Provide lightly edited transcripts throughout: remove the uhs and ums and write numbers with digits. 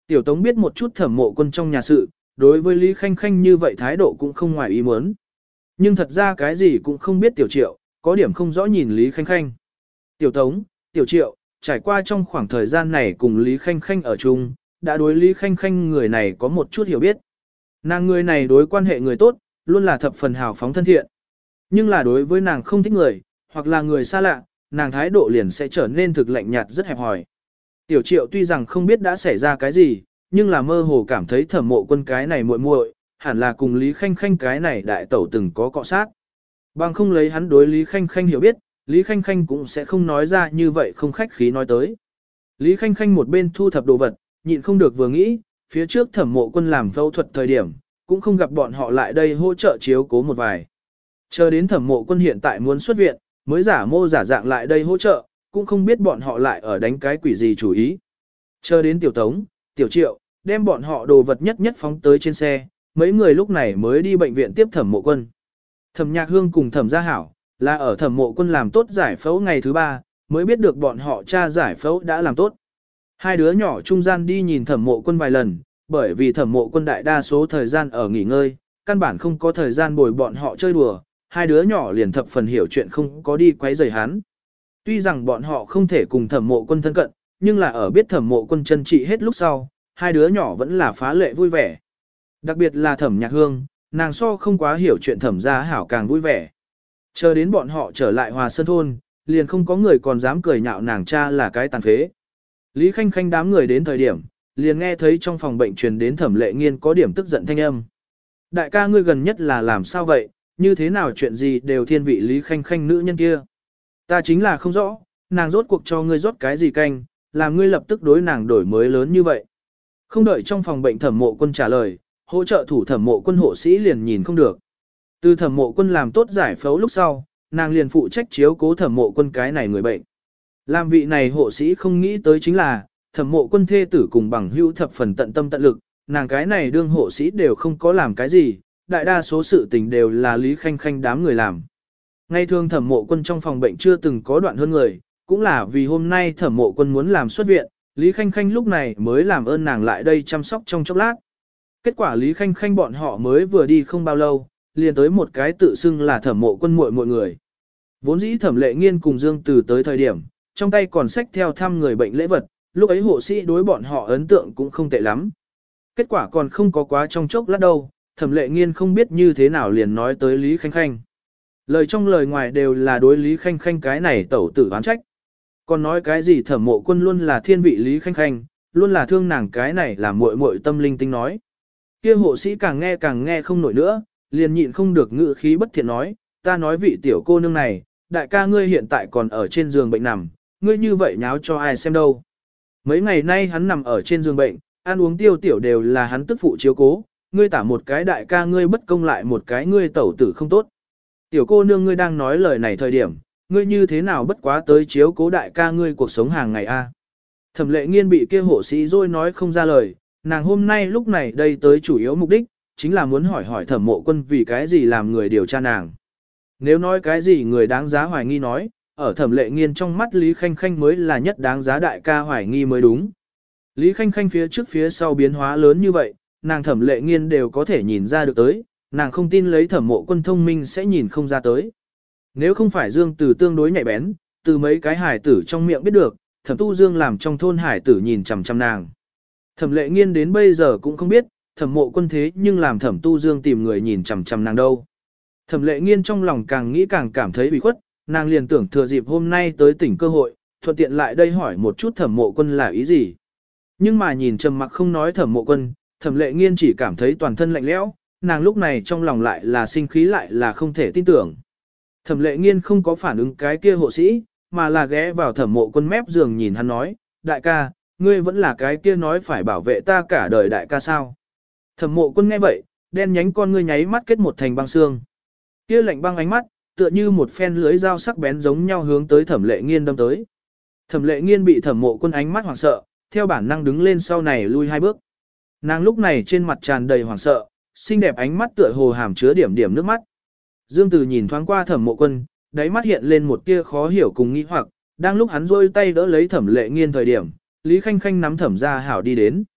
Tiểu Tống biết một chút Thẩm Mộ Quân trong nhà sự, đối với Lý Khanh Khanh như vậy thái độ cũng không ngoài ý muốn. Nhưng thật ra cái gì cũng không biết Tiểu Triệu, có điểm không rõ nhìn Lý Khanh Khanh. Tiểu Tống, Tiểu Triệu, trải qua trong khoảng thời gian này cùng Lý Khanh Khanh ở chung, đã đối Lý Khanh Khanh người này có một chút hiểu biết. Nàng người này đối quan hệ người tốt, luôn là thập phần hào phóng thân thiện. Nhưng là đối với nàng không thích người, hoặc là người xa lạ, nàng thái độ liền sẽ trở nên thực lạnh nhạt rất hẹp hòi. Tiểu Triệu tuy rằng không biết đã xảy ra cái gì, nhưng là mơ hồ cảm thấy Thẩm Mộ Quân cái này muội muội, hẳn là cùng Lý Khanh Khanh cái này đại tẩu từng có cọ sát. Bằng không lấy hắn đối Lý Khanh Khanh hiểu biết, Lý Khanh Khanh cũng sẽ không nói ra như vậy không khách khí nói tới. Lý Khanh Khanh một bên thu thập đồ vật, nhịn không được vừa nghĩ, phía trước Thẩm Mộ Quân làm phẫu thuật thời điểm, cũng không gặp bọn họ lại đây hỗ trợ chiếu cố một vài. Chờ đến Thẩm Mộ Quân hiện tại muốn xuất viện, mới giả mô giả dạng lại đây hỗ trợ, cũng không biết bọn họ lại ở đánh cái quỷ gì chủ ý. Chờ đến Tiểu Tống, Tiểu Triệu, đem bọn họ đồ vật nhất nhất phóng tới trên xe, mấy người lúc này mới đi bệnh viện tiếp Thẩm Mộ Quân. Thẩm Nhạc Hương cùng Thẩm Gia Hảo, là ở Thẩm Mộ Quân làm tốt giải phẫu ngày thứ 3, mới biết được bọn họ cha giải phẫu đã làm tốt. Hai đứa nhỏ trung gian đi nhìn Thẩm Mộ Quân vài lần, bởi vì Thẩm Mộ Quân đại đa số thời gian ở nghỉ ngơi, căn bản không có thời gian bồi bọn họ chơi đùa, hai đứa nhỏ liền thập phần hiểu chuyện không có đi quấy rầy hắn. Tuy rằng bọn họ không thể cùng Thẩm Mộ Quân thân cận, nhưng là ở biết Thẩm Mộ Quân chân trị hết lúc sau, hai đứa nhỏ vẫn là phá lệ vui vẻ. Đặc biệt là Thẩm Nhạc Hương, nàng so không quá hiểu chuyện Thẩm Gia Hảo càng vui vẻ. Chờ đến bọn họ trở lại Hòa Sơn thôn, liền không có người còn dám cười nhạo nàng cha là cái tàn phế. Lý Khanh Khanh đám người đến thời điểm, liền nghe thấy trong phòng bệnh truyền đến Thẩm Lệ Nghiên có điểm tức giận thanh âm. Đại ca ngươi gần nhất là làm sao vậy, như thế nào chuyện gì đều thiên vị Lý Khanh Khanh nữ nhân kia. Ta chính là không rõ, nàng rốt cuộc cho ngươi rót cái gì canh, làm ngươi lập tức đối nàng đổi mới lớn như vậy. Không đợi trong phòng bệnh Thẩm Mộ Quân trả lời, hỗ trợ thủ Thẩm Mộ Quân hộ sĩ liền nhìn không được. Từ Thẩm Mộ Quân làm tốt giải phẫu lúc sau, nàng liền phụ trách chiếu cố Thẩm Mộ Quân cái này người bệnh. Làm vị này hộ sĩ không nghĩ tới chính là, Thẩm Mộ Quân thê tử cùng bằng hữu thập phần tận tâm tận lực, nàng cái này đương hộ sĩ đều không có làm cái gì, đại đa số sự tình đều là Lý Khanh Khanh đám người làm. Ngày thường Thẩm Mộ Quân trong phòng bệnh chưa từng có đoạn hơn người, cũng là vì hôm nay Thẩm Mộ Quân muốn làm xuất viện, Lý Khanh Khanh lúc này mới làm ơn nàng lại đây chăm sóc trong chốc lát. Kết quả Lý Khanh Khanh bọn họ mới vừa đi không bao lâu, liền tới một cái tự xưng là Thẩm Mộ Quân muội mọi người. Vốn dĩ Thẩm Lệ Nghiên cùng Dương Từ tới thời điểm, trong tay còn xách theo thăm người bệnh lễ vật, lúc ấy hộ sĩ đối bọn họ ấn tượng cũng không tệ lắm. Kết quả còn không có quá trong chốc lát đâu, Thẩm Lệ Nghiên không biết như thế nào liền nói tới Lý Khanh Khanh. Lời trong lời ngoài đều là đối Lý Khanh Khanh cái này tẩu tử oán trách. Còn nói cái gì Thẩm Mộ Quân luôn là thiên vị Lý Khanh Khanh, luôn là thương nàng cái này là muội muội tâm linh tinh nói. Kia hộ sĩ càng nghe không nổi nữa, liền nhịn không được ngữ khí bất thiện nói, ta nói vị tiểu cô nương này, đại ca ngươi hiện tại còn ở trên giường bệnh nằm, ngươi như vậy nháo cho ai xem đâu. Mấy ngày nay hắn nằm ở trên giường bệnh, ăn uống tiêu tiểu đều là hắn tức phụ chiếu cố, ngươi tả một cái đại ca ngươi bất công lại một cái ngươi tẩu tử không tốt. Tiểu cô nương ngươi đang nói lời này thời điểm, ngươi như thế nào bất quá tới chiếu cố đại ca ngươi cuộc sống hàng ngày a? Thẩm Lệ Nghiên bị kia hộ sĩ rồi nói không ra lời, nàng hôm nay lúc này đây tới chủ yếu mục đích, chính là muốn hỏi hỏi Thẩm Mộ Quân vì cái gì làm người điều tra nàng. Nếu nói cái gì người đáng giá hoài nghi nói, ở Thẩm Lệ Nghiên trong mắt Lý Khanh Khanh mới là nhất đáng giá đại ca hoài nghi mới đúng. Lý Khanh Khanh phía trước phía sau biến hóa lớn như vậy, nàng Thẩm Lệ Nghiên đều có thể nhìn ra được tới, nàng không tin lấy Thẩm Mộ Quân thông minh sẽ nhìn không ra tới. Nếu không phải Dương Từ tương đối nhạy bén, từ mấy cái hải tử trong miệng biết được, Thẩm Tu Dương làm trong thôn hải tử nhìn chằm chằm nàng. Thẩm Lệ Nghiên đến bây giờ cũng không biết, Thẩm Mộ Quân thế nhưng làm Thẩm Tu Dương tìm người nhìn chằm chằm nàng đâu. Thẩm Lệ Nghiên trong lòng càng nghĩ càng cảm thấy bị khuất, nàng liền tưởng thừa dịp hôm nay tới tỉnh cơ hội, thuận tiện lại đây hỏi một chút Thẩm Mộ Quân là ý gì. Nhưng mà nhìn trầm mặc không nói Thẩm Mộ Quân, Thẩm Lệ Nghiên chỉ cảm thấy toàn thân lạnh lẽo, nàng lúc này trong lòng lại là sinh khí lại là không thể tin tưởng. Thẩm Lệ Nghiên không có phản ứng cái kia hộ sĩ, mà là ghé vào Thẩm Mộ Quân mép giường nhìn hắn nói, đại ca, ngươi vẫn là cái kia nói phải bảo vệ ta cả đời đại ca sao. Thẩm Mộ Quân nghe vậy, đen nhánh con ngươi nháy mắt kết một thành băng xương. Kia lạnh băng ánh mắt, tựa như một phen lưới dao sắc bén giống nhau hướng tới Thẩm Lệ Nghiên đâm tới. Thẩm Lệ Nghiên bị Thẩm Mộ Quân ánh mắt hoảng sợ, theo bản năng đứng lên sau này lui hai bước. Nàng lúc này trên mặt tràn đầy hoảng sợ, xinh đẹp ánh mắt tựa hồ hàm chứa điểm điểm nước mắt. Dương Từ nhìn thoáng qua Thẩm Mộ Quân, đáy mắt hiện lên một tia khó hiểu cùng nghi hoặc, đang lúc hắn rôi tay đỡ lấy Thẩm Lệ Nghiên thời điểm, Lý Khanh Khanh nắm Thẩm Gia Hảo đi đến.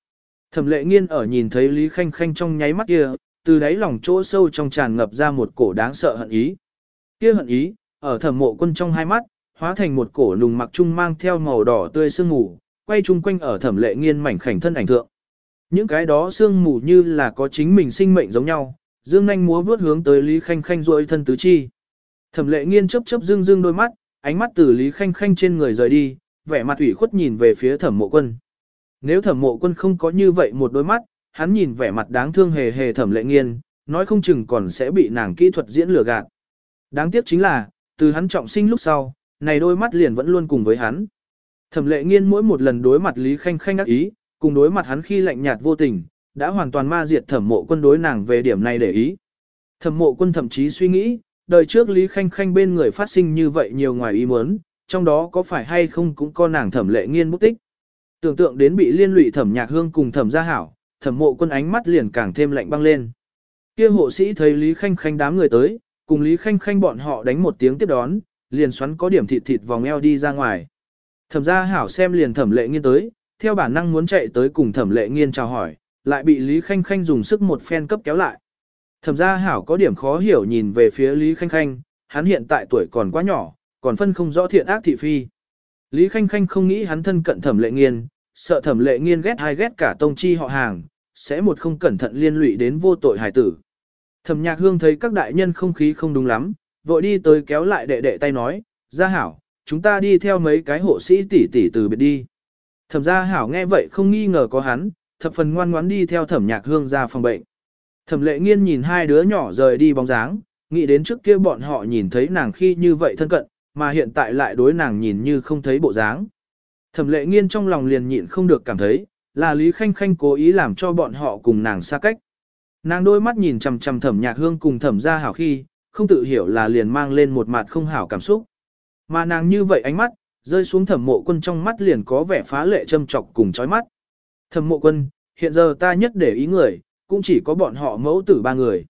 Thẩm Lệ Nghiên ở nhìn thấy Lý Khanh Khanh trong nháy mắt kia, từ đáy lòng chỗ sâu trong tràn ngập ra một cổ đáng sợ hận ý. Kia hận ý, ở Thẩm Mộ Quân trong hai mắt, hóa thành một cổ nùng mặc trung mang theo màu đỏ tươi sương mù, quay chung quanh ở Thẩm Lệ Nghiên mảnh khảnh thân ảnh thượng. Những cái đó sương mù như là có chính mình sinh mệnh giống nhau, dương nhanh múa vướt hướng tới Lý Khanh Khanh duỗi thân tứ chi. Thẩm Lệ Nghiên chớp chớp dương dương đôi mắt, ánh mắt từ Lý Khanh Khanh trên người rời đi, vẻ mặt ủy khuất nhìn về phía Thẩm Mộ Quân. Nếu Thẩm Mộ Quân không có như vậy một đôi mắt, hắn nhìn vẻ mặt đáng thương hề hề Thẩm Lệ Nghiên, nói không chừng còn sẽ bị nàng kỹ thuật diễn lừa gạt. Đáng tiếc chính là, từ hắn trọng sinh lúc sau, này đôi mắt liền vẫn luôn cùng với hắn. Thẩm Lệ Nghiên mỗi một lần đối mặt Lý Khanh Khanh ác ý, cùng đối mặt hắn khi lạnh nhạt vô tình, đã hoàn toàn ma diệt Thẩm Mộ Quân đối nàng về điểm này để ý. Thẩm Mộ Quân thậm chí suy nghĩ, đời trước Lý Khanh Khanh bên người phát sinh như vậy nhiều ngoài ý muốn, trong đó có phải hay không cũng có nàng Thẩm Lệ Nghiên bút tích. Tưởng tượng đến bị liên lụy Thẩm Nhạc Hương cùng Thẩm Gia Hảo, Thẩm Mộ Quân ánh mắt liền càng thêm lạnh băng lên. Kia hộ sĩ thấy Lý Khanh Khanh đám người tới, cùng Lý Khanh Khanh bọn họ đánh một tiếng tiếp đón, liền xoắn có điểm thịt thịt vòng eo đi ra ngoài. Thẩm Gia Hảo xem liền Thẩm Lệ Nghiên tới, theo bản năng muốn chạy tới cùng Thẩm Lệ Nghiên chào hỏi, lại bị Lý Khanh Khanh dùng sức một phen cấp kéo lại. Thẩm Gia Hảo có điểm khó hiểu nhìn về phía Lý Khanh Khanh, hắn hiện tại tuổi còn quá nhỏ, còn phân không rõ thiện ác thị phi. Lý Khanh Khanh không nghĩ hắn thân cận Thẩm Lệ Nghiên, sợ Thẩm Lệ Nghiên ghét hay ghét cả tông chi họ hàng, sẽ một không cẩn thận liên lụy đến vô tội hài tử. Thẩm Nhạc Hương thấy các đại nhân không khí không đúng lắm, vội đi tới kéo lại đệ đệ tay nói, Gia Hảo, chúng ta đi theo mấy cái hộ sĩ tỷ tỷ từ biệt đi. Thẩm Gia Hảo nghe vậy không nghi ngờ có hắn, thập phần ngoan ngoãn đi theo Thẩm Nhạc Hương ra phòng bệnh. Thẩm Lệ Nghiên nhìn hai đứa nhỏ rời đi bóng dáng, nghĩ đến trước kia bọn họ nhìn thấy nàng khi như vậy thân cận, mà hiện tại lại đối nàng nhìn như không thấy bộ dáng. Thẩm Lệ Nghiên trong lòng liền nhịn không được cảm thấy, là Lý Khanh Khanh cố ý làm cho bọn họ cùng nàng xa cách. Nàng đôi mắt nhìn chằm chằm Thẩm Nhạc Hương cùng Thẩm Gia Hảo khi, không tự hiểu là liền mang lên một mặt không hảo cảm xúc. Mà nàng như vậy ánh mắt, rơi xuống Thẩm Mộ Quân trong mắt liền có vẻ phá lệ châm chọc cùng chói mắt. Thẩm Mộ Quân, hiện giờ ta nhất để ý người, cũng chỉ có bọn họ mẫu tử ba người.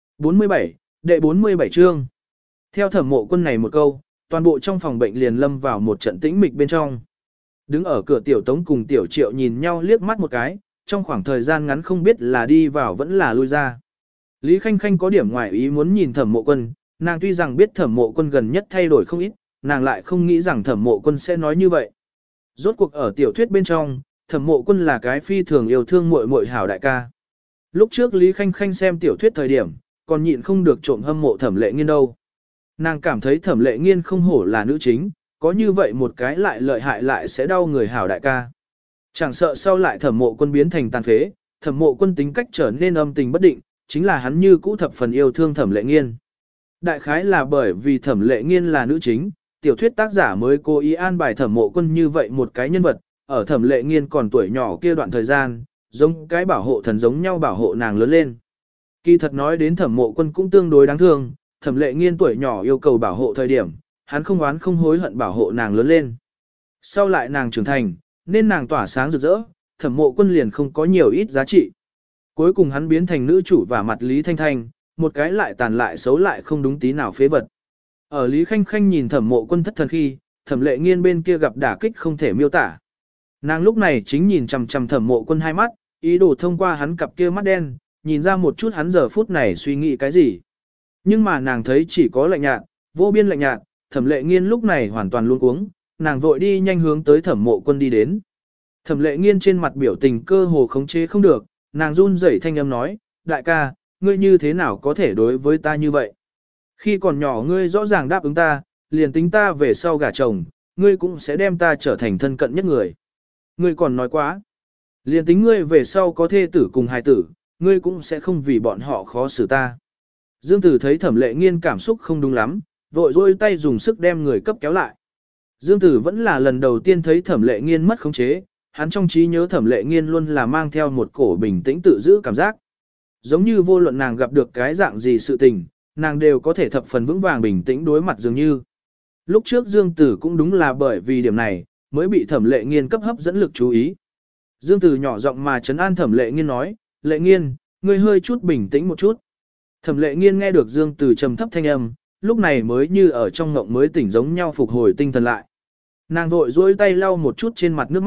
47, đệ 47 chương. Theo Thẩm Mộ Quân này một câu, toàn bộ trong phòng bệnh liền lâm vào một trận tĩnh mịch bên trong. Đứng ở cửa Tiểu Tống cùng Tiểu Triệu nhìn nhau liếc mắt một cái, trong khoảng thời gian ngắn không biết là đi vào vẫn là lui ra. Lý Khanh Khanh có điểm ngoài ý muốn nhìn Thẩm Mộ Quân, nàng tuy rằng biết Thẩm Mộ Quân gần nhất thay đổi không ít, nàng lại không nghĩ rằng Thẩm Mộ Quân sẽ nói như vậy. Rốt cuộc ở tiểu thuyết bên trong, Thẩm Mộ Quân là cái phi thường yêu thương muội muội hảo đại ca. Lúc trước Lý Khanh Khanh xem tiểu thuyết thời điểm, còn nhịn không được trộm hâm mộ Thẩm Lệ Nghiên đâu. Nàng cảm thấy Thẩm Lệ Nghiên không hổ là nữ chính, có như vậy một cái lại lợi hại lại sẽ đau người hảo đại ca. Chẳng sợ sau lại Thẩm Mộ Quân biến thành tàn phế, Thẩm Mộ Quân tính cách trở nên âm tình bất định, chính là hắn như cũ thập phần yêu thương Thẩm Lệ Nghiên. Đại khái là bởi vì Thẩm Lệ Nghiên là nữ chính, tiểu thuyết tác giả mới cố ý an bài Thẩm Mộ Quân như vậy một cái nhân vật, ở Thẩm Lệ Nghiên còn tuổi nhỏ kia đoạn thời gian, giống cái bảo hộ thần giống nhau bảo hộ nàng lớn lên. Kỳ thật nói đến Thẩm Mộ Quân cũng tương đối đáng thương, Thẩm Lệ Nghiên tuổi nhỏ yêu cầu bảo hộ thời điểm, hắn không oán không hối hận bảo hộ nàng lớn lên. Sau lại nàng trưởng thành, nên nàng tỏa sáng rực rỡ, Thẩm Mộ Quân liền không có nhiều ít giá trị. Cuối cùng hắn biến thành nữ chủ và mặt Lý Thanh Thanh, một cái lại tàn lại xấu lại không đúng tí nào phế vật. Ở Lý Khanh Khanh nhìn Thẩm Mộ Quân thất thần khi, Thẩm Lệ Nghiên bên kia gặp đả kích không thể miêu tả. Nàng lúc này chính nhìn chằm chằm Thẩm Mộ Quân hai mắt, ý đồ thông qua hắn cặp kia mắt đen, nhìn ra một chút hắn giờ phút này suy nghĩ cái gì. Nhưng mà nàng thấy chỉ có lạnh nhạt, vô biên lạnh nhạt, Thẩm Lệ Nghiên lúc này hoàn toàn luống cuống, nàng vội đi nhanh hướng tới Thẩm Mộ Quân đi đến. Thẩm Lệ Nghiên trên mặt biểu tình cơ hồ khống chế không được, nàng run rẩy thanh âm nói, đại ca, ngươi như thế nào có thể đối với ta như vậy? Khi còn nhỏ ngươi rõ ràng đáp ứng ta, liền tính ta về sau gả chồng, ngươi cũng sẽ đem ta trở thành thân cận nhất người. Ngươi còn nói quá. Liền tính ngươi về sau có thê tử cùng hài tử, ngươi cũng sẽ không vì bọn họ khó xử ta. Dương Tử thấy Thẩm Lệ Nghiên cảm xúc không đúng lắm, vội dôi tay dùng sức đem người cấp kéo lại. Dương Tử vẫn là lần đầu tiên thấy Thẩm Lệ Nghiên mất khống chế, hắn trong trí nhớ Thẩm Lệ Nghiên luôn là mang theo một cổ bình tĩnh tự giữ cảm giác. Giống như vô luận nàng gặp được cái dạng gì sự tình, nàng đều có thể thập phần vững vàng bình tĩnh đối mặt dường như. Lúc trước Dương Tử cũng đúng là bởi vì điểm này, mới bị Thẩm Lệ Nghiên cấp hấp dẫn lực chú ý. Dương Tử nhỏ giọng mà trấn an Thẩm Lệ Nghiên nói, Lệ Nghiên, ngươi hơi chút bình tĩnh một chút. Thẩm Lệ Nghiên nghe được Dương Tử trầm thấp thanh âm, lúc này mới như ở trong ngộng mới tỉnh giống nhau phục hồi tinh thần lại. Nàng vội duỗi tay lau một chút trên mặt nước mắt,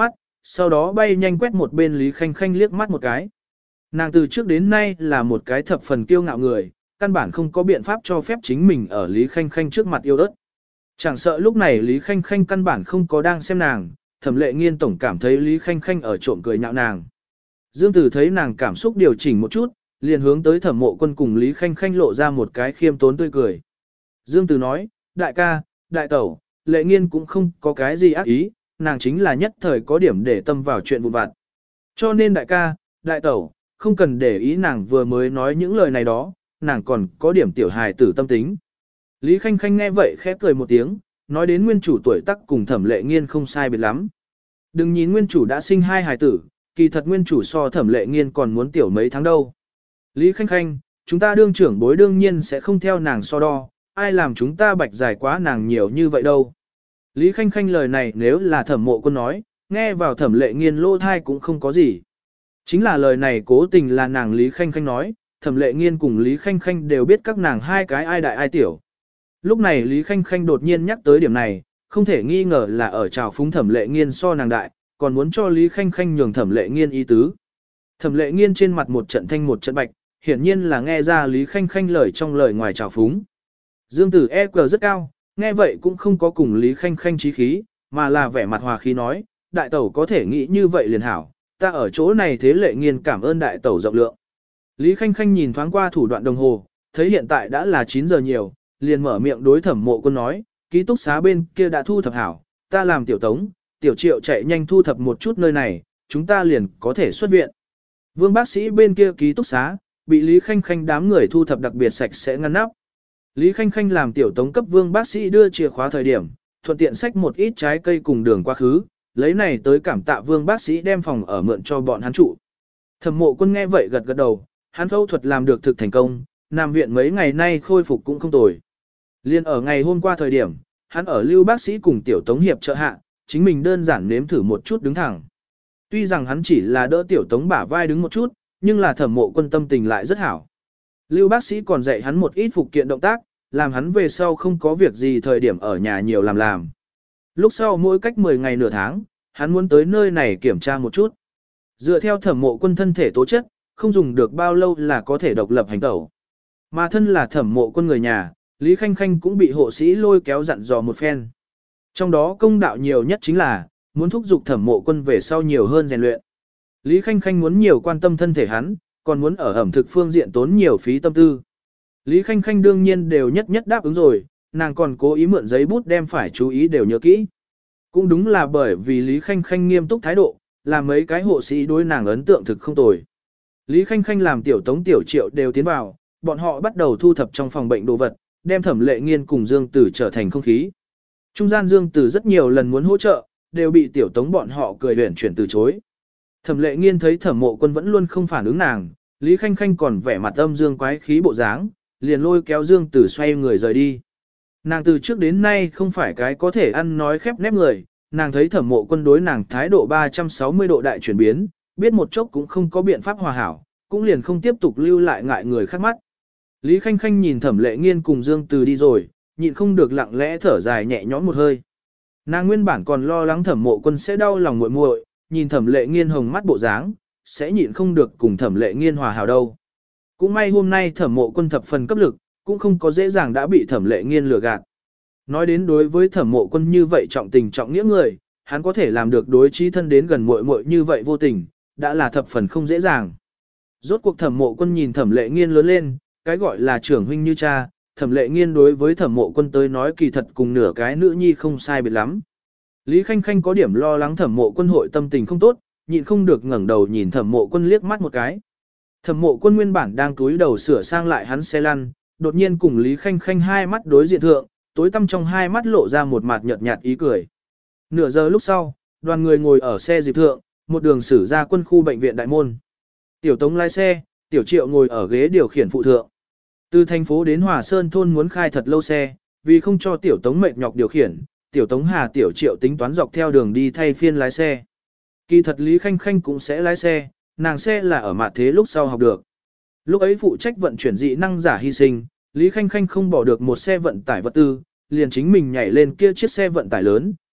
sau đó bay nhanh quét một bên Lý Khanh Khanh liếc mắt một cái. Nàng từ trước đến nay là một cái thập phần kiêu ngạo người, căn bản không có biện pháp cho phép chính mình ở Lý Khanh Khanh trước mặt yêu ớt. Chẳng sợ lúc này Lý Khanh Khanh căn bản không có đang xem nàng, Thẩm Lệ Nghiên tổng cảm thấy Lý Khanh Khanh ở trộm cười nhạo nàng. Dương Tử thấy nàng cảm xúc điều chỉnh một chút, liền hướng tới Thẩm Mộ Quân cùng Lý Khanh Khanh lộ ra một cái khiêm tốn tươi cười. Dương Tử nói, đại ca, đại tẩu, Lệ Nghiên cũng không có cái gì ác ý, nàng chính là nhất thời có điểm để tâm vào chuyện vụn vặt. Cho nên đại ca, đại tẩu, không cần để ý nàng vừa mới nói những lời này đó, nàng còn có điểm tiểu hài tử tâm tính. Lý Khanh Khanh nghe vậy khẽ cười một tiếng, nói đến nguyên chủ tuổi tác cùng Thẩm Lệ Nghiên không sai biệt lắm. Đừng nhìn nguyên chủ đã sinh 2 hài tử, kỳ thật nguyên chủ so Thẩm Lệ Nghiên còn muốn tiểu mấy tháng đâu. Lý Khanh Khanh, chúng ta đương trưởng bối đương nhiên sẽ không theo nàng so đo, ai làm chúng ta bạch dài quá nàng nhiều như vậy đâu. Lý Khanh Khanh lời này nếu là Thẩm Mộ Quân nói, nghe vào Thẩm Lệ Nghiên lô thai cũng không có gì. Chính là lời này cố tình là nàng Lý Khanh Khanh nói, Thẩm Lệ Nghiên cùng Lý Khanh Khanh đều biết các nàng hai cái ai đại ai tiểu. Lúc này Lý Khanh Khanh đột nhiên nhắc tới điểm này, không thể nghi ngờ là ở trào phúng Thẩm Lệ Nghiên so nàng đại, còn muốn cho Lý Khanh Khanh nhường Thẩm Lệ Nghiên ý tứ. Thẩm Lệ Nghiên trên mặt một trận thanh một trận bạch, hiển nhiên là nghe ra Lý Khanh Khanh lời trong lời ngoài trào phúng. Dương Tử EQ rất cao, nghe vậy cũng không có cùng Lý Khanh Khanh chí khí, mà là vẻ mặt hòa khí nói, đại tẩu có thể nghĩ như vậy liền hảo, ta ở chỗ này thế Lệ Nghiên cảm ơn đại tẩu rộng lượng. Lý Khanh Khanh nhìn thoáng qua thủ đoạn đồng hồ, thấy hiện tại đã là 9 giờ nhiều, liền mở miệng đối Thẩm Mộ Quân nói, ký túc xá bên kia đã thu thập hảo, ta làm tiểu tống, tiểu triệu chạy nhanh thu thập một chút nơi này, chúng ta liền có thể xuất viện. Vương bác sĩ bên kia ký túc xá, bị Lý Khanh Khanh đám người thu thập đặc biệt sạch sẽ ngăn nắp. Lý Khanh Khanh làm tiểu tống cấp Vương bác sĩ đưa chìa khóa thời điểm, thuận tiện xách một ít trái cây cùng đường quá khứ, lấy này tới cảm tạ Vương bác sĩ đem phòng ở mượn cho bọn hắn trụ. Thẩm Mộ Quân nghe vậy gật gật đầu, hắn phẫu thuật làm được thực thành công, nằm viện mấy ngày nay khôi phục cũng không tồi. Liên ở ngày hôm qua thời điểm, hắn ở Lưu bác sĩ cùng tiểu tống hiệp trợ hạ, chính mình đơn giản nếm thử một chút đứng thẳng. Tuy rằng hắn chỉ là đỡ tiểu tống bả vai đứng một chút, nhưng là Thẩm Mộ Quân tâm tình lại rất hảo. Lưu bác sĩ còn dạy hắn một ít phục kiện động tác, làm hắn về sau không có việc gì thời điểm ở nhà nhiều làm. Lúc sau mỗi cách 10 ngày nửa tháng, hắn muốn tới nơi này kiểm tra một chút. Dựa theo Thẩm Mộ Quân thân thể tố chất, không dùng được bao lâu là có thể độc lập hành tẩu. Mà thân là Thẩm Mộ Quân người nhà, Lý Khanh Khanh cũng bị hộ sĩ lôi kéo dặn dò một phen. Trong đó công đạo nhiều nhất chính là, muốn thúc giục Thẩm Mộ Quân về sau nhiều hơn rèn luyện. Lý Khanh Khanh muốn nhiều quan tâm thân thể hắn, còn muốn ở ẩm thực phương diện tốn nhiều phí tâm tư. Lý Khanh Khanh đương nhiên đều nhất đáp ứng rồi, nàng còn cố ý mượn giấy bút đem phải chú ý đều nhớ kỹ. Cũng đúng là bởi vì Lý Khanh Khanh nghiêm túc thái độ, làm mấy cái hộ sĩ đối nàng ấn tượng thực không tồi. Lý Khanh Khanh làm tiểu tống tiểu triệu đều tiến vào, bọn họ bắt đầu thu thập trong phòng bệnh đồ vật, đem Thẩm Lệ Nghiên cùng Dương Tử trở thành không khí. Trung gian Dương Tử rất nhiều lần muốn hỗ trợ, đều bị tiểu tống bọn họ cười huyền chuyển từ chối. Thẩm Lệ Nghiên thấy Thẩm Mộ Quân vẫn luôn không phản ứng nàng, Lý Khanh Khanh còn vẻ mặt âm dương quái khí bộ dáng, liền lôi kéo Dương Tử xoay người rời đi. Nàng từ trước đến nay không phải cái có thể ăn nói khép nép người, nàng thấy Thẩm Mộ Quân đối nàng thái độ 360 độ đại chuyển biến, biết một chốc cũng không có biện pháp hòa hảo, cũng liền không tiếp tục lưu lại ngại người khác mắt. Lý Khanh Khanh nhìn Thẩm Lệ Nghiên cùng Dương Từ đi rồi, nhịn không được lặng lẽ thở dài nhẹ nhõm một hơi. Nàng nguyên bản còn lo lắng Thẩm Mộ Quân sẽ đau lòng muội muội, nhìn Thẩm Lệ Nghiên hồng mắt bộ dáng, sẽ nhịn không được cùng Thẩm Lệ Nghiên hòa hảo đâu. Cũng may hôm nay Thẩm Mộ Quân thập phần cấp lực, cũng không có dễ dàng đã bị Thẩm Lệ Nghiên lừa gạt. Nói đến đối với Thẩm Mộ Quân như vậy trọng tình trọng nghĩa người, hắn có thể làm được đối trí thân đến gần muội muội như vậy vô tình, đã là thập phần không dễ dàng. Rốt cuộc Thẩm Mộ Quân nhìn Thẩm Lệ Nghiên lớn lên, cái gọi là trưởng huynh như cha, Thẩm Lệ Nghiên đối với Thẩm Mộ Quân tới nói kỳ thật cùng nửa cái nữ nhi không sai biệt lắm. Lý Khanh Khanh có điểm lo lắng Thẩm Mộ Quân hội tâm tình không tốt, nhịn không được ngẩng đầu nhìn Thẩm Mộ Quân liếc mắt một cái. Thẩm Mộ Quân nguyên bản đang cúi đầu sửa sang lại hắn xe lăn, đột nhiên cùng Lý Khanh Khanh hai mắt đối diện thượng, tối tăm trong hai mắt lộ ra một mặt nhợt nhạt ý cười. Nửa giờ lúc sau, đoàn người ngồi ở xe dịp thượng, một đường xử ra quân khu bệnh viện đại môn. Tiểu Tống lái xe, Tiểu Triệu ngồi ở ghế điều khiển phụ thượng. Từ thành phố đến Hòa Sơn thôn muốn khai thật lâu xe, vì không cho Tiểu Tống mệt nhọc điều khiển, Tiểu Tống Hà Tiểu Triệu tính toán dọc theo đường đi thay phiên lái xe. Kỳ thật Lý Khanh Khanh cũng sẽ lái xe, nàng xe là ở mạt thế lúc sau học được. Lúc ấy phụ trách vận chuyển dị năng giả hy sinh, Lý Khanh Khanh không bỏ được một xe vận tải vật tư, liền chính mình nhảy lên kia chiếc xe vận tải lớn,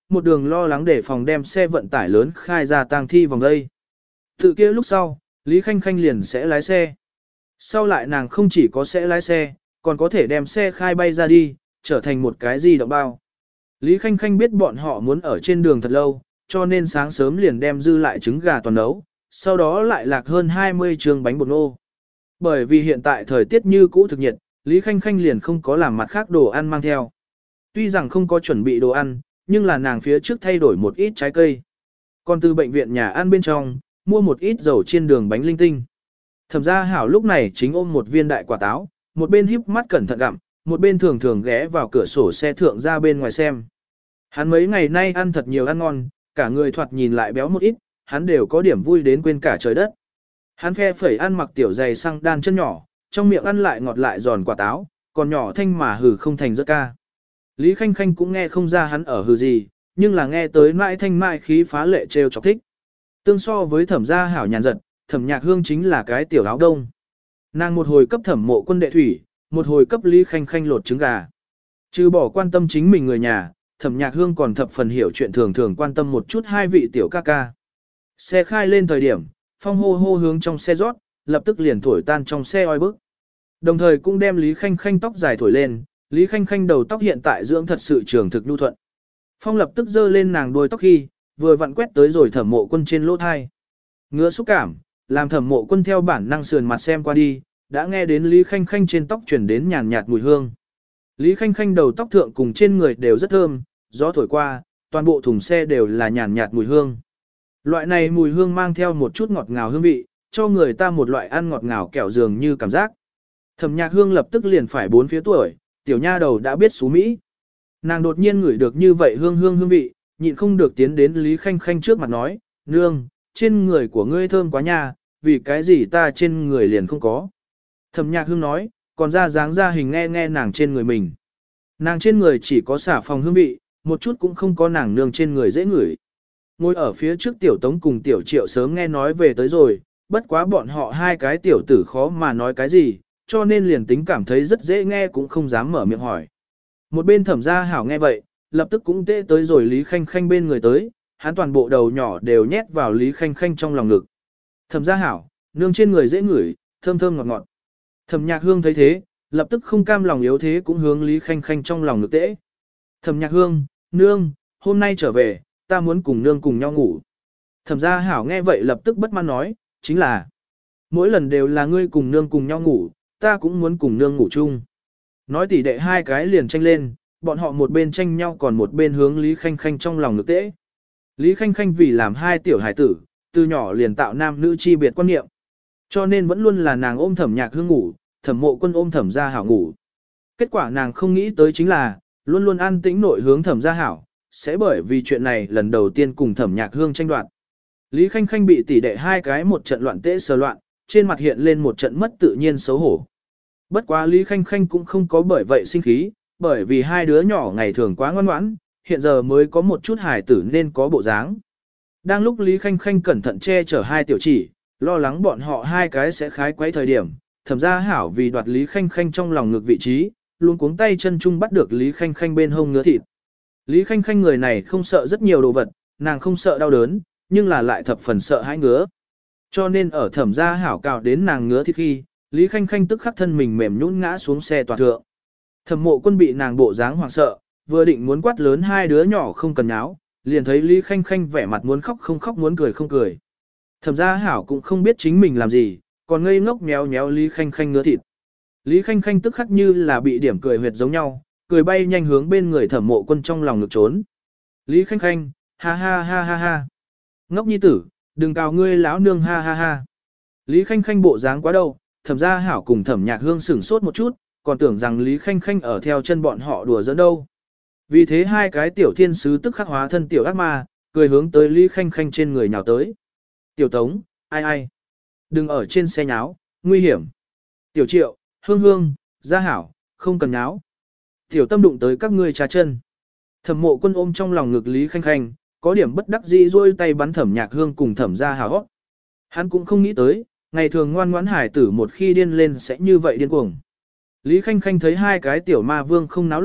một đường lo lắng để phòng đem xe vận tải lớn khai ra tang thi vòng đây. Tự kia lúc sau, Lý Khanh Khanh liền sẽ lái xe. Sau lại nàng không chỉ có sẽ lái xe, còn có thể đem xe khai bay ra đi, trở thành một cái di động bao. Lý Khanh Khanh biết bọn họ muốn ở trên đường thật lâu, cho nên sáng sớm liền đem dư lại trứng gà toàn nấu, sau đó lại lạc hơn 20 trường bánh bột nô. Bởi vì hiện tại thời tiết như cũ thực nhiệt, Lý Khanh Khanh liền không có làm mặt khác đồ ăn mang theo. Tuy rằng không có chuẩn bị đồ ăn, nhưng là nàng phía trước thay đổi một ít trái cây. Còn từ bệnh viện nhà ăn bên trong, mua một ít dầu chiên đường bánh linh tinh. Thẩm Gia Hảo lúc này chính ôm một viên đại quả táo, một bên híp mắt cẩn thận gặm, một bên thường thường ghé vào cửa sổ xe thượng ra bên ngoài xem. Hắn mấy ngày nay ăn thật nhiều ăn ngon, cả người thoạt nhìn lại béo một ít, hắn đều có điểm vui đến quên cả trời đất. Hắn phe phẩy ăn mặc tiểu giày sang đan chân nhỏ, trong miệng ăn lại ngọt lại giòn quả táo, còn nhỏ thanh mà hừ không thành rất ca. Lý Khanh Khanh cũng nghe không ra hắn ở hừ gì, nhưng là nghe tới mãi thanh mãi khí phá lệ trêu chọc thích. Tương so với Thẩm Gia Hảo nhàn giật, Thẩm Nhạc Hương chính là cái tiểu áo đông. Nàng một hồi cấp Thẩm Mộ Quân đệ thủy, một hồi cấp Lý Khanh Khanh lột trứng gà. Trừ bỏ quan tâm chính mình người nhà, Thẩm Nhạc Hương còn thập phần hiểu chuyện thường thường quan tâm một chút hai vị tiểu ca ca. Xe khai lên thời điểm, phong hô hô hướng trong xe rót, lập tức liền thổi tan trong xe oi bức. Đồng thời cũng đem Lý Khanh Khanh tóc dài thổi lên, Lý Khanh Khanh đầu tóc hiện tại dưỡng thật sự trường thực nhu thuận. Phong lập tức giơ lên nàng đuôi tóc khi, vừa vặn quét tới rồi Thẩm Mộ Quân trên lỗ thai. Ngứa xúc cảm, làm Thẩm Mộ Quân theo bản năng sườn mặt xem qua đi, đã nghe đến Lý Khanh Khanh trên tóc truyền đến nhàn nhạt mùi hương. Lý Khanh Khanh đầu tóc thượng cùng trên người đều rất thơm, gió thổi qua, toàn bộ thùng xe đều là nhàn nhạt mùi hương. Loại này mùi hương mang theo một chút ngọt ngào hương vị, cho người ta một loại ăn ngọt ngào kẹo dường như cảm giác. Thẩm Nhạc Hương lập tức liền phải 4 phía tuổi, tiểu nha đầu đã biết xú Mỹ. Nàng đột nhiên ngửi được như vậy hương vị, nhịn không được tiến đến Lý Khanh Khanh trước mặt nói, nương, trên người của ngươi thơm quá nha, vì cái gì ta trên người liền không có. Thẩm Nhạc Hương nói, còn ra dáng ra hình nghe nàng trên người mình. Nàng trên người chỉ có xả phòng hương vị, một chút cũng không có nàng nương trên người dễ ngửi. Ngồi ở phía trước tiểu tống cùng tiểu triệu sớm nghe nói về tới rồi, bất quá bọn họ hai cái tiểu tử khó mà nói cái gì, cho nên liền tính cảm thấy rất dễ nghe cũng không dám mở miệng hỏi. Một bên Thẩm Gia Hảo nghe vậy, lập tức cũng tê tới rồi Lý Khanh Khanh bên người tới, hắn toàn bộ đầu nhỏ đều nhét vào Lý Khanh Khanh trong lòng ngực. Thẩm Gia Hảo, nương trên người dễ ngửi, thơm thơm ngọt ngọt. Thẩm Nhạc Hương thấy thế, lập tức không cam lòng yếu thế cũng hướng Lý Khanh Khanh trong lòng ngực tễ. Thẩm Nhạc Hương, nương, hôm nay trở về, ta muốn cùng nương cùng nhau ngủ. Thẩm Gia Hảo nghe vậy lập tức bất mãn nói, chính là, mỗi lần đều là ngươi cùng nương cùng nhau ngủ, ta cũng muốn cùng nương ngủ chung. Nói tỉ đệ hai cái liền tranh lên, bọn họ một bên tranh nhau còn một bên hướng Lý Khanh Khanh trong lòng ngực tễ. Lý Khanh Khanh vì làm hai tiểu hải tử, từ nhỏ liền tạo nam nữ chi biệt quan niệm. Cho nên vẫn luôn là nàng ôm Thẩm Nhạc Hương ngủ, Thẩm Mộ Quân ôm Thẩm Gia Hảo ngủ. Kết quả nàng không nghĩ tới chính là, luôn luôn an tĩnh nội hướng Thẩm Gia Hảo, sẽ bởi vì chuyện này lần đầu tiên cùng Thẩm Nhạc Hương tranh đoạt. Lý Khanh Khanh bị tỷ đệ hai cái một trận loạn tễ sờ loạn, trên mặt hiện lên một trận mất tự nhiên xấu hổ. Bất quá Lý Khanh Khanh cũng không có bởi vậy sinh khí, bởi vì hai đứa nhỏ ngày thường quá ngoan ngoãn, hiện giờ mới có một chút hài tử nên có bộ dáng. Đang lúc Lý Khanh Khanh cẩn thận che chở hai tiểu chỉ, lo lắng bọn họ hai cái sẽ khái quấy thời điểm, Thẩm Gia Hảo vì đoạt Lý Khanh Khanh trong lòng ngực vị trí, luôn cuống tay chân chung bắt được Lý Khanh Khanh bên hông ngứa thịt. Lý Khanh Khanh người này không sợ rất nhiều đồ vật, nàng không sợ đau đớn, nhưng là lại thập phần sợ hãi ngứa. Cho nên ở Thẩm Gia Hảo cào đến nàng ngứa thịt khi, Lý Khanh Khanh tức khắc thân mình mềm nhũn ngã xuống xe toàn thượng. Thẩm Mộ Quân bị nàng bộ dáng hoảng sợ, vừa định muốn quát lớn hai đứa nhỏ không cần nháo, liền thấy Lý Khanh Khanh vẻ mặt muốn khóc không khóc muốn cười không cười. Thẩm Gia Hảo cũng không biết chính mình làm gì, còn ngây ngốc méo méo Lý Khanh Khanh ngứa thịt. Lý Khanh Khanh tức khắc như là bị điểm cười huyệt giống nhau, cười bay nhanh hướng bên người Thẩm Mộ Quân trong lòng ngực trốn. Lý Khanh Khanh, ha ha ha ha ha. Ngốc nhi tử, đừng cào ngươi lão nương ha ha ha. Lý Khanh Khanh bộ dáng quá đâu, Thẩm Gia Hảo cùng Thẩm Nhạc Hương sửng sốt một chút, còn tưởng rằng Lý Khanh Khanh ở theo chân bọn họ đùa giỡn đâu. Vì thế hai cái tiểu thiên sứ tức khắc hóa thân tiểu ác ma, cười hướng tới Lý Khanh Khanh trên người nhào tới. Tiểu Tống, ai? Đừng ở trên xe nháo, nguy hiểm. Tiểu Triệu, Hương Hương, Gia Hảo, không cần nháo. Tiểu Tâm đụng tới các ngươi trà chân. Thẩm Mộ Quân ôm trong lòng ngực Lý Khanh Khanh, có điểm bất đắc dĩ rôi tay bắn Thẩm Nhạc Hương cùng Thẩm Gia Hảo. Hắn cũng không nghĩ tới, ngày thường ngoan ngoãn hải tử một khi điên lên sẽ như vậy điên cuồng. Lý Khanh Khanh thấy hai cái tiểu ma vương không náo loạn,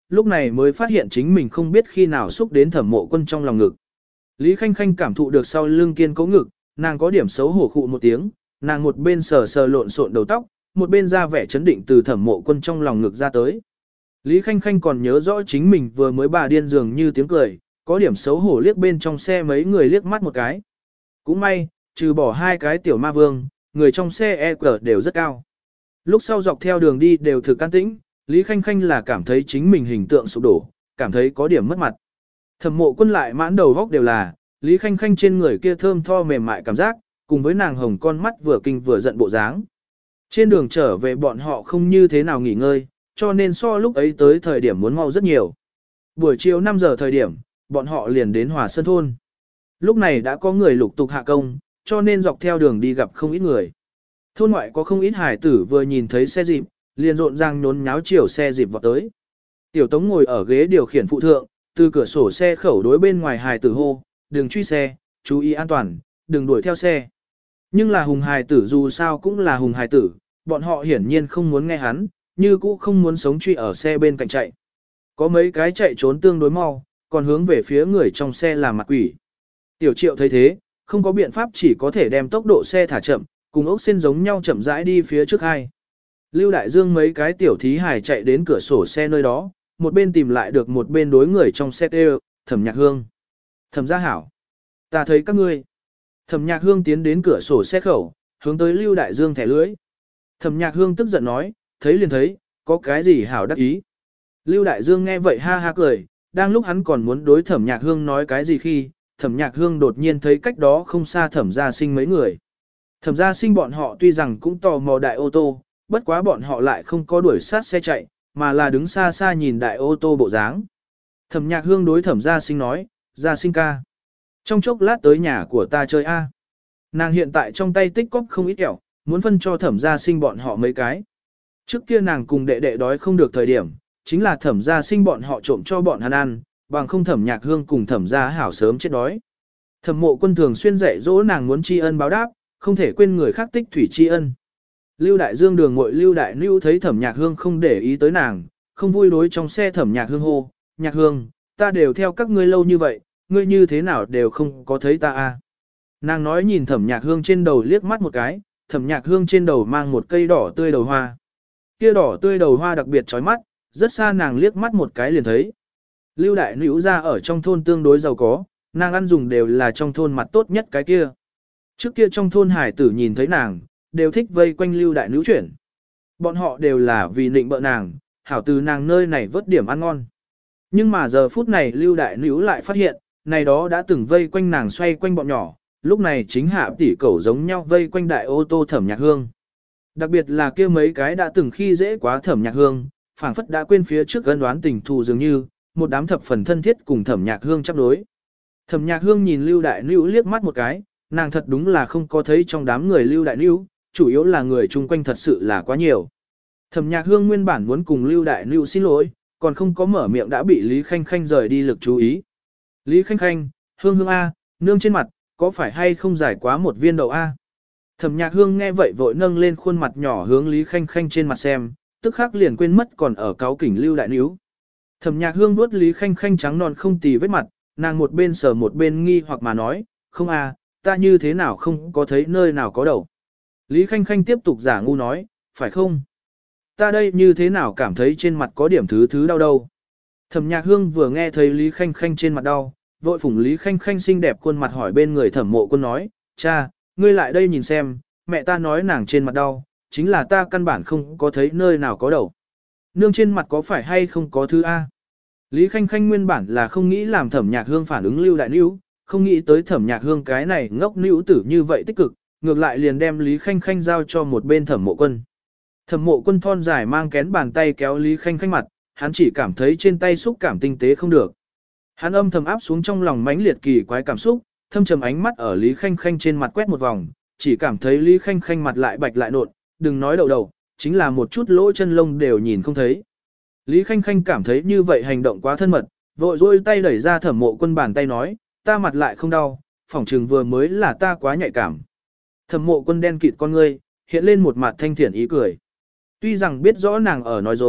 lúc này mới phát hiện chính mình không biết khi nào xúc đến Thẩm Mộ Quân trong lòng ngực. Lý Khanh Khanh cảm thụ được sau lưng kiên cố ngực, nàng có điểm xấu hổ khụ một tiếng, nàng một bên sờ sờ lộn xộn đầu tóc, một bên ra vẻ chấn định từ Thẩm Mộ Quân trong lòng ngực ra tới. Lý Khanh Khanh còn nhớ rõ chính mình vừa mới bà điên dường như tiếng cười, có điểm xấu hổ liếc bên trong xe mấy người liếc mắt một cái. Cũng may, trừ bỏ hai cái tiểu ma vương, người trong xe EQ đều rất cao. Lúc sau dọc theo đường đi đều thực an tĩnh, Lý Khanh Khanh là cảm thấy chính mình hình tượng sụp đổ, cảm thấy có điểm mất mặt. Thẩm Mộ Quân lại mãn đầu góc đều là, Lý Khanh Khanh trên người kia thơm tho mềm mại cảm giác, cùng với nàng hồng con mắt vừa kinh vừa giận bộ dáng. Trên đường trở về bọn họ không như thế nào nghỉ ngơi, cho nên so lúc ấy tới thời điểm muốn mau rất nhiều. Buổi chiều 5 giờ thời điểm, bọn họ liền đến Hòa Sơn thôn. Lúc này đã có người lục tục hạ công, cho nên dọc theo đường đi gặp không ít người. Thôn ngoại có không ít hải tử vừa nhìn thấy xe dịp, liền rộn ràng nhốn nháo chiều xe dịp vào tới. Tiểu Tống ngồi ở ghế điều khiển phụ thượng, từ cửa sổ xe khẩu đối bên ngoài hải tử hô, đừng truy xe, chú ý an toàn, đừng đuổi theo xe. Nhưng là hùng hải tử dù sao cũng là hùng hải tử, bọn họ hiển nhiên không muốn nghe hắn, như cũ không muốn sống truy ở xe bên cạnh chạy. Có mấy cái chạy trốn tương đối mau, còn hướng về phía người trong xe làm mặt quỷ. Tiểu Triệu thấy thế, không có biện pháp chỉ có thể đem tốc độ xe thả chậm, cùng ốc xin giống nhau chậm rãi đi phía trước hai. Lưu Đại Dương mấy cái tiểu thí hài chạy đến cửa sổ xe nơi đó, một bên tìm lại được một bên đối người trong xe kêu, Thẩm Nhạc Hương. Thẩm Gia Hảo. Ta thấy các ngươi. Thẩm Nhạc Hương tiến đến cửa sổ xe khẩu, hướng tới Lưu Đại Dương thẻ lưới. Thẩm Nhạc Hương tức giận nói, thấy liền thấy, có cái gì hảo đắc ý. Lưu Đại Dương nghe vậy ha ha cười, đang lúc hắn còn muốn đối Thẩm Nhạc Hương nói cái gì khi, Thẩm Nhạc Hương đột nhiên thấy cách đó không xa Thẩm Gia Sinh mấy người. Thẩm Gia Sinh bọn họ tuy rằng cũng tò mò đại ô tô, bất quá bọn họ lại không có đuổi sát xe chạy, mà là đứng xa xa nhìn đại ô tô bộ dáng. Thẩm Nhạc Hương đối Thẩm Gia Sinh nói, Gia Sinh ca. Trong chốc lát tới nhà của ta chơi a. Nàng hiện tại trong tay tích cóp không ít kẹo, muốn phân cho Thẩm Gia Sinh bọn họ mấy cái. Trước kia nàng cùng đệ đệ đói không được thời điểm, chính là Thẩm Gia Sinh bọn họ trộm cho bọn hắn ăn, bằng không Thẩm Nhạc Hương cùng Thẩm Gia Hảo sớm chết đói. Thẩm Mộ Quân thường xuyên dạy dỗ nàng muốn tri ân báo đáp, không thể quên người khác tích thủy tri ân. Lưu Đại Dương đường muội Lưu Đại Nữu thấy Thẩm Nhạc Hương không để ý tới nàng, không vui đối trong xe Thẩm Nhạc Hương hô, Nhạc Hương, ta đều theo các ngươi lâu như vậy, ngươi như thế nào đều không có thấy ta a. Nàng nói nhìn Thẩm Nhạc Hương trên đầu liếc mắt một cái, Thẩm Nhạc Hương trên đầu mang một cây đỏ tươi đầu hoa. Kia đỏ tươi đầu hoa đặc biệt chói mắt, rất xa nàng liếc mắt một cái liền thấy. Lưu Đại Nữu ra ở trong thôn tương đối giàu có, nàng ăn dùng đều là trong thôn mặt tốt nhất cái kia. Trước kia trong thôn hải tử nhìn thấy nàng, đều thích vây quanh Lưu Đại Nữu chuyển. Bọn họ đều là vì nịnh bợ nàng, hảo từ nàng nơi này vớt điểm ăn ngon. Nhưng mà giờ phút này Lưu Đại Nữu lại phát hiện, này đó đã từng vây quanh nàng xoay quanh bọn nhỏ, lúc này chính hạ tỷ cẩu giống nhau vây quanh đại ô tô Thẩm Nhạc Hương. Đặc biệt là kia mấy cái đã từng khi dễ quá Thẩm Nhạc Hương, phảng phất đã quên phía trước gân đoán tình thù dường như, một đám thập phần thân thiết cùng Thẩm Nhạc Hương chấp đối. Thẩm Nhạc Hương nhìn Lưu Đại Nữu liếc mắt một cái, nàng thật đúng là không có thấy trong đám người Lưu Đại Nữu, chủ yếu là người chung quanh thật sự là quá nhiều. Thẩm Nhạc Hương nguyên bản muốn cùng Lưu Đại Nữu xin lỗi, còn không có mở miệng đã bị Lý Khanh Khanh rời đi lực chú ý. Lý Khanh Khanh, Hương Hương A, nương trên mặt, có phải hay không giải quá một viên đậu A? Thẩm Nhạc Hương nghe vậy vội nâng lên khuôn mặt nhỏ hướng Lý Khanh Khanh trên mặt xem, tức khắc liền quên mất còn ở cáu kỉnh Lưu Đại Nữu. Thẩm Nhạc Hương vuốt Lý Khanh Khanh trắng non không tì vết mặt, nàng một bên sờ một bên nghi hoặc mà nói, không a, ta như thế nào không có thấy nơi nào có đậu. Lý Khanh Khanh tiếp tục giả ngu nói, phải không? Ta đây như thế nào cảm thấy trên mặt có điểm thứ đau đâu. Thẩm Nhạc Hương vừa nghe thấy Lý Khanh Khanh trên mặt đau, vội phủng Lý Khanh Khanh xinh đẹp khuôn mặt hỏi bên người Thẩm Mộ Quân nói, cha, ngươi lại đây nhìn xem, mẹ ta nói nàng trên mặt đau, chính là ta căn bản không có thấy nơi nào có đậu. Nương trên mặt có phải hay không có thứ A? Lý Khanh Khanh nguyên bản là không nghĩ làm Thẩm Nhạc Hương phản ứng Lưu Đại Nữu, không nghĩ tới Thẩm Nhạc Hương cái này ngốc nữu tử như vậy tích cực, ngược lại liền đem Lý Khanh Khanh giao cho một bên Thẩm Mộ Quân. Thẩm Mộ Quân thon dài mang kén bàn tay kéo Lý Khanh Khanh mặt, hắn chỉ cảm thấy trên tay xúc cảm tinh tế không được. Hắn âm thầm áp xuống trong lòng mãnh liệt kỳ quái cảm xúc, thâm trầm ánh mắt ở Lý Khanh Khanh trên mặt quét một vòng, chỉ cảm thấy Lý Khanh Khanh mặt lại bạch lại nộn, đừng nói đậu đầu, chính là một chút lỗ chân lông đều nhìn không thấy. Lý Khanh Khanh cảm thấy như vậy hành động quá thân mật, vội dôi tay đẩy ra Thẩm Mộ Quân bàn tay nói, ta mặt lại không đau, phỏng trừng vừa mới là ta quá nhạy cảm. Thẩm Mộ Quân đen kịt con ngươi, hiện lên một mặt thanh thiện ý cười. Tuy rằng biết rõ nàng ở nói dối,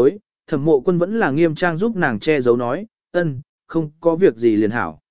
Thẩm Mộ Quân vẫn là nghiêm trang giúp nàng che giấu nói, không có việc gì liền hảo.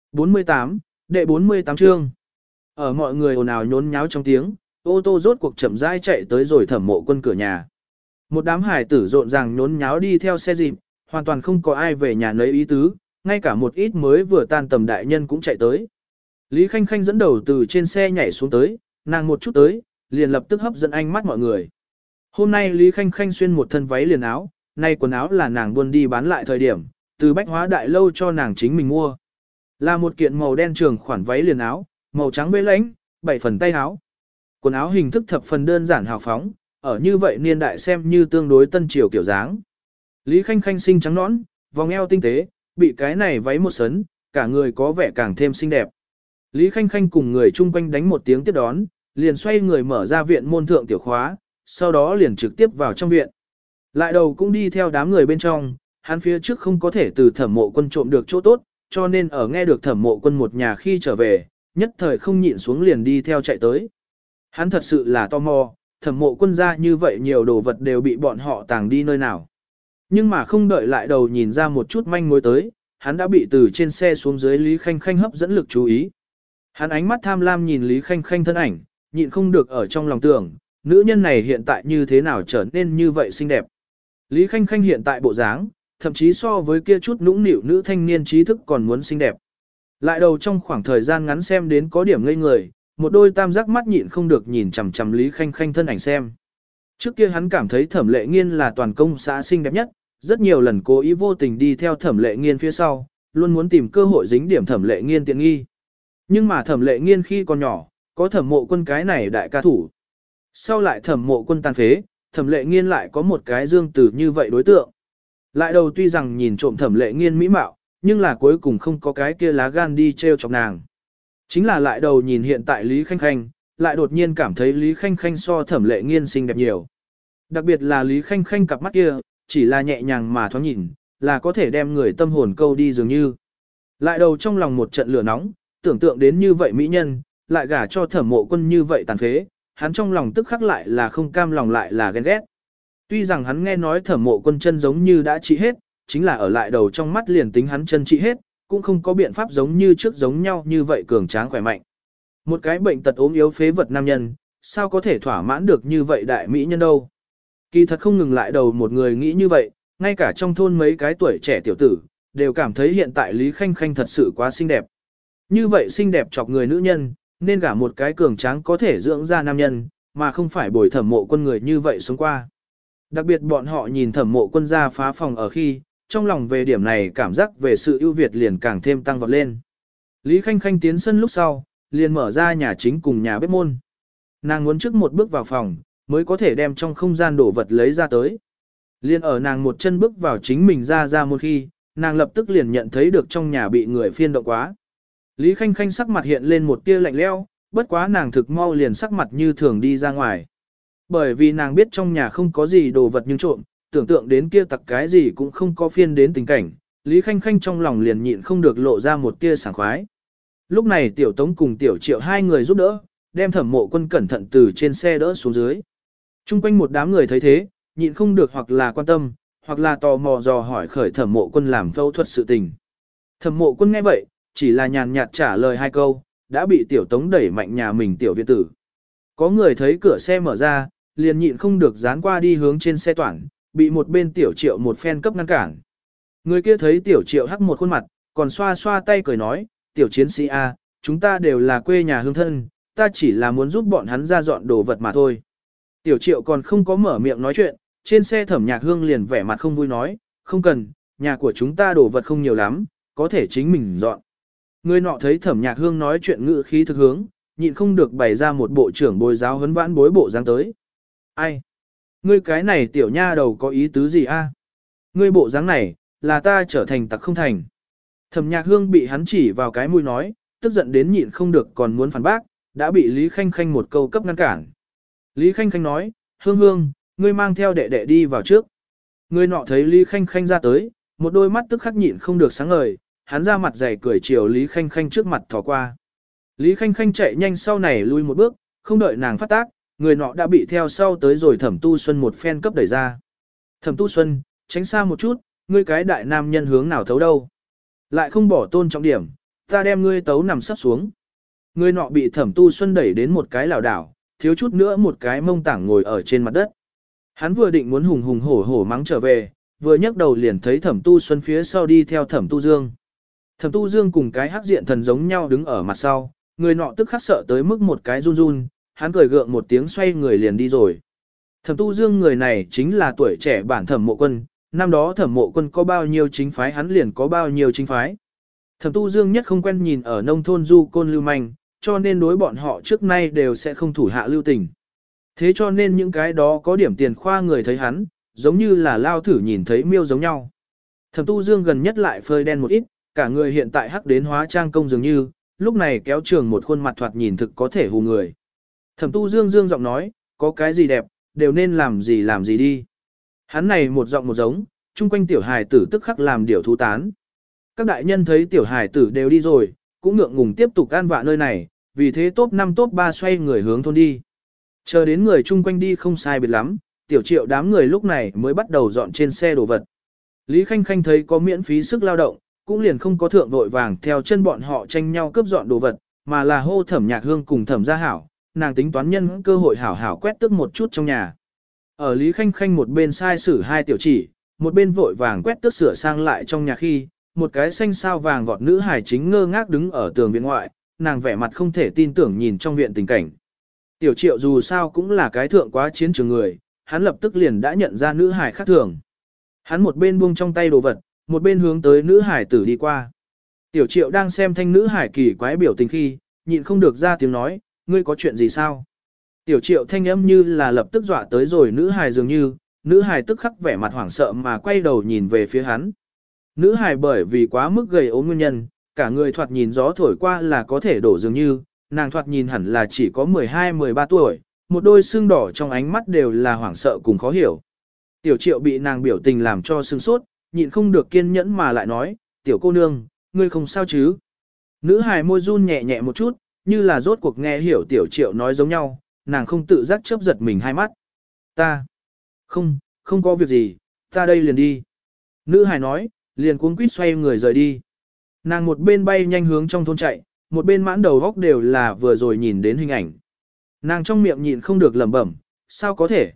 48, đệ 48 chương. Ở mọi người ồn ào nhốn nháo trong tiếng, ô tô rốt cuộc chậm rãi chạy tới rồi Thẩm Mộ Quân cửa nhà. Một đám hải tử rộn ràng nhốn nháo đi theo xe dịp, hoàn toàn không có ai về nhà lấy ý tứ, ngay cả một ít mới vừa tan tầm đại nhân cũng chạy tới. Lý Khanh Khanh dẫn đầu từ trên xe nhảy xuống tới, nàng một chút tới, liền lập tức hấp dẫn ánh mắt mọi người. Hôm nay Lý Khanh Khanh xuyên một thân váy liền áo, nay quần áo là nàng buôn đi bán lại thời điểm, từ Bách Hóa Đại Lâu cho nàng chính mình mua. Là một kiện màu đen trường khoản váy liền áo, màu trắng bê lãnh, 7 phần tay áo. Quần áo hình thức thập phần đơn giản hào phóng, ở như vậy niên đại xem như tương đối tân triều kiểu dáng. Lý Khanh Khanh xinh trắng nõn, vòng eo tinh tế, bị cái này váy một sấn, cả người có vẻ càng thêm xinh đẹp. Lý Khanh Khanh cùng người chung quanh đánh một tiếng tiếp đón, liền xoay người mở ra viện môn thượng tiểu khóa, sau đó liền trực tiếp vào trong viện. Lại đầu cũng đi theo đám người bên trong, hắn phía trước không có thể từ Thẩm Mộ Quân trộm được chỗ tốt, cho nên ở nghe được Thẩm Mộ Quân một nhà khi trở về, nhất thời không nhịn xuống liền đi theo chạy tới. Hắn thật sự là tò mò, Thẩm Mộ Quân ra như vậy nhiều đồ vật đều bị bọn họ tàng đi nơi nào. Nhưng mà không đợi lại đầu nhìn ra một chút manh mối tới, hắn đã bị từ trên xe xuống dưới Lý Khanh Khanh hấp dẫn lực chú ý. Hắn ánh mắt tham lam nhìn Lý Khanh Khanh thân ảnh, nhịn không được ở trong lòng tưởng, nữ nhân này hiện tại như thế nào trở nên như vậy xinh đẹp. Lý Khanh Khanh hiện tại bộ dáng, thậm chí so với kia chút nũng nịu nữ thanh niên trí thức còn muốn xinh đẹp. Lại đầu trong khoảng thời gian ngắn xem đến có điểm ngây người, một đôi tam giác mắt nhịn không được nhìn chằm chằm Lý Khanh Khanh thân ảnh xem. Trước kia hắn cảm thấy Thẩm Lệ Nghiên là toàn công xã xinh đẹp nhất, rất nhiều lần cố ý vô tình đi theo Thẩm Lệ Nghiên phía sau, luôn muốn tìm cơ hội dính điểm Thẩm Lệ Nghiên tiện nghi. Nhưng mà Thẩm Lệ Nghiên khi còn nhỏ, có Thẩm Mộ Quân cái này đại ca thủ. Sau lại Thẩm Mộ Quân tàn phế, Thẩm Lệ Nghiên lại có một cái dương tử như vậy đối tượng. Lại đầu tuy rằng nhìn trộm Thẩm Lệ Nghiên mỹ mạo, nhưng là cuối cùng không có cái kia lá gan đi treo chọc nàng. Chính là lại đầu nhìn hiện tại Lý Khanh Khanh, lại đột nhiên cảm thấy Lý Khanh Khanh so Thẩm Lệ Nghiên xinh đẹp nhiều. Đặc biệt là Lý Khanh Khanh cặp mắt kia, chỉ là nhẹ nhàng mà thoáng nhìn, là có thể đem người tâm hồn câu đi dường như. Lại đầu trong lòng một trận lửa nóng, tưởng tượng đến như vậy mỹ nhân, lại gả cho Thẩm Mộ Quân như vậy tàn phế, hắn trong lòng tức khắc lại là không cam lòng lại là ghen ghét. Tuy rằng hắn nghe nói Thẩm Mộ Quân chân giống như đã trị hết, chính là ở lại đầu trong mắt liền tính hắn chân trị hết, cũng không có biện pháp giống như trước giống nhau như vậy cường tráng khỏe mạnh. Một cái bệnh tật ốm yếu phế vật nam nhân, sao có thể thỏa mãn được như vậy đại mỹ nhân đâu. Kỳ thật không ngừng lại đầu một người nghĩ như vậy, ngay cả trong thôn mấy cái tuổi trẻ tiểu tử, đều cảm thấy hiện tại Lý Khanh Khanh thật sự quá xinh đẹp. Như vậy xinh đẹp chọc người nữ nhân, nên gả một cái cường tráng có thể dưỡng ra nam nhân, mà không phải bồi Thẩm Mộ Quân người như vậy sống qua. Đặc biệt bọn họ nhìn Thẩm Mộ Quân ra phá phòng ở khi, trong lòng về điểm này cảm giác về sự ưu việt liền càng thêm tăng vọt lên. Lý Khanh Khanh tiến sân lúc sau, liền mở ra nhà chính cùng nhà bếp môn. Nàng muốn trước một bước vào phòng, mới có thể đem trong không gian đồ vật lấy ra tới. Liên ở nàng một chân bước vào chính mình ra một khi, nàng lập tức liền nhận thấy được trong nhà bị người phiên động quá. Lý Khanh Khanh sắc mặt hiện lên một tia lạnh lẽo, bất quá nàng thực mau liền sắc mặt như thường đi ra ngoài. Bởi vì nàng biết trong nhà không có gì đồ vật nhưng trộm, tưởng tượng đến kia tặc cái gì cũng không có phiên đến tình cảnh, Lý Khanh Khanh trong lòng liền nhịn không được lộ ra một tia sảng khoái. Lúc này Tiểu Tống cùng Tiểu Triệu hai người giúp đỡ, đem Thẩm Mộ Quân cẩn thận từ trên xe đỡ xuống dưới. Trung quanh một đám người thấy thế, nhịn không được hoặc là quan tâm, hoặc là tò mò dò hỏi khởi Thẩm Mộ Quân làm phẫu thuật sự tình. Thẩm Mộ Quân nghe vậy, chỉ là nhàn nhạt trả lời hai câu, đã bị Tiểu Tống đẩy mạnh nhà mình tiểu viện tử. Có người thấy cửa xe mở ra, liền nhịn không được dán qua đi hướng trên xe toảng, bị một bên Tiểu Triệu một phen cấp ngăn cản. Người kia thấy Tiểu Triệu hắc một khuôn mặt, còn xoa xoa tay cười nói, Tiểu chiến sĩ A, chúng ta đều là quê nhà hương thân, ta chỉ là muốn giúp bọn hắn ra dọn đồ vật mà thôi. Tiểu Triệu còn không có mở miệng nói chuyện, trên xe Thẩm Nhạc Hương liền vẻ mặt không vui nói, không cần, nhà của chúng ta đồ vật không nhiều lắm, có thể chính mình dọn. Người nọ thấy Thẩm Nhạc Hương nói chuyện ngữ khí thực hướng, nhịn không được bày ra một bộ trưởng bồi giáo huấn vãn bối bộ dáng tới. Ai? Ngươi cái này tiểu nha đầu có ý tứ gì a? Ngươi bộ dáng này, là ta trở thành tặc không thành. Thẩm Nhạc Hương bị hắn chỉ vào cái mũi nói, tức giận đến nhịn không được còn muốn phản bác, đã bị Lý Khanh Khanh một câu cấp ngăn cản. Lý Khanh Khanh nói, Hương Hương, ngươi mang theo đệ đệ đi vào trước. Người nọ thấy Lý Khanh Khanh ra tới, một đôi mắt tức khắc nhịn không được sáng ngời, hắn ra mặt dày cười chiều Lý Khanh Khanh trước mặt thò qua. Lý Khanh Khanh chạy nhanh sau này lui một bước, không đợi nàng phát tác, người nọ đã bị theo sau tới rồi Thẩm Tu Xuân một phen cấp đẩy ra. Thẩm Tu Xuân, tránh xa một chút, ngươi cái đại nam nhân hướng nào thấu đâu. Lại không bỏ tôn trọng điểm, ta đem ngươi tấu nằm sắp xuống. Người nọ bị Thẩm Tu Xuân đẩy đến một cái lảo đảo, thiếu chút nữa một cái mông tảng ngồi ở trên mặt đất. Hắn vừa định muốn hùng hùng hổ hổ mắng trở về, vừa nhấc đầu liền thấy Thẩm Tu Xuân phía sau đi theo Thẩm Tu Dương. Thẩm Tu Dương cùng cái hắc diện thần giống nhau đứng ở mặt sau, người nọ tức khắc sợ tới mức một cái run run, hắn cười gượng một tiếng xoay người liền đi rồi. Thẩm Tu Dương người này chính là tuổi trẻ bản Thẩm Mộ Quân, năm đó Thẩm Mộ Quân có bao nhiêu chính phái hắn liền có bao nhiêu chính phái. Thẩm Tu Dương nhất không quen nhìn ở nông thôn du côn lưu manh, cho nên đối bọn họ trước nay đều sẽ không thủ hạ lưu tình. Thế cho nên những cái đó có điểm tiền khoa người thấy hắn, giống như là lao thử nhìn thấy miêu giống nhau. Thẩm Tu Dương gần nhất lại phơi đen một ít, cả người hiện tại hắc đến hóa trang công dường như, lúc này kéo trường một khuôn mặt thoạt nhìn thực có thể hù người. Thẩm Tu Dương dương giọng nói, có cái gì đẹp, đều nên làm gì đi. Hắn này một giọng một giống, chung quanh tiểu hài tử tức khắc làm điều thú tán. Các đại nhân thấy tiểu hài tử đều đi rồi, cũng ngượng ngùng tiếp tục an vạ nơi này, vì thế top 5 top 3 xoay người hướng thôn đi. Chờ đến người chung quanh đi không sai biệt lắm, tiểu triệu đám người lúc này mới bắt đầu dọn trên xe đồ vật. Lý Khanh Khanh thấy có miễn phí sức lao động, cũng liền không có thượng vội vàng theo chân bọn họ tranh nhau cướp dọn đồ vật, mà là hô Thẩm Nhạc Hương cùng Thẩm Gia Hảo, nàng tính toán nhân cơ hội hảo hảo quét tước một chút trong nhà. Ở Lý Khanh Khanh một bên sai sử hai tiểu chỉ, một bên vội vàng quét tước sửa sang lại trong nhà khi, một cái xanh sao vàng vọt nữ hài chính ngơ ngác đứng ở tường viện ngoại, nàng vẻ mặt không thể tin tưởng nhìn trong viện tình cảnh. Tiểu Triệu dù sao cũng là cái thượng quá chiến trường người, hắn lập tức liền đã nhận ra nữ hài khác thường. Hắn một bên buông trong tay đồ vật, một bên hướng tới nữ hải tử đi qua. Tiểu Triệu đang xem thanh nữ hải kỳ quái biểu tình khi, nhịn không được ra tiếng nói, ngươi có chuyện gì sao? Tiểu Triệu thanh âm như là lập tức dọa tới rồi nữ hải dường như, nữ hải tức khắc vẻ mặt hoảng sợ mà quay đầu nhìn về phía hắn. Nữ hải bởi vì quá mức gầy ốm nguyên nhân, cả người thoạt nhìn gió thổi qua là có thể đổ dường như, nàng thoạt nhìn hẳn là chỉ có 12-13 tuổi, một đôi xương đỏ trong ánh mắt đều là hoảng sợ cùng khó hiểu. Tiểu Triệu bị nàng biểu tình làm cho sưng sốt, nhịn không được kiên nhẫn mà lại nói, tiểu cô nương, ngươi không sao chứ? Nữ hài môi run nhẹ nhẹ một chút, như là rốt cuộc nghe hiểu tiểu Triệu nói giống nhau, nàng không tự giác chớp giật mình hai mắt. Ta, không có việc gì, ta đây liền đi. Nữ hài nói, liền cuống quýt xoay người rời đi. Nàng một bên bay nhanh hướng trong thôn chạy, một bên mãn đầu góc đều là vừa rồi nhìn đến hình ảnh. Nàng trong miệng nhịn không được lẩm bẩm, sao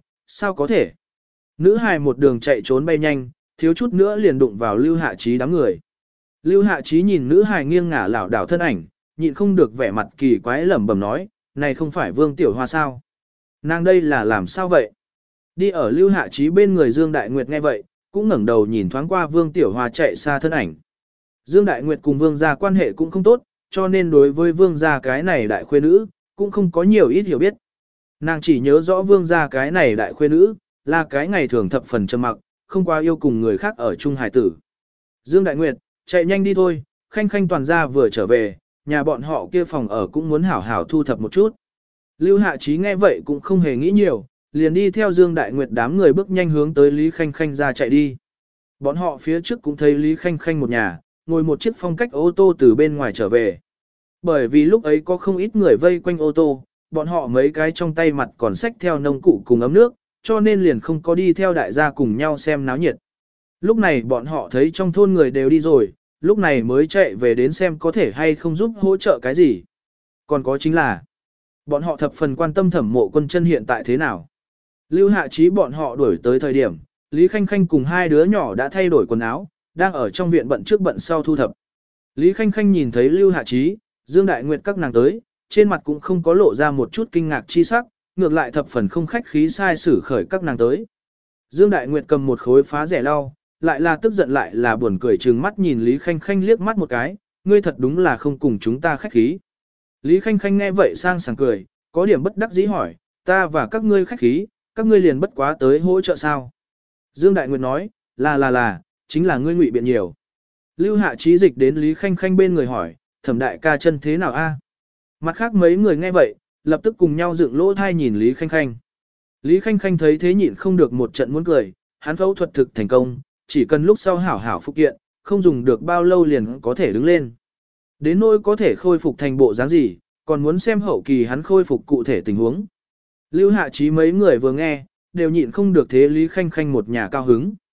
có thể? Nữ hài một đường chạy trốn bay nhanh, thiếu chút nữa liền đụng vào Lưu Hạ Chí đám người. Lưu Hạ Chí nhìn nữ hài nghiêng ngả lảo đảo thân ảnh, nhịn không được vẻ mặt kỳ quái lẩm bẩm nói, này không phải Vương Tiểu Hoa sao? Nàng đây là làm sao vậy? Đi ở Lưu Hạ Chí bên người Dương Đại Nguyệt nghe vậy, cũng ngẩng đầu nhìn thoáng qua Vương Tiểu Hoa chạy xa thân ảnh. Dương Đại Nguyệt cùng Vương gia quan hệ cũng không tốt, cho nên đối với Vương gia cái này đại khuê nữ, cũng không có nhiều ít hiểu biết. Nàng chỉ nhớ rõ Vương gia cái này đại khuê nữ, là cái ngày thường thập phần trầm mặc, không qua yêu cùng người khác ở chung hải tử. Dương Đại Nguyệt, chạy nhanh đi thôi, Khanh Khanh toàn gia vừa trở về, nhà bọn họ kia phòng ở cũng muốn hảo hảo thu thập một chút. Lưu Hạ Chí nghe vậy cũng không hề nghĩ nhiều, liền đi theo Dương Đại Nguyệt đám người bước nhanh hướng tới Lý Khanh Khanh ra chạy đi. Bọn họ phía trước cũng thấy Lý Khanh Khanh một nhà, ngồi một chiếc phong cách ô tô từ bên ngoài trở về. Bởi vì lúc ấy có không ít người vây quanh ô tô, bọn họ mấy cái trong tay mặt còn xách theo nông cụ cùng ấm nước, cho nên liền không có đi theo đại gia cùng nhau xem náo nhiệt. Lúc này bọn họ thấy trong thôn người đều đi rồi, lúc này mới chạy về đến xem có thể hay không giúp hỗ trợ cái gì. Còn có chính là, bọn họ thập phần quan tâm Thẩm Mộ Quân chân hiện tại thế nào. Lưu Hạ Chí bọn họ đuổi tới thời điểm, Lý Khanh Khanh cùng hai đứa nhỏ đã thay đổi quần áo, đang ở trong viện bận trước bận sau thu thập. Lý Khanh Khanh nhìn thấy Lưu Hạ Chí, Dương Đại Nguyệt các nàng tới, trên mặt cũng không có lộ ra một chút kinh ngạc chi sắc, ngược lại thập phần không khách khí sai xử khởi các nàng tới. Dương Đại Nguyệt cầm một khối phá rẻ lau, lại là tức giận lại là buồn cười trừng mắt nhìn Lý Khanh Khanh liếc mắt một cái, ngươi thật đúng là không cùng chúng ta khách khí. Lý Khanh Khanh nghe vậy sang sảng cười, có điểm bất đắc dĩ hỏi, ta và các ngươi khách khí, các ngươi liền bất quá tới hỗ trợ sao. Dương Đại Nguyệt nói, là, chính là ngươi ngụy biện nhiều. Lưu Hạ Chí dịch đến Lý Khanh Khanh bên người hỏi, Thẩm đại ca chân thế nào a? Mặt khác mấy người nghe vậy, lập tức cùng nhau dựng lỗ thai nhìn Lý Khanh Khanh. Lý Khanh Khanh thấy thế nhịn không được một trận muốn cười, hắn phẫu thuật thực thành công, chỉ cần lúc sau hảo hảo phục kiện, không dùng được bao lâu liền có thể đứng lên. Đến nỗi có thể khôi phục thành bộ dáng gì, còn muốn xem hậu kỳ hắn khôi phục cụ thể tình huống. Lưu Hạ Chí mấy người vừa nghe, đều nhịn không được thế Lý Khanh Khanh một nhà cao hứng.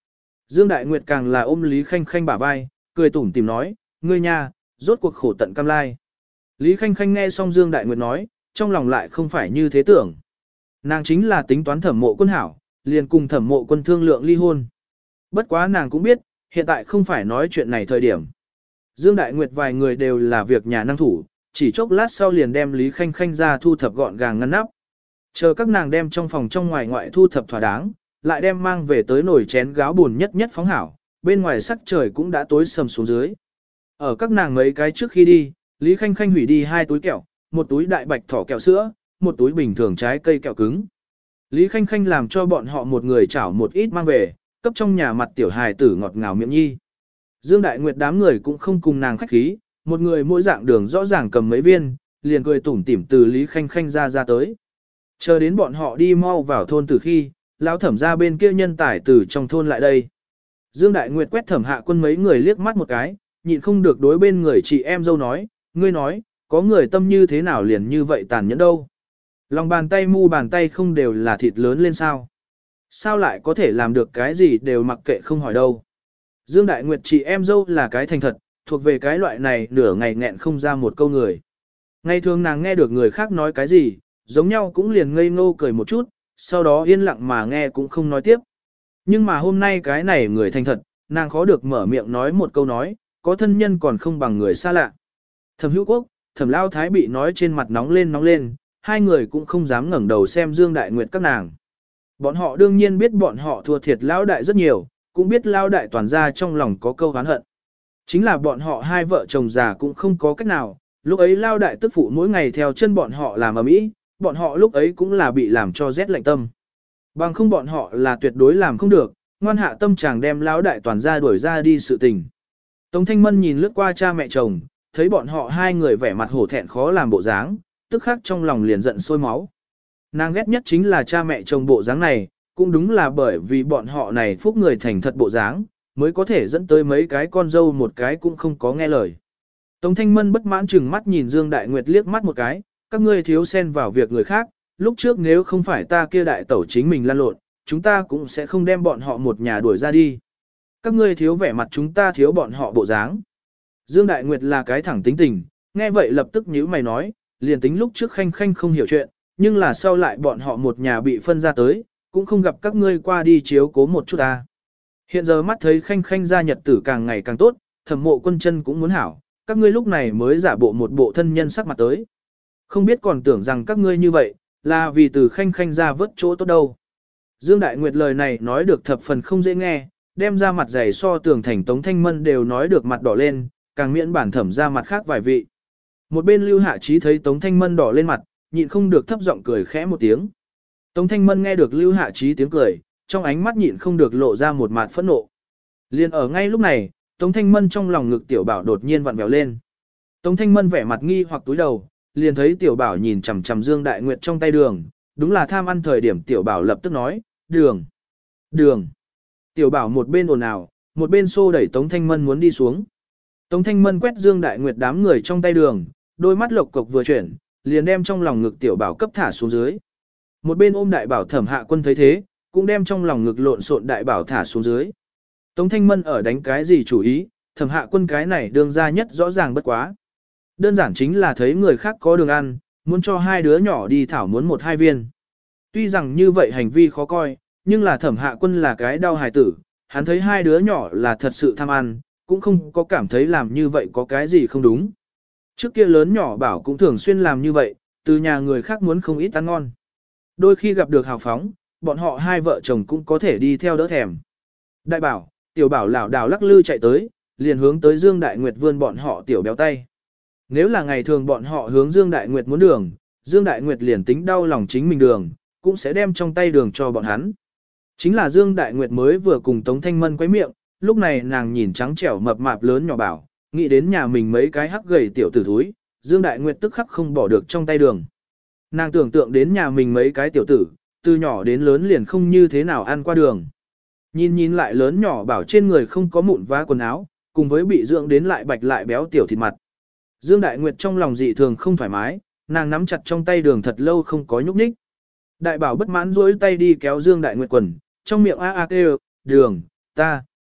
Dương Đại Nguyệt càng là ôm Lý Khanh Khanh bả vai, cười tủm tỉm nói, ngươi nha, rốt cuộc khổ tận cam lai. Lý Khanh Khanh nghe xong Dương Đại Nguyệt nói, trong lòng lại không phải như thế tưởng. Nàng chính là tính toán Thẩm Mộ Quân hảo, liền cùng Thẩm Mộ Quân thương lượng ly hôn. Bất quá nàng cũng biết, hiện tại không phải nói chuyện này thời điểm. Dương Đại Nguyệt vài người đều là việc nhà năng thủ, chỉ chốc lát sau liền đem Lý Khanh Khanh ra thu thập gọn gàng ngăn nắp. Chờ các nàng đem trong phòng trong ngoài ngoại thu thập thỏa đáng, lại đem mang về tới nồi chén gáo buồn nhất nhất phóng hảo, bên ngoài sắc trời cũng đã tối sầm xuống dưới. Ở các nàng mấy cái trước khi đi, Lý Khanh Khanh hủy đi 2 túi kẹo, một túi đại bạch thỏ kẹo sữa, một túi bình thường trái cây kẹo cứng. Lý Khanh Khanh làm cho bọn họ một người chảo một ít mang về, cấp trong nhà mặt tiểu hài tử ngọt ngào miệng nhi. Dương Đại Nguyệt đám người cũng không cùng nàng khách khí, một người mỗi dạng đường rõ ràng cầm mấy viên, liền cười tủm tỉm từ Lý Khanh Khanh ra tới. Chờ đến bọn họ đi mau vào thôn từ khi, lão Thẩm ra bên kia nhân tài từ trong thôn lại đây. Dương Đại Nguyệt quét Thẩm Hạ Quân mấy người liếc mắt một cái, nhịn không được đối bên người chị em dâu nói, ngươi nói, có người tâm như thế nào liền như vậy tàn nhẫn đâu. Lòng bàn tay mu bàn tay không đều là thịt lớn lên sao. Sao lại có thể làm được cái gì đều mặc kệ không hỏi đâu. Dương Đại Nguyệt chị em dâu là cái thành thật, thuộc về cái loại này nửa ngày nghẹn không ra một câu người. Ngày thường nàng nghe được người khác nói cái gì, giống nhau cũng liền ngây ngô cười một chút, sau đó yên lặng mà nghe cũng không nói tiếp. Nhưng mà hôm nay cái này người thành thật, nàng khó được mở miệng nói một câu nói, có thân nhân còn không bằng người xa lạ. Thẩm Hữu Quốc, Thẩm Lao Thái bị nói trên mặt nóng lên, hai người cũng không dám ngẩng đầu xem Dương Đại Nguyệt các nàng. Bọn họ đương nhiên biết bọn họ thua thiệt Lão Đại rất nhiều, cũng biết Lão Đại toàn ra trong lòng có câu oán hận. Chính là bọn họ hai vợ chồng già cũng không có cách nào, lúc ấy Lão Đại tức phụ mỗi ngày theo chân bọn họ làm ầm ĩ, bọn họ lúc ấy cũng là bị làm cho rét lạnh tâm. Bằng không bọn họ là tuyệt đối làm không được, ngoan hạ tâm chàng đem Lão Đại toàn ra đuổi ra đi sự tình. Tống Thanh Mân nhìn lướt qua cha mẹ chồng, thấy bọn họ hai người vẻ mặt hổ thẹn khó làm bộ dáng, tức khắc trong lòng liền giận sôi máu. Nàng ghét nhất chính là cha mẹ chồng bộ dáng này, cũng đúng là bởi vì bọn họ này phúc người thành thật bộ dáng, mới có thể dẫn tới mấy cái con dâu một cái cũng không có nghe lời. Tống Thanh Mân bất mãn chừng mắt nhìn Dương Đại Nguyệt liếc mắt một cái, các ngươi thiếu xen vào việc người khác, lúc trước nếu không phải ta kia đại tẩu chính mình lăn lộn, chúng ta cũng sẽ không đem bọn họ một nhà đuổi ra đi. Các ngươi thiếu vẻ mặt chúng ta thiếu bọn họ bộ dáng. Dương Đại Nguyệt là cái thẳng tính tình, nghe vậy lập tức nhíu mày nói, liền tính lúc trước Khanh Khanh không hiểu chuyện, nhưng là sau lại bọn họ một nhà bị phân ra tới, cũng không gặp các ngươi qua đi chiếu cố một chút ta. Hiện giờ mắt thấy Khanh Khanh gia nhật tử càng ngày càng tốt, Thẩm Mộ Quân chân cũng muốn hảo, các ngươi lúc này mới giả bộ một bộ thân nhân sắc mặt tới. Không biết còn tưởng rằng các ngươi như vậy, là vì từ Khanh Khanh ra vớt chỗ tốt đâu. Dương Đại Nguyệt lời này nói được thập phần không dễ nghe, đem ra mặt dày so tường thành Tống Thanh Mân đều nói được mặt đỏ lên, càng miễn bản Thẩm ra mặt khác vài vị. Một bên Lưu Hạ Trí thấy Tống Thanh Mân đỏ lên mặt, nhịn không được thấp giọng cười khẽ một tiếng. Tống Thanh Mân nghe được Lưu Hạ Trí tiếng cười, trong ánh mắt nhịn không được lộ ra một mặt phẫn nộ. Liên ở ngay lúc này, Tống Thanh Mân trong lòng ngực Tiểu Bảo đột nhiên vặn vẹo lên. Tống Thanh Mân vẻ mặt nghi hoặc túi đầu, liền thấy Tiểu Bảo nhìn chằm chằm Dương Đại Nguyệt trong tay đường, đúng là tham ăn thời điểm Tiểu Bảo lập tức nói, đường, đường. Tiểu Bảo một bên ồn ào, một bên xô đẩy Tống Thanh Mân muốn đi xuống. Tống Thanh Mân quét Dương Đại Nguyệt đám người trong tay đường, đôi mắt lộc cộc vừa chuyển, liền đem trong lòng ngực Tiểu Bảo cấp thả xuống dưới. Một bên ôm Đại Bảo Thẩm Hạ Quân thấy thế, cũng đem trong lòng ngực lộn xộn Đại Bảo thả xuống dưới. Tống Thanh Mân ở đánh cái gì chủ ý, Thẩm Hạ Quân cái này đương ra nhất rõ ràng bất quá. Đơn giản chính là thấy người khác có đường ăn, muốn cho hai đứa nhỏ đi thảo muốn một hai viên. Tuy rằng như vậy hành vi khó coi, nhưng là Thẩm Hạ Quân là cái đau hài tử, hắn thấy hai đứa nhỏ là thật sự tham ăn, cũng không có cảm thấy làm như vậy có cái gì không đúng. Trước kia lớn nhỏ Bảo cũng thường xuyên làm như vậy, từ nhà người khác muốn không ít ăn ngon. Đôi khi gặp được hào phóng, bọn họ hai vợ chồng cũng có thể đi theo đỡ thèm. Đại Bảo, Tiểu Bảo lảo đảo lắc lư chạy tới, liền hướng tới Dương Đại Nguyệt vươn bọn họ tiểu béo tay. Nếu là ngày thường bọn họ hướng Dương Đại Nguyệt muốn đường, Dương Đại Nguyệt liền tính đau lòng chính mình đường, cũng sẽ đem trong tay đường cho bọn hắn. Chính là Dương Đại Nguyệt mới vừa cùng Tống Thanh Mân quấy miệng, lúc này nàng nhìn trắng trẻo mập mạp lớn nhỏ Bảo, nghĩ đến nhà mình mấy cái hắc gầy tiểu tử thúi, Dương Đại Nguyệt tức khắc không bỏ được trong tay đường. Nàng tưởng tượng đến nhà mình mấy cái tiểu tử, từ nhỏ đến lớn liền không như thế nào ăn qua đường. Nhìn lại lớn nhỏ Bảo trên người không có mụn vá quần áo, cùng với bị dưỡng đến lại bạch lại béo tiểu thịt mặt. Dương Đại Nguyệt trong lòng dị thường không thoải mái, nàng nắm chặt trong tay đường thật lâu không có nhúc nhích. Đại Bảo bất mãn duỗi tay đi kéo Dương Đại Nguyệt quần, trong miệng a a kêu, đường, ta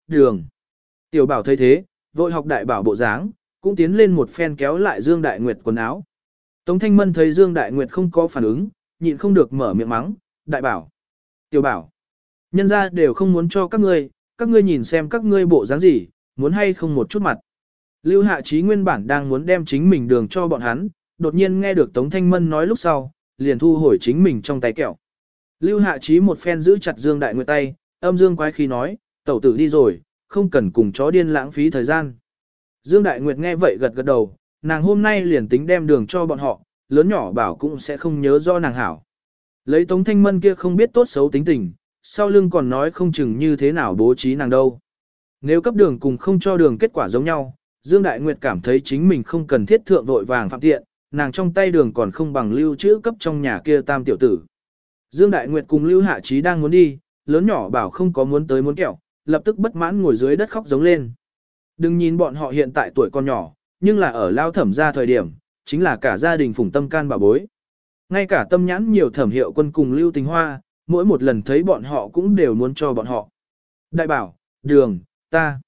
đường. Tiểu bảo thấy thế, vội học đại bảo bộ dáng, cũng tiến lên một phen kéo lại Dương Đại Nguyệt quần áo. Tống Thanh Mân thấy Dương Đại Nguyệt không có phản ứng, nhịn không được mở miệng mắng, đại bảo, tiểu bảo. Nhân ra đều không muốn cho các ngươi nhìn xem các ngươi bộ dáng gì, muốn hay không một chút mặt. Lưu Hạ Chí nguyên bản đang muốn đem chính mình đường cho bọn hắn, đột nhiên nghe được Tống Thanh Mân nói lúc sau, liền thu hồi chính mình trong tay kẹo. Lưu Hạ Chí một phen giữ chặt Dương Đại Nguyệt tay, âm dương quái khí nói, tẩu tử đi rồi, không cần cùng chó điên lãng phí thời gian. Dương Đại Nguyệt nghe vậy gật gật đầu, nàng hôm nay liền tính đem đường cho bọn họ, lớn nhỏ bảo cũng sẽ không nhớ do nàng hảo. Lấy Tống Thanh Mân kia không biết tốt xấu tính tình, sau lưng còn nói không chừng như thế nào bố trí nàng đâu. Nếu cấp đường cùng không cho đường kết quả giống nhau, Dương Đại Nguyệt cảm thấy chính mình không cần thiết thượng vội vàng phạm tiện, nàng trong tay đường còn không bằng lưu trữ cấp trong nhà kia tam tiểu tử. Dương Đại Nguyệt cùng Lưu Hạ Chí đang muốn đi, lớn nhỏ bảo không có muốn tới muốn kẹo, lập tức bất mãn ngồi dưới đất khóc giống lên. Đừng nhìn bọn họ hiện tại tuổi còn nhỏ, nhưng là ở lao thẩm ra thời điểm, chính là cả gia đình phủng tâm can bà bối. Ngay cả tâm nhãn nhiều thẩm hiệu quân cùng Lưu Tình Hoa, mỗi một lần thấy bọn họ cũng đều muốn cho bọn họ. Đại bảo, đường, ta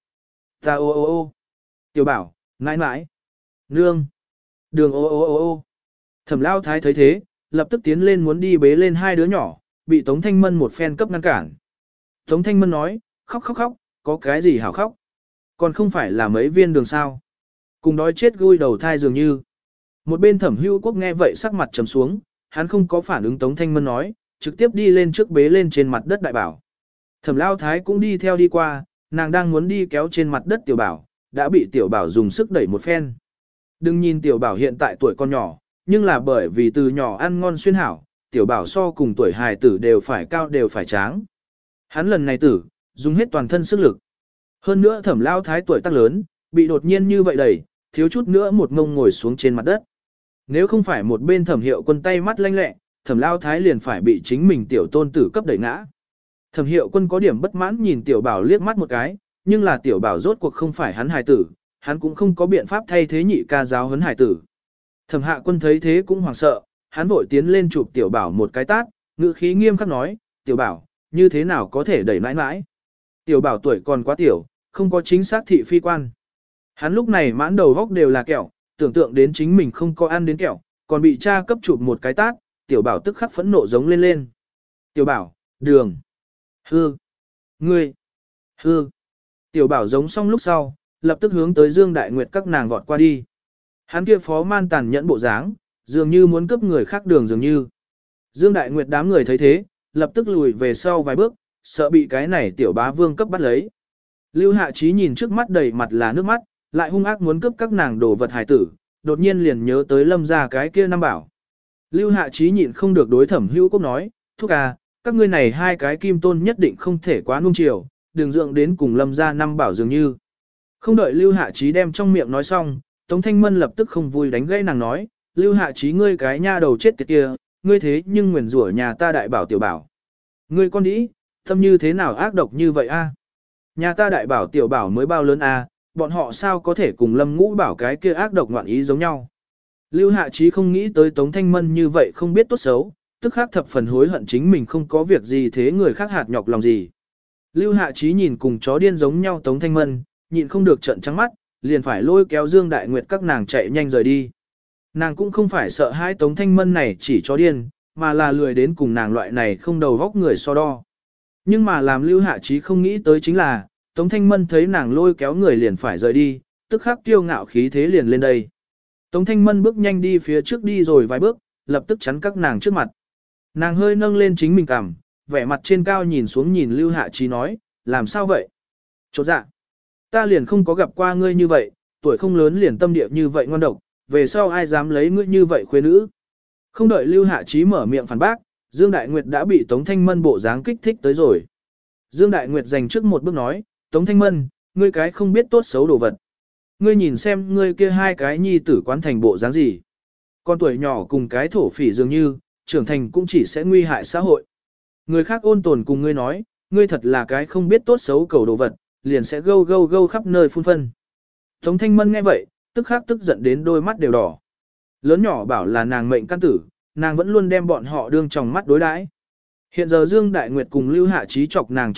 ô ô ô. Tiểu bảo, nãi nãi, nương, đường ô ô ô ô. Thẩm lao thái thấy thế, lập tức tiến lên muốn đi bế lên hai đứa nhỏ, bị Tống Thanh Mân một phen cấp ngăn cản. Tống Thanh Mân nói, khóc khóc khóc, có cái gì hảo khóc. Còn không phải là mấy viên đường sao. Cùng đói chết gui đầu thai dường như. Một bên Thẩm Hữu Quốc nghe vậy sắc mặt trầm xuống, hắn không có phản ứng Tống Thanh Mân nói, trực tiếp đi lên trước bế lên trên mặt đất đại bảo. Thẩm lao thái cũng đi theo đi qua, nàng đang muốn đi kéo trên mặt đất tiểu bảo, đã bị tiểu bảo dùng sức đẩy một phen. Đừng nhìn tiểu bảo hiện tại tuổi còn nhỏ, nhưng là bởi vì từ nhỏ ăn ngon xuyên hảo, tiểu bảo so cùng tuổi hài tử đều phải cao đều phải tráng. Hắn lần này tử, dùng hết toàn thân sức lực. Hơn nữa Thẩm lao thái tuổi tác lớn, bị đột nhiên như vậy đẩy, thiếu chút nữa một ngông ngồi xuống trên mặt đất. Nếu không phải một bên Thẩm Hiệu Quân tay mắt lanh lẹ, Thẩm lao thái liền phải bị chính mình tiểu tôn tử cấp đẩy ngã. Thẩm Hiệu Quân có điểm bất mãn nhìn tiểu bảo liếc mắt một cái, nhưng là tiểu bảo rốt cuộc không phải hắn hài tử, hắn cũng không có biện pháp thay thế nhị ca giáo huấn hài tử. Thẩm Hạ Quân thấy thế cũng hoảng sợ, hắn vội tiến lên chụp tiểu bảo một cái tát, ngữ khí nghiêm khắc nói, tiểu bảo, như thế nào có thể đẩy mãi mãi. Tiểu bảo tuổi còn quá tiểu, không có chính xác thị phi quan. Hắn lúc này mãn đầu góc đều là kẹo, tưởng tượng đến chính mình không có ăn đến kẹo, còn bị cha cấp chụp một cái tát, tiểu bảo tức khắc phẫn nộ giống lên lên. Tiểu bảo, đường, hư, ngươi, hư. Tiểu bảo giống xong lúc sau, lập tức hướng tới Dương Đại Nguyệt các nàng vọt qua đi. Hắn kia phó man tàn nhẫn bộ dáng, dường như muốn cướp người khác đường dường như. Dương Đại Nguyệt đám người thấy thế, lập tức lùi về sau vài bước, sợ bị cái này tiểu bá vương cấp bắt lấy. Lưu Hạ Chí nhìn trước mắt đầy mặt là nước mắt, lại hung ác muốn cướp các nàng đồ vật hài tử, đột nhiên liền nhớ tới Lâm gia cái kia năm bảo. Lưu Hạ Chí nhịn không được đối Thẩm Hữu Quốc nói, thúc à, các ngươi này hai cái kim tôn nhất định không thể quá nuông chiều, đừng dượng đến cùng Lâm gia năm bảo dường như. Không đợi Lưu Hạ Chí đem trong miệng nói xong, Tống Thanh Mân lập tức không vui đánh gãy nàng nói, Lưu Hạ Chí ngươi cái nha đầu chết tiệt kia, ngươi thế nhưng nguyền rủa nhà ta đại bảo tiểu bảo. Ngươi con đĩ, tâm như thế nào ác độc như vậy a? Nhà ta đại bảo tiểu bảo mới bao lớn a, bọn họ sao có thể cùng Lâm Ngũ bảo cái kia ác độc ngoạn ý giống nhau. Lưu Hạ Chí không nghĩ tới Tống Thanh Mân như vậy không biết tốt xấu, tức khắc thập phần hối hận chính mình không có việc gì thế người khác hạt nhọc lòng gì. Lưu Hạ Chí nhìn cùng chó điên giống nhau Tống Thanh Mân, nhịn không được trợn trắng mắt, liền phải lôi kéo Dương Đại Nguyệt các nàng chạy nhanh rời đi. Nàng cũng không phải sợ hai Tống Thanh Mân này chỉ chó điên, mà là lười đến cùng nàng loại này không đầu góc người so đo. Nhưng mà làm Lưu Hạ Chí không nghĩ tới chính là, Tống Thanh Mân thấy nàng lôi kéo người liền phải rời đi, tức khắc kiêu ngạo khí thế liền lên đây. Tống Thanh Mân bước nhanh đi phía trước đi rồi vài bước, lập tức chắn các nàng trước mặt. Nàng hơi nâng lên chính mình cằm, vẻ mặt trên cao nhìn xuống nhìn Lưu Hạ Chí nói, làm sao vậy? Chột dạ. Ta liền không có gặp qua ngươi như vậy, tuổi không lớn liền tâm địa như vậy ngoan độc, về sau ai dám lấy ngươi như vậy khuê nữ? Không đợi Lưu Hạ Chí mở miệng phản bác, Dương Đại Nguyệt đã bị Tống Thanh Mân bộ dáng kích thích tới rồi. Dương Đại Nguyệt dành trước một bước nói, Tống Thanh Mân, ngươi cái không biết tốt xấu đồ vật. Ngươi nhìn xem ngươi kia hai cái nhi tử quán thành bộ dáng gì. Con tuổi nhỏ cùng cái thổ phỉ dường như, trưởng thành cũng chỉ sẽ nguy hại xã hội. Người khác ôn tồn cùng ngươi nói, ngươi thật là cái không biết tốt xấu cầu đồ vật, liền sẽ gâu gâu gâu khắp nơi phun phân. Tống Thanh Mân nghe vậy, tức khắc tức giận đến đôi mắt đều đỏ. Lớn nhỏ bảo là nàng mệnh căn tử, nàng vẫn luôn đem bọn họ đương trong mắt đối đãi. Hiện giờ Dương Đại Nguyệt cùng Lưu Hạ Chí chọc nàng trong mắt,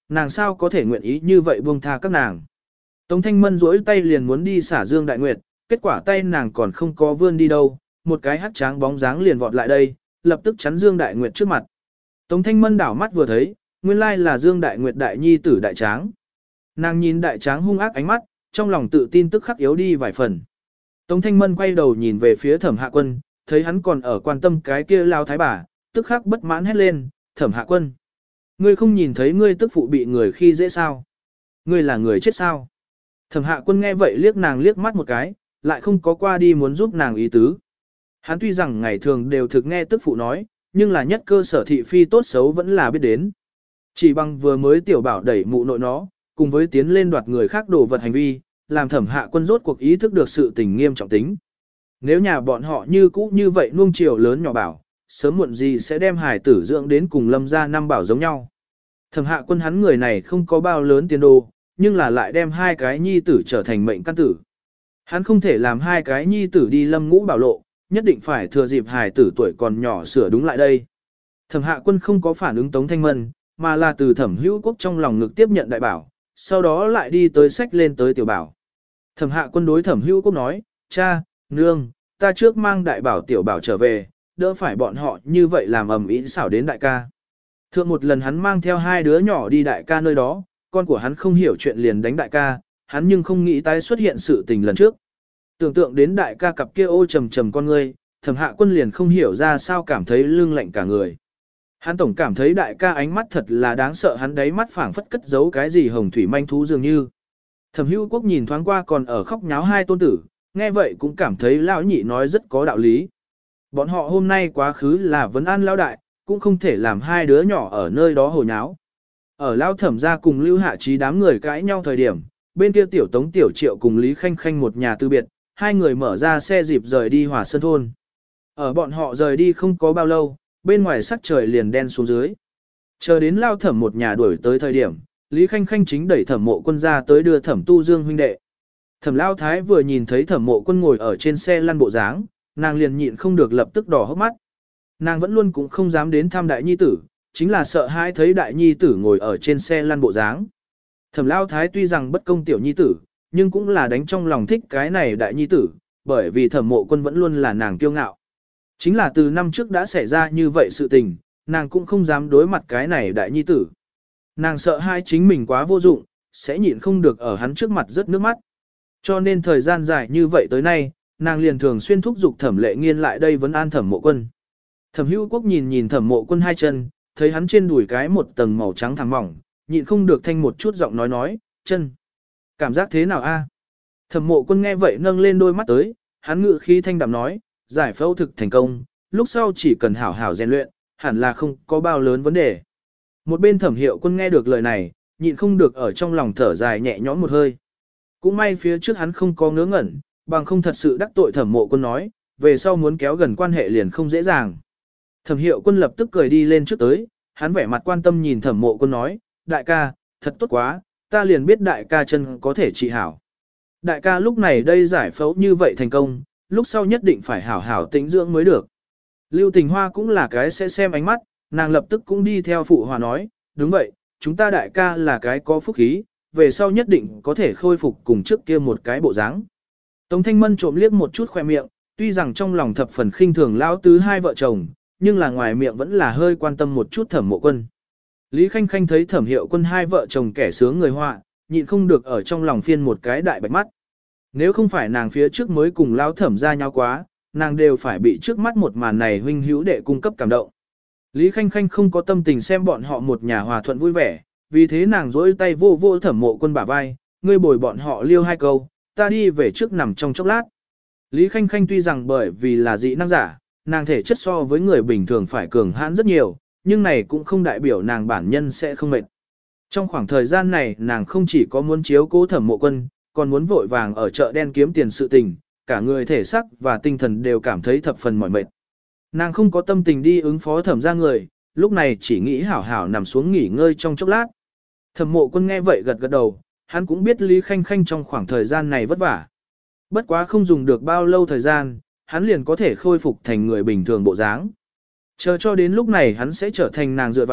nàng sao có thể nguyện ý như vậy buông tha các nàng. Tống Thanh Mân duỗi tay liền muốn đi xả Dương Đại Nguyệt, kết quả tay nàng còn không có vươn đi đâu, một cái hắc tráng bóng dáng liền vọt lại đây, lập tức chắn Dương Đại Nguyệt trước mặt. Tống Thanh Mân đảo mắt vừa thấy, nguyên lai là Dương Đại Nguyệt đại nhi tử đại tráng. Nàng nhìn đại tráng hung ác ánh mắt, trong lòng tự tin tức khắc yếu đi vài phần. Tống Thanh Mân quay đầu nhìn về phía Thẩm Hạ Quân, thấy hắn còn ở quan tâm cái kia lao thái bà, tức khắc bất mãn hét lên, Thẩm Hạ Quân. Ngươi không nhìn thấy ngươi tức phụ bị người khi dễ sao? Ngươi là người chết sao? Thẩm Hạ Quân nghe vậy liếc nàng liếc mắt một cái, lại không có qua đi muốn giúp nàng ý tứ. Hắn tuy rằng ngày thường đều thực nghe tức phụ nói, nhưng là nhất cơ sở thị phi tốt xấu vẫn là biết đến. Chỉ bằng vừa mới tiểu bảo đẩy mụ nội nó, cùng với tiến lên đoạt người khác đồ vật hành vi, làm Thẩm Hạ Quân rốt cuộc ý thức được sự tình nghiêm trọng tính. Nếu nhà bọn họ như cũ như vậy nuông chiều lớn nhỏ bảo, sớm muộn gì sẽ đem hài tử dưỡng đến cùng Lâm gia năm bảo giống nhau. Thẩm Hạ Quân hắn người này không có bao lớn tiền đồ, nhưng là lại đem hai cái nhi tử trở thành mệnh căn tử. Hắn không thể làm hai cái nhi tử đi Lâm Ngũ bảo lộ, nhất định phải thừa dịp hài tử tuổi còn nhỏ sửa đúng lại đây. Thẩm Hạ Quân không có phản ứng Tống Thanh Mân, mà là từ Thẩm Hữu Quốc trong lòng ngực tiếp nhận đại bảo, sau đó lại đi tới sách lên tới tiểu bảo. Thẩm Hạ Quân đối Thẩm Hữu Quốc nói, cha, nương, ta trước mang đại bảo tiểu bảo trở về, đỡ phải bọn họ như vậy làm ầm ĩ xảo đến đại ca. Thượng một lần hắn mang theo hai đứa nhỏ đi đại ca nơi đó, con của hắn không hiểu chuyện liền đánh đại ca, hắn nhưng không nghĩ tái xuất hiện sự tình lần trước. Tưởng tượng đến đại ca cặp kia ô trầm trầm con ngươi, Thẩm Hạ Quân liền không hiểu ra sao cảm thấy lưng lạnh cả người. Hắn tổng cảm thấy đại ca ánh mắt thật là đáng sợ, hắn đáy mắt phảng phất cất giấu cái gì hồng thủy manh thú dường như. Thẩm Hữu Quốc nhìn thoáng qua còn ở khóc nháo hai tôn tử, nghe vậy cũng cảm thấy lão nhị nói rất có đạo lý. Bọn họ hôm nay quá khứ là vấn an lão đại, cũng không thể làm hai đứa nhỏ ở nơi đó hồ nháo. Ở lão Thẩm gia cùng Lưu Hạ Trí đám người cãi nhau thời điểm, bên kia tiểu Tống Tiểu Triệu cùng Lý Khanh Khanh một nhà tư biệt, hai người mở ra xe dịp rời đi Hòa Sơn thôn. Ở bọn họ rời đi không có bao lâu, bên ngoài sắc trời liền đen xuống dưới. Chờ đến Lao Thẩm một nhà đuổi tới thời điểm, Lý Khanh Khanh chính đẩy Thẩm Mộ Quân ra tới đưa Thẩm Tu Dương huynh đệ. Thẩm Lao Thái vừa nhìn thấy Thẩm Mộ Quân ngồi ở trên xe lăn bộ dáng, nàng liền nhịn không được lập tức đỏ hốc mắt. Nàng vẫn luôn cũng không dám đến thăm đại nhi tử, chính là sợ hãi thấy đại nhi tử ngồi ở trên xe lăn bộ dáng. Thẩm Lao Thái tuy rằng bất công tiểu nhi tử, nhưng cũng là đánh trong lòng thích cái này đại nhi tử, bởi vì Thẩm Mộ Quân vẫn luôn là nàng kiêu ngạo. Chính là từ năm trước đã xảy ra như vậy sự tình, nàng cũng không dám đối mặt cái này đại nhi tử. Nàng sợ hai chính mình quá vô dụng, sẽ nhịn không được ở hắn trước mặt rớt nước mắt. Cho nên thời gian dài như vậy tới nay, nàng liền thường xuyên thúc giục Thẩm Lệ Nghiên lại đây vấn an Thẩm Mộ Quân. Thẩm Hữu Quốc nhìn nhìn Thẩm Mộ Quân hai chân, thấy hắn trên đùi cái một tầng màu trắng thẳng mỏng, nhịn không được thanh một chút giọng nói, chân. Cảm giác thế nào a? Thẩm Mộ Quân nghe vậy nâng lên đôi mắt tới, hắn ngự khí thanh đạm nói, giải phẫu thực thành công, lúc sau chỉ cần hảo hảo rèn luyện, hẳn là không có bao lớn vấn đề. Một bên Thẩm Hiệu Quân nghe được lời này, nhịn không được ở trong lòng thở dài nhẹ nhõm một hơi. Cũng may phía trước hắn không có ngớ ngẩn, bằng không thật sự đắc tội Thẩm Mộ Quân nói, về sau muốn kéo gần quan hệ liền không dễ dàng. Thẩm Hiệu Quân lập tức cười đi lên trước tới, hắn vẻ mặt quan tâm nhìn Thẩm Mộ Quân nói, đại ca, thật tốt quá, ta liền biết đại ca chân có thể trị hảo. Đại ca lúc này đây giải phẫu như vậy thành công, lúc sau nhất định phải hảo hảo tĩnh dưỡng mới được. Lưu Tình Hoa cũng là cái sẽ xem ánh mắt, nàng lập tức cũng đi theo phụ hòa nói, đúng vậy, chúng ta đại ca là cái có phúc khí, về sau nhất định có thể khôi phục cùng trước kia một cái bộ dáng. Tống Thanh Mân trộm liếc một chút khoe miệng, tuy rằng trong lòng thập phần khinh thường lão tứ hai vợ chồng, nhưng là ngoài miệng vẫn là hơi quan tâm một chút Thẩm Mộ Quân. Lý Khanh Khanh thấy Thẩm Hiệu Quân hai vợ chồng kẻ sướng người họa, nhịn không được ở trong lòng phiên một cái đại bạch mắt. Nếu không phải nàng phía trước mới cùng lão Thẩm ra nhau quá, nàng đều phải bị trước mắt một màn này huynh hữu đệ cung cấp cảm động. Lý Khanh Khanh không có tâm tình xem bọn họ một nhà hòa thuận vui vẻ, vì thế nàng dỗi tay vô vô Thẩm Mộ Quân bả vai, ngươi bồi bọn họ liêu hai câu, ta đi về trước nằm trong chốc lát. Lý Khanh Khanh tuy rằng bởi vì là dị năng giả, nàng thể chất so với người bình thường phải cường hãn rất nhiều, nhưng này cũng không đại biểu nàng bản nhân sẽ không mệt. Trong khoảng thời gian này nàng không chỉ có muốn chiếu cố Thẩm Mộ Quân, còn muốn vội vàng ở chợ đen kiếm tiền sự tình, cả người thể xác và tinh thần đều cảm thấy thập phần mỏi mệt. Nàng không có tâm tình đi ứng phó Thẩm ra người, lúc này chỉ nghĩ hảo hảo nằm xuống nghỉ ngơi trong chốc lát. Thẩm Mộ Quân nghe vậy gật gật đầu, hắn cũng biết Lý Khanh Khanh trong khoảng thời gian này vất vả. Bất quá không dùng được bao lâu thời gian, hắn liền có thể khôi phục thành người bình thường bộ dáng. Chờ cho đến lúc này hắn sẽ trở thành nàng dựa vào,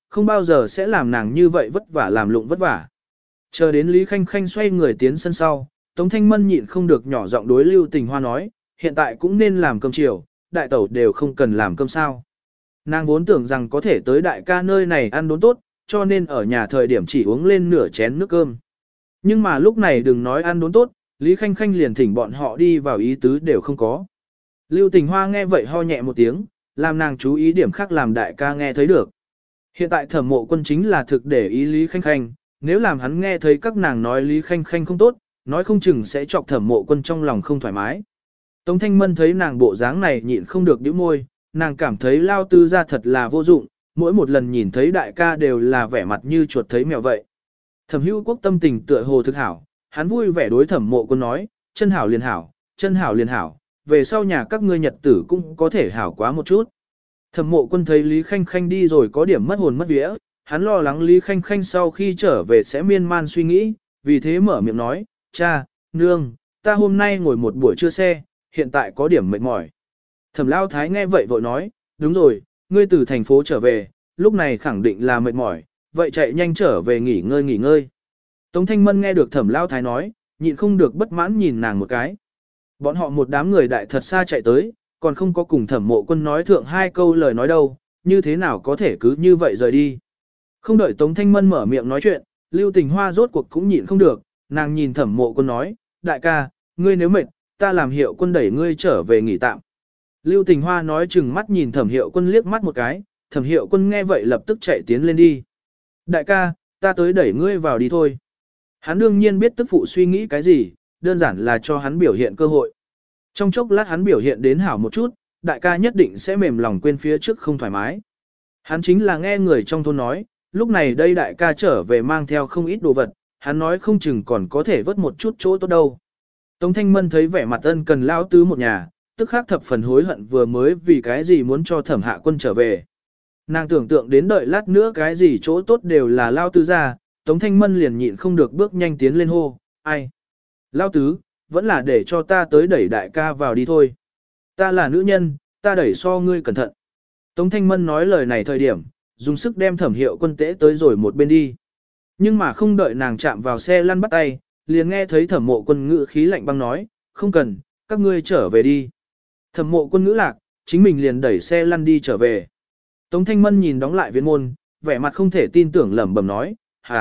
không bao giờ sẽ làm nàng như vậy vất vả làm lụng vất vả. Chờ đến Lý Khanh Khanh xoay người tiến sân sau, Tống Thanh Mân nhịn không được nhỏ giọng đối Lưu Tình Hoa nói, hiện tại cũng nên làm cơm chiều, đại tẩu đều không cần làm cơm sao. Nàng vốn tưởng rằng có thể tới đại ca nơi này ăn đốn tốt, cho nên ở nhà thời điểm chỉ uống lên nửa chén nước cơm. Nhưng mà lúc này đừng nói ăn đốn tốt, Lý Khanh Khanh liền thỉnh bọn họ đi vào ý tứ đều không có. Lưu Tình Hoa nghe vậy ho nhẹ một tiếng, làm nàng chú ý điểm khác làm đại ca nghe thấy được. Hiện tại Thẩm Mộ Quân chính là thực để ý Lý Khanh Khanh, nếu làm hắn nghe thấy các nàng nói Lý Khanh Khanh không tốt, nói không chừng sẽ chọc Thẩm Mộ Quân trong lòng không thoải mái. Tống Thanh Mân thấy nàng bộ dáng này nhịn không được bĩu môi, nàng cảm thấy Lao Tư ra thật là vô dụng, mỗi một lần nhìn thấy đại ca đều là vẻ mặt như chuột thấy mèo vậy. Thẩm Hữu Quốc tâm tình tựa hồ thực hảo, hắn vui vẻ đối Thẩm Mộ Quân nói, chân hảo liền hảo, chân hảo liền hảo, về sau nhà các ngươi nhật tử cũng có thể hảo quá một chút. Thẩm Mộ Quân thấy Lý Khanh Khanh đi rồi có điểm mất hồn mất vía, hắn lo lắng Lý Khanh Khanh sau khi trở về sẽ miên man suy nghĩ, vì thế mở miệng nói, cha, nương, ta hôm nay ngồi một buổi trưa xe, hiện tại có điểm mệt mỏi. Thẩm Lao Thái nghe vậy vội nói, đúng rồi, ngươi từ thành phố trở về, lúc này khẳng định là mệt mỏi, vậy chạy nhanh trở về nghỉ ngơi nghỉ ngơi. Tống Thanh Mân nghe được Thẩm Lao Thái nói, nhịn không được bất mãn nhìn nàng một cái. Bọn họ một đám người đại thật xa chạy tới, còn không có cùng Thẩm Mộ Quân nói thượng hai câu lời nói đâu, như thế nào có thể cứ như vậy rời đi. Không đợi Tống Thanh Mân mở miệng nói chuyện, Lưu Tình Hoa rốt cuộc cũng nhịn không được, nàng nhìn Thẩm Mộ Quân nói, đại ca, ngươi nếu mệt, ta làm Hiệu Quân đẩy ngươi trở về nghỉ tạm. Lưu Tình Hoa nói chừng mắt nhìn Thẩm Hiệu Quân liếc mắt một cái, Thẩm Hiệu Quân nghe vậy lập tức chạy tiến lên đi. Đại ca, ta tới đẩy ngươi vào đi thôi. Hắn đương nhiên biết tức phụ suy nghĩ cái gì, đơn giản là cho hắn biểu hiện cơ hội. Trong chốc lát hắn biểu hiện đến hảo một chút, đại ca nhất định sẽ mềm lòng quên phía trước không thoải mái. Hắn chính là nghe người trong thôn nói, lúc này đây đại ca trở về mang theo không ít đồ vật, hắn nói không chừng còn có thể vớt một chút chỗ tốt đâu. Tống Thanh Mân thấy vẻ mặt ân cần lao tứ một nhà, tức khắc thập phần hối hận vừa mới vì cái gì muốn cho Thẩm Hạ Quân trở về. Nàng tưởng tượng đến đợi lát nữa cái gì chỗ tốt đều là lao tứ ra, Tống Thanh Mân liền nhịn không được bước nhanh tiến lên hô, ai? Lao tứ, vẫn là để cho ta tới đẩy đại ca vào đi thôi. Ta là nữ nhân, ta đẩy so ngươi cẩn thận. Tống Thanh Mân nói lời này thời điểm, dùng sức đem Thẩm Hiệu Quân tễ tới rồi một bên đi. Nhưng mà không đợi nàng chạm vào xe lăn bắt tay, liền nghe thấy Thẩm Mộ Quân ngữ khí lạnh băng nói, không cần, các ngươi trở về đi. Thẩm Mộ Quân ngữ lạc, chính mình liền đẩy xe lăn đi trở về. Tống Thanh Mân nhìn đóng lại viện môn, vẻ mặt không thể tin tưởng lẩm bẩm nói,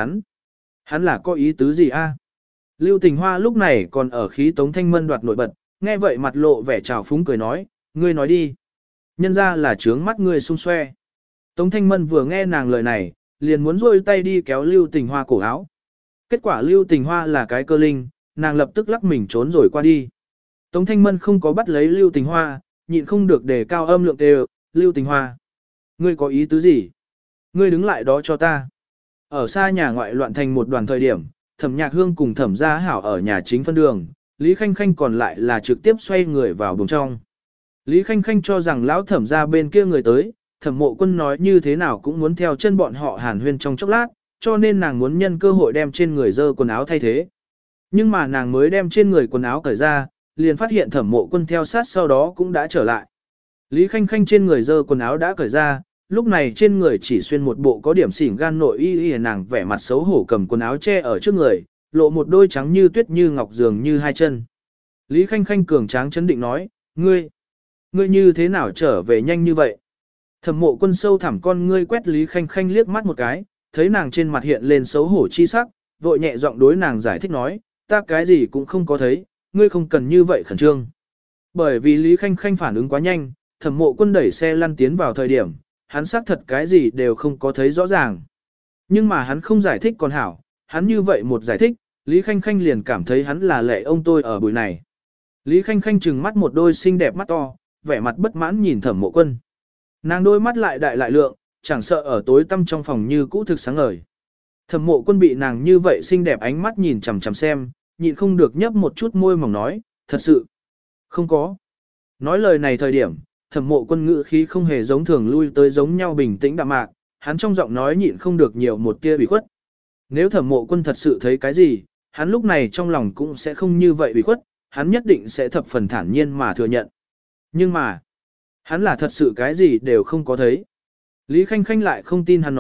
hắn là có ý tứ gì a? Lưu Tình Hoa lúc này còn ở khí Tống Thanh Mân đoạt nổi bật, nghe vậy mặt lộ vẻ trào phúng cười nói, ngươi nói đi. Nhân ra là trướng mắt ngươi xung xoe. Tống Thanh Mân vừa nghe nàng lời này, liền muốn rôi tay đi kéo Lưu Tình Hoa cổ áo. Kết quả Lưu Tình Hoa là cái cơ linh, nàng lập tức lắc mình trốn rồi qua đi. Tống Thanh Mân không có bắt lấy Lưu Tình Hoa, nhịn không được đề cao âm lượng đều, Lưu Tình Hoa. Ngươi có ý tứ gì? Ngươi đứng lại đó cho ta. Ở xa nhà ngoại loạn thành một đoàn thời điểm, Thẩm Nhạc Hương cùng Thẩm Gia Hảo ở nhà chính phân đường, Lý Khanh Khanh còn lại là trực tiếp xoay người vào buồng trong. Lý Khanh Khanh cho rằng lão Thẩm gia bên kia người tới, Thẩm Mộ Quân nói như thế nào cũng muốn theo chân bọn họ hàn huyên trong chốc lát, cho nên nàng muốn nhân cơ hội đem trên người dơ quần áo thay thế. Nhưng mà nàng mới đem trên người quần áo cởi ra, liền phát hiện Thẩm Mộ Quân theo sát sau đó cũng đã trở lại. Lý Khanh Khanh trên người dơ quần áo đã cởi ra, lúc này trên người chỉ xuyên một bộ có điểm xỉn gan nội y nàng vẻ mặt xấu hổ cầm quần áo che ở trước người, lộ một đôi trắng như tuyết như ngọc dường như hai chân. Lý Khanh Khanh cường tráng chấn định nói, ngươi như thế nào trở về nhanh như vậy? Thẩm Mộ Quân sâu thẳm con ngươi quét Lý Khanh Khanh liếc mắt một cái, thấy nàng trên mặt hiện lên xấu hổ chi sắc, vội nhẹ giọng đối nàng giải thích nói, ta cái gì cũng không có thấy, ngươi không cần như vậy khẩn trương. Bởi vì Lý Khanh Khanh phản ứng quá nhanh, Thẩm Mộ Quân đẩy xe lăn tiến vào thời điểm, hắn xác thật cái gì đều không có thấy rõ ràng. Nhưng mà hắn không giải thích còn hảo, hắn như vậy một giải thích, Lý Khanh Khanh liền cảm thấy hắn là lệ ông tôi ở buổi này. Lý Khanh Khanh trừng mắt một đôi xinh đẹp mắt to, vẻ mặt bất mãn nhìn Thẩm Mộ Quân. Nàng đôi mắt lại đại lại lượng, chẳng sợ ở tối tăm trong phòng như cũ thực sáng ngời. Thẩm Mộ Quân bị nàng như vậy xinh đẹp ánh mắt nhìn chằm chằm xem, nhịn không được nhấp một chút môi mỏng nói, thật sự, không có. Nói lời này thời điểm, Thẩm Mộ Quân ngữ khí không hề giống thường lui tới giống nhau bình tĩnh đạm mạc, hắn trong giọng nói nhịn không được nhiều một tia ủy khuất. Nếu Thẩm Mộ Quân thật sự thấy cái gì, hắn lúc này trong lòng cũng sẽ không như vậy ủy khuất, hắn nhất định sẽ thập phần thản nhiên mà thừa nhận. Nhưng mà, hắn là thật sự cái gì đều không có thấy. Lý Khanh Khanh lại không tin hắn nói,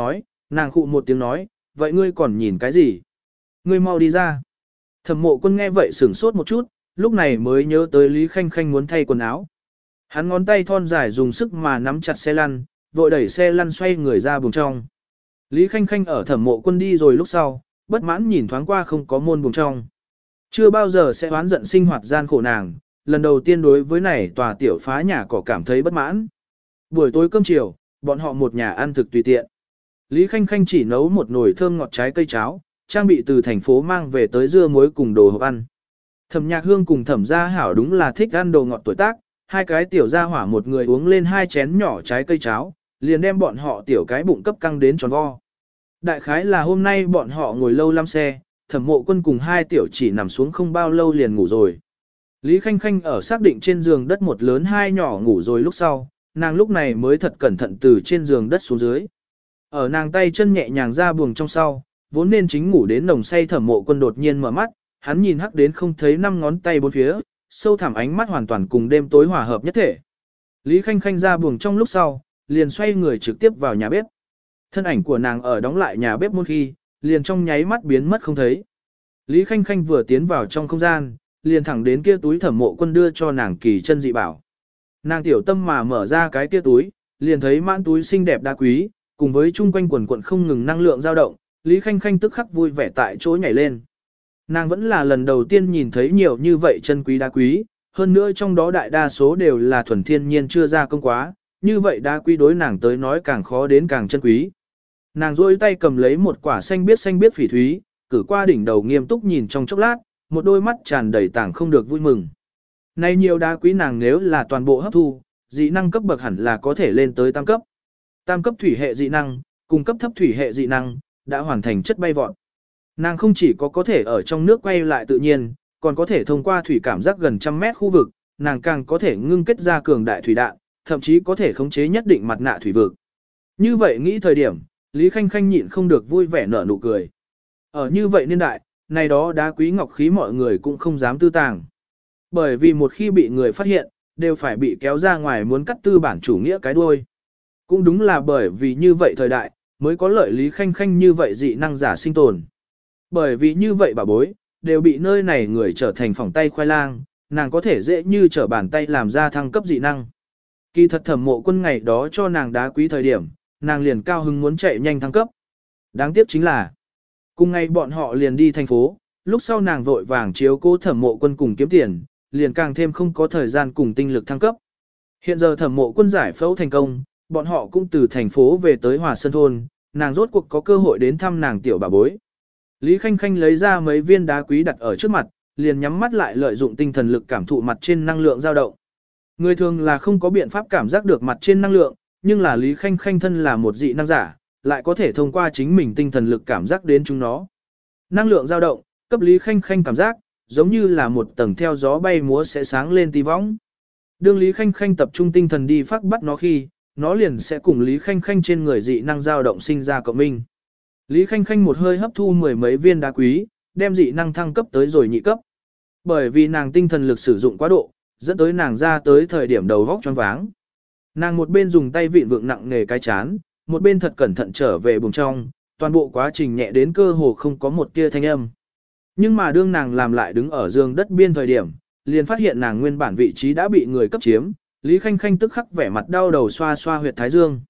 nàng khụ một tiếng nói, vậy ngươi còn nhìn cái gì? Ngươi mau đi ra. Thẩm Mộ Quân nghe vậy sửng sốt một chút, lúc này mới nhớ tới Lý Khanh Khanh muốn thay quần áo. Hắn ngón tay thon dài dùng sức mà nắm chặt xe lăn, vội đẩy xe lăn xoay người ra buồng trong. Lý Khanh Khanh ở Thẩm Mộ Quân đi rồi lúc sau, bất mãn nhìn thoáng qua không có môn buồng trong. Chưa bao giờ sẽ oán giận sinh hoạt gian khổ nàng, lần đầu tiên đối với này tòa tiểu phá nhà cỏ cảm thấy bất mãn. Buổi tối cơm chiều, bọn họ một nhà ăn thực tùy tiện. Lý Khanh Khanh chỉ nấu một nồi thơm ngọt trái cây cháo, trang bị từ thành phố mang về tới dưa muối cùng đồ hộp ăn. Thẩm Nhạc Hương cùng Thẩm Gia Hảo đúng là thích ăn đồ ngọt tuổi tác, hai cái tiểu gia hỏa một người uống lên hai chén nhỏ trái cây cháo, liền đem bọn họ tiểu cái bụng cấp căng đến tròn vo. Đại khái là hôm nay bọn họ ngồi lâu lắm xe, Thẩm Mộ Quân cùng hai tiểu chỉ nằm xuống không bao lâu liền ngủ rồi. Lý Khanh Khanh ở xác định trên giường đất một lớn hai nhỏ ngủ rồi lúc sau, nàng lúc này mới thật cẩn thận từ trên giường đất xuống dưới. Ở nàng tay chân nhẹ nhàng ra buồng trong sau, vốn nên chính ngủ đến nồng say Thẩm Mộ Quân đột nhiên mở mắt, hắn nhìn hắc đến không thấy năm ngón tay bốn phía, sâu thẳm ánh mắt hoàn toàn cùng đêm tối hòa hợp nhất thể. Lý Khanh Khanh ra buồng trong lúc sau, liền xoay người trực tiếp vào nhà bếp. Thân ảnh của nàng ở đóng lại nhà bếp môn khi, liền trong nháy mắt biến mất không thấy. Lý Khanh Khanh vừa tiến vào trong không gian, liền thẳng đến kia túi Thẩm Mộ Quân đưa cho nàng kỳ chân dị bảo. Nàng tiểu tâm mà mở ra cái kia túi, liền thấy mãn túi xinh đẹp đá quý, cùng với chung quanh quần quần không ngừng năng lượng dao động, Lý Khanh Khanh tức khắc vui vẻ tại chỗ nhảy lên. Nàng vẫn là lần đầu tiên nhìn thấy nhiều như vậy chân quý đá quý, hơn nữa trong đó đại đa số đều là thuần thiên nhiên chưa ra công quá, như vậy đá quý đối nàng tới nói càng khó đến càng chân quý. Nàng rôi tay cầm lấy một quả xanh biếc phỉ thúy, cử qua đỉnh đầu nghiêm túc nhìn trong chốc lát, một đôi mắt tràn đầy tảng không được vui mừng. Này nhiều đá quý nàng nếu là toàn bộ hấp thu, dị năng cấp bậc hẳn là có thể lên tới tam cấp. Tam cấp thủy hệ dị năng, cùng cấp thấp thủy hệ dị năng, đã hoàn thành chất bay vọt. Nàng không chỉ có thể ở trong nước quay lại tự nhiên, còn có thể thông qua thủy cảm giác gần trăm mét khu vực, nàng càng có thể ngưng kết ra cường đại thủy đạn, thậm chí có thể khống chế nhất định mặt nạ thủy vực. Như vậy nghĩ thời điểm, Lý Khanh Khanh nhịn không được vui vẻ nở nụ cười. Ở như vậy niên đại, này đó đá quý ngọc khí mọi người cũng không dám tư tàng. Bởi vì một khi bị người phát hiện, đều phải bị kéo ra ngoài muốn cắt tư bản chủ nghĩa cái đuôi. Cũng đúng là bởi vì như vậy thời đại, mới có lợi Lý Khanh Khanh như vậy dị năng giả sinh tồn. Bởi vì như vậy bà bối, đều bị nơi này người trở thành phỏng tay khoai lang, nàng có thể dễ như trở bàn tay làm ra thăng cấp dị năng. Kỳ thật Thẩm Mộ Quân ngày đó cho nàng đá quý thời điểm, nàng liền cao hứng muốn chạy nhanh thăng cấp. Đáng tiếc chính là, cùng ngày bọn họ liền đi thành phố, lúc sau nàng vội vàng chiếu cố Thẩm Mộ Quân cùng kiếm tiền, liền càng thêm không có thời gian cùng tinh lực thăng cấp. Hiện giờ Thẩm Mộ Quân giải phẫu thành công, bọn họ cũng từ thành phố về tới Hòa Sơn thôn, nàng rốt cuộc có cơ hội đến thăm nàng tiểu bà bối. Lý Khanh Khanh lấy ra mấy viên đá quý đặt ở trước mặt, liền nhắm mắt lại lợi dụng tinh thần lực cảm thụ mặt trên năng lượng dao động. Người thường là không có biện pháp cảm giác được mặt trên năng lượng, nhưng là Lý Khanh Khanh thân là một dị năng giả, lại có thể thông qua chính mình tinh thần lực cảm giác đến chúng nó. Năng lượng dao động, cấp Lý Khanh Khanh cảm giác, giống như là một tầng theo gió bay múa sẽ sáng lên tí võng. Đương Lý Khanh Khanh tập trung tinh thần đi phát bắt nó khi, nó liền sẽ cùng Lý Khanh Khanh trên người dị năng dao động sinh ra cộng minh. Lý Khanh Khanh một hơi hấp thu mười mấy viên đá quý, đem dị năng thăng cấp tới rồi nhị cấp. Bởi vì nàng tinh thần lực sử dụng quá độ, dẫn tới nàng ra tới thời điểm đầu vóc choáng váng. Nàng một bên dùng tay vịn vượng nặng nề cái chán, một bên thật cẩn thận trở về buồng trong, toàn bộ quá trình nhẹ đến cơ hồ không có một tia thanh âm. Nhưng mà đương nàng làm lại đứng ở giường đất biên thời điểm, liền phát hiện nàng nguyên bản vị trí đã bị người cấp chiếm, Lý Khanh Khanh tức khắc vẻ mặt đau đầu xoa xoa huyệt thái dương.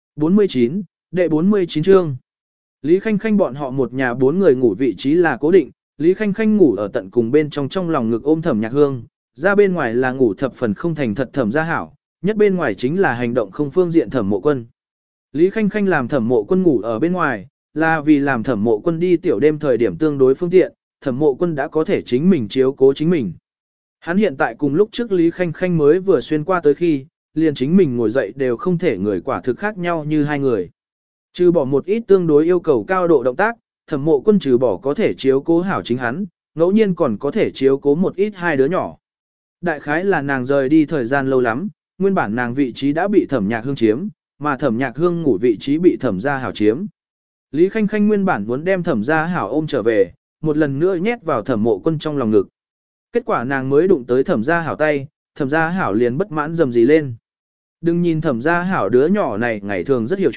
49, đệ 49 chương. Lý Khanh Khanh bọn họ một nhà bốn người ngủ vị trí là cố định, Lý Khanh Khanh ngủ ở tận cùng bên trong lòng ngực ôm Thẩm Nhạc Hương, ra bên ngoài là ngủ thập phần không thành thật Thẩm Gia Hảo, nhất bên ngoài chính là hành động không phương diện Thẩm Mộ Quân. Lý Khanh Khanh làm Thẩm Mộ Quân ngủ ở bên ngoài, là vì làm Thẩm Mộ Quân đi tiểu đêm thời điểm tương đối phương tiện, Thẩm Mộ Quân đã có thể chính mình chiếu cố chính mình. Hắn hiện tại cùng lúc trước Lý Khanh Khanh mới vừa xuyên qua tới khi, liền chính mình ngồi dậy đều không thể người quả thực khác nhau như hai người. Trừ bỏ một ít tương đối yêu cầu cao độ động tác, Thẩm Mộ Quân trừ bỏ có thể chiếu cố hảo chính hắn, ngẫu nhiên còn có thể chiếu cố một ít hai đứa nhỏ. Đại khái là nàng rời đi thời gian lâu lắm, nguyên bản nàng vị trí đã bị Thẩm Nhạc Hương chiếm, mà Thẩm Nhạc Hương ngủ vị trí bị Thẩm Gia Hảo chiếm. Lý Khanh Khanh nguyên bản muốn đem Thẩm Gia Hảo ôm trở về, một lần nữa nhét vào Thẩm Mộ Quân trong lòng ngực. Kết quả nàng mới đụng tới Thẩm Gia Hảo tay, Thẩm Gia Hảo liền bất mãn rầm rì lên. Đừng nhìn Thẩm Gia Hảo đứa nhỏ này ngày thường rất hiểu chuyện,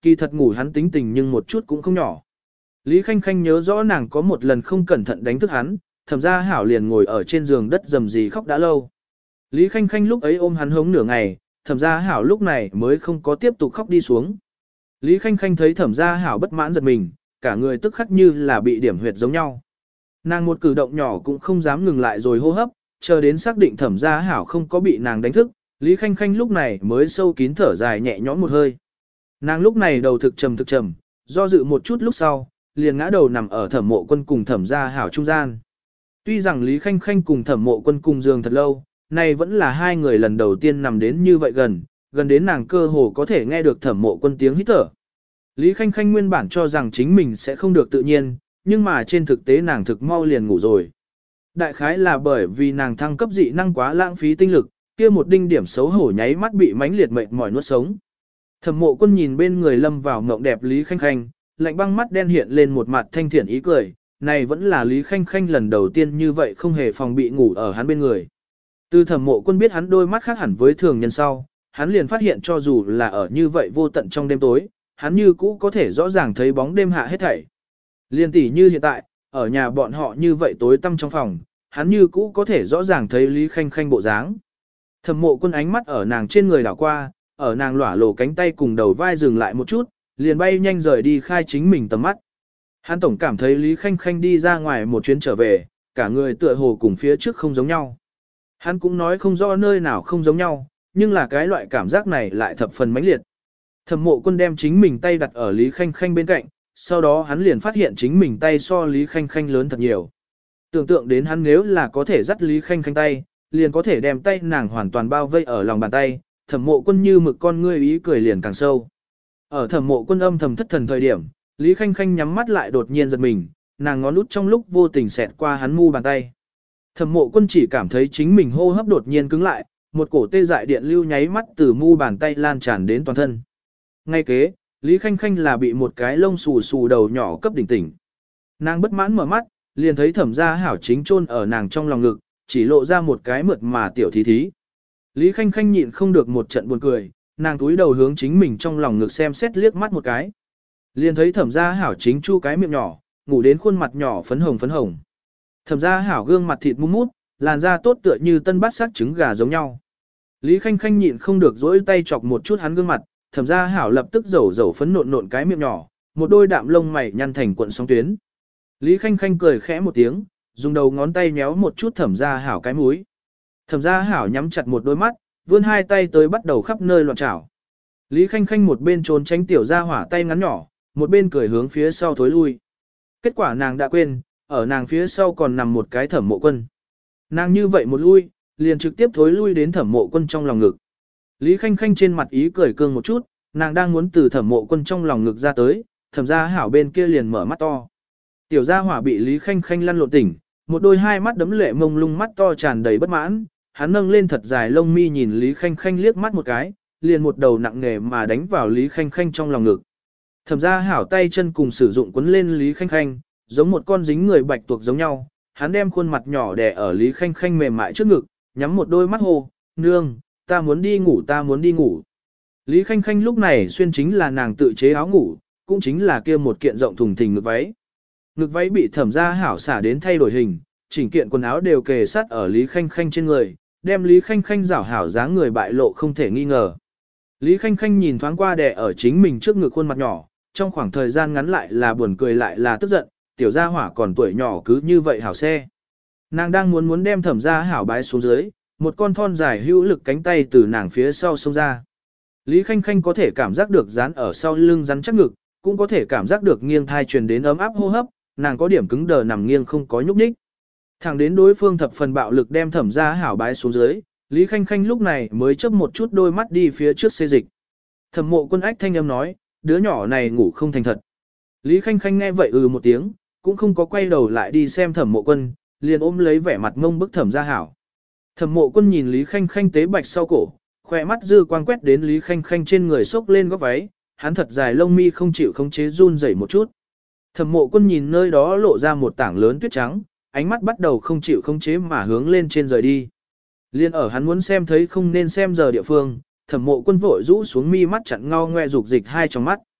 Kỳ thật ngủ hắn tính tình nhưng một chút cũng không nhỏ. Lý Khanh Khanh nhớ rõ nàng có một lần không cẩn thận đánh thức hắn, Thẩm Gia Hảo liền ngồi ở trên giường đất rầm rì khóc đã lâu. Lý Khanh Khanh lúc ấy ôm hắn hống nửa ngày, Thẩm Gia Hảo lúc này mới không có tiếp tục khóc đi xuống. Lý Khanh Khanh thấy Thẩm Gia Hảo bất mãn giật mình, cả người tức khắc như là bị điểm huyệt giống nhau. Nàng một cử động nhỏ cũng không dám ngừng lại rồi hô hấp, chờ đến xác định Thẩm Gia Hảo không có bị nàng đánh thức, Lý Khanh Khanh lúc này mới sâu kín thở dài nhẹ nhõm một hơi. Nàng lúc này đầu thực trầm, do dự một chút lúc sau, liền ngã đầu nằm ở Thẩm Mộ Quân cùng Thẩm Gia Hảo trung gian. Tuy rằng Lý Khanh Khanh cùng Thẩm Mộ Quân cùng giường thật lâu, này vẫn là hai người lần đầu tiên nằm đến như vậy gần đến nàng cơ hồ có thể nghe được Thẩm Mộ Quân tiếng hít thở. Lý Khanh Khanh nguyên bản cho rằng chính mình sẽ không được tự nhiên, nhưng mà trên thực tế nàng thực mau liền ngủ rồi. Đại khái là bởi vì nàng thăng cấp dị năng quá lãng phí tinh lực, kia một đinh điểm xấu hổ nháy mắt bị mãnh liệt mệt mỏi nuốt sống. Thẩm Mộ Quân nhìn bên người lâm vào mộng đẹp Lý Khanh Khanh, lạnh băng mắt đen hiện lên một mặt thanh thiện ý cười, này vẫn là Lý Khanh Khanh lần đầu tiên như vậy không hề phòng bị ngủ ở hắn bên người. Từ Thẩm Mộ Quân biết hắn đôi mắt khác hẳn với thường nhân sau, hắn liền phát hiện cho dù là ở như vậy vô tận trong đêm tối, hắn như cũ có thể rõ ràng thấy bóng đêm hạ hết thảy. Liên tỷ như hiện tại, ở nhà bọn họ như vậy tối tăm trong phòng, hắn như cũ có thể rõ ràng thấy Lý Khanh Khanh bộ dáng. Thẩm Mộ Quân ánh mắt ở nàng trên người đảo qua, ở nàng lỏa lồ cánh tay cùng đầu vai dừng lại một chút, liền bay nhanh rời đi khai chính mình tầm mắt. Hắn tổng cảm thấy Lý Khanh Khanh đi ra ngoài một chuyến trở về, cả người tựa hồ cùng phía trước không giống nhau. Hắn cũng nói không rõ nơi nào không giống nhau, nhưng là cái loại cảm giác này lại thập phần mãnh liệt. Thẩm Mộ Quân đem chính mình tay đặt ở Lý Khanh Khanh bên cạnh, sau đó hắn liền phát hiện chính mình tay so Lý Khanh Khanh lớn thật nhiều. Tưởng tượng đến hắn nếu là có thể dắt Lý Khanh Khanh tay, liền có thể đem tay nàng hoàn toàn bao vây ở lòng bàn tay, Thẩm Mộ Quân như mực con ngươi ý cười liền càng sâu. Ở Thẩm Mộ Quân âm thầm thất thần thời điểm, Lý Khanh Khanh nhắm mắt lại đột nhiên giật mình, nàng ngón út trong lúc vô tình xẹt qua hắn mu bàn tay. Thẩm Mộ Quân chỉ cảm thấy chính mình hô hấp đột nhiên cứng lại, một cổ tê dại điện lưu nháy mắt từ mu bàn tay lan tràn đến toàn thân. Ngay kế, Lý Khanh Khanh là bị một cái lông xù xù đầu nhỏ cấp đỉnh tỉnh. Nàng bất mãn mở mắt, liền thấy Thẩm Gia Hảo chính chôn ở nàng trong lòng ngực, chỉ lộ ra một cái mượt mà tiểu thí thí. Lý Khanh Khanh nhịn không được một trận buồn cười, nàng túi đầu hướng chính mình trong lòng ngực xem xét liếc mắt một cái. Liền thấy Thẩm Gia Hảo chính chu cái miệng nhỏ, ngủ đến khuôn mặt nhỏ phấn hồng. Thẩm Gia Hảo gương mặt thịt mum mút, làn da tốt tựa như tân bát sắc trứng gà giống nhau. Lý Khanh Khanh nhịn không được dỗi tay chọc một chút hắn gương mặt, Thẩm Gia Hảo lập tức rầu phấn nộn cái miệng nhỏ, một đôi đạm lông mày nhăn thành cuộn sóng tuyến. Lý Khanh Khanh cười khẽ một tiếng, dùng đầu ngón tay nhéo một chút Thẩm Gia Hảo cái mũi. Thẩm Gia Hảo nhắm chặt một đôi mắt, vươn hai tay tới bắt đầu khắp nơi loạn trảo. Lý Khanh Khanh một bên trốn tránh tiểu gia hỏa tay ngắn nhỏ, một bên cười hướng phía sau thối lui. Kết quả nàng đã quên, ở nàng phía sau còn nằm một cái Thẩm Mộ Quân. Nàng như vậy một lui, liền trực tiếp thối lui đến Thẩm Mộ Quân trong lòng ngực. Lý Khanh Khanh trên mặt ý cười cương một chút, nàng đang muốn từ Thẩm Mộ Quân trong lòng ngực ra tới, Thẩm Gia Hảo bên kia liền mở mắt to. Tiểu gia hỏa bị Lý Khanh Khanh lăn lộn tỉnh, một đôi hai mắt đấm lệ mông lung mắt to tràn đầy bất mãn, hắn nâng lên thật dài lông mi nhìn Lý Khanh Khanh liếc mắt một cái, liền một đầu nặng nề mà đánh vào Lý Khanh Khanh trong lòng ngực. Thẩm Gia Hảo tay chân cùng sử dụng quấn lên Lý Khanh Khanh, giống một con dính người bạch tuộc giống nhau, hắn đem khuôn mặt nhỏ đè ở Lý Khanh Khanh mềm mại trước ngực, nhắm một đôi mắt hô, nương, ta muốn đi ngủ. Lý Khanh Khanh lúc này xuyên chính là nàng tự chế áo ngủ, cũng chính là kia một kiện rộng thùng thình ngực váy. Ngực váy bị Thẩm Gia Hảo xả đến thay đổi hình, chỉnh kiện quần áo đều kề sát ở Lý Khanh Khanh trên người, đem Lý Khanh Khanh rảo hảo dáng người bại lộ không thể nghi ngờ. Lý Khanh Khanh nhìn thoáng qua đè ở chính mình trước ngực khuôn mặt nhỏ, trong khoảng thời gian ngắn lại là buồn cười lại là tức giận, tiểu gia hỏa còn tuổi nhỏ cứ như vậy hảo xe. Nàng đang muốn đem Thẩm Gia Hảo bái xuống dưới, một con thon dài hữu lực cánh tay từ nàng phía sau xông ra. Lý Khanh Khanh có thể cảm giác được dán ở sau lưng rắn chắc ngực, cũng có thể cảm giác được nghiêng thai truyền đến ấm áp hô hấp, nàng có điểm cứng đờ nằm nghiêng không có nhúc nhích. Thẳng đến đối phương thập phần bạo lực đem Thẩm Gia Hảo bái xuống dưới, Lý Khanh Khanh lúc này mới chớp một chút đôi mắt đi phía trước xê dịch. Thẩm Mộ Quân ách thanh âm nói, đứa nhỏ này ngủ không thành thật. Lý Khanh Khanh nghe vậy một tiếng, cũng không có quay đầu lại đi xem Thẩm Mộ Quân, liền ôm lấy vẻ mặt ngông bức Thẩm Gia Hảo. Thẩm Mộ Quân nhìn Lý Khanh Khanh tế bạch sau cổ, khỏe mắt dư quang quét đến Lý Khanh Khanh trên người xốc lên góc váy, hắn thật dài lông mi không chịu khống chế run rẩy một chút. Thẩm Mộ Quân nhìn nơi đó lộ ra một tảng lớn tuyết trắng, ánh mắt bắt đầu không chịu khống chế mà hướng lên trên rời đi. Liên ở hắn muốn xem thấy không nên xem giờ địa phương, Thẩm Mộ Quân vội rũ xuống mi mắt chặn ngao ngoe dục dịch hai trong mắt.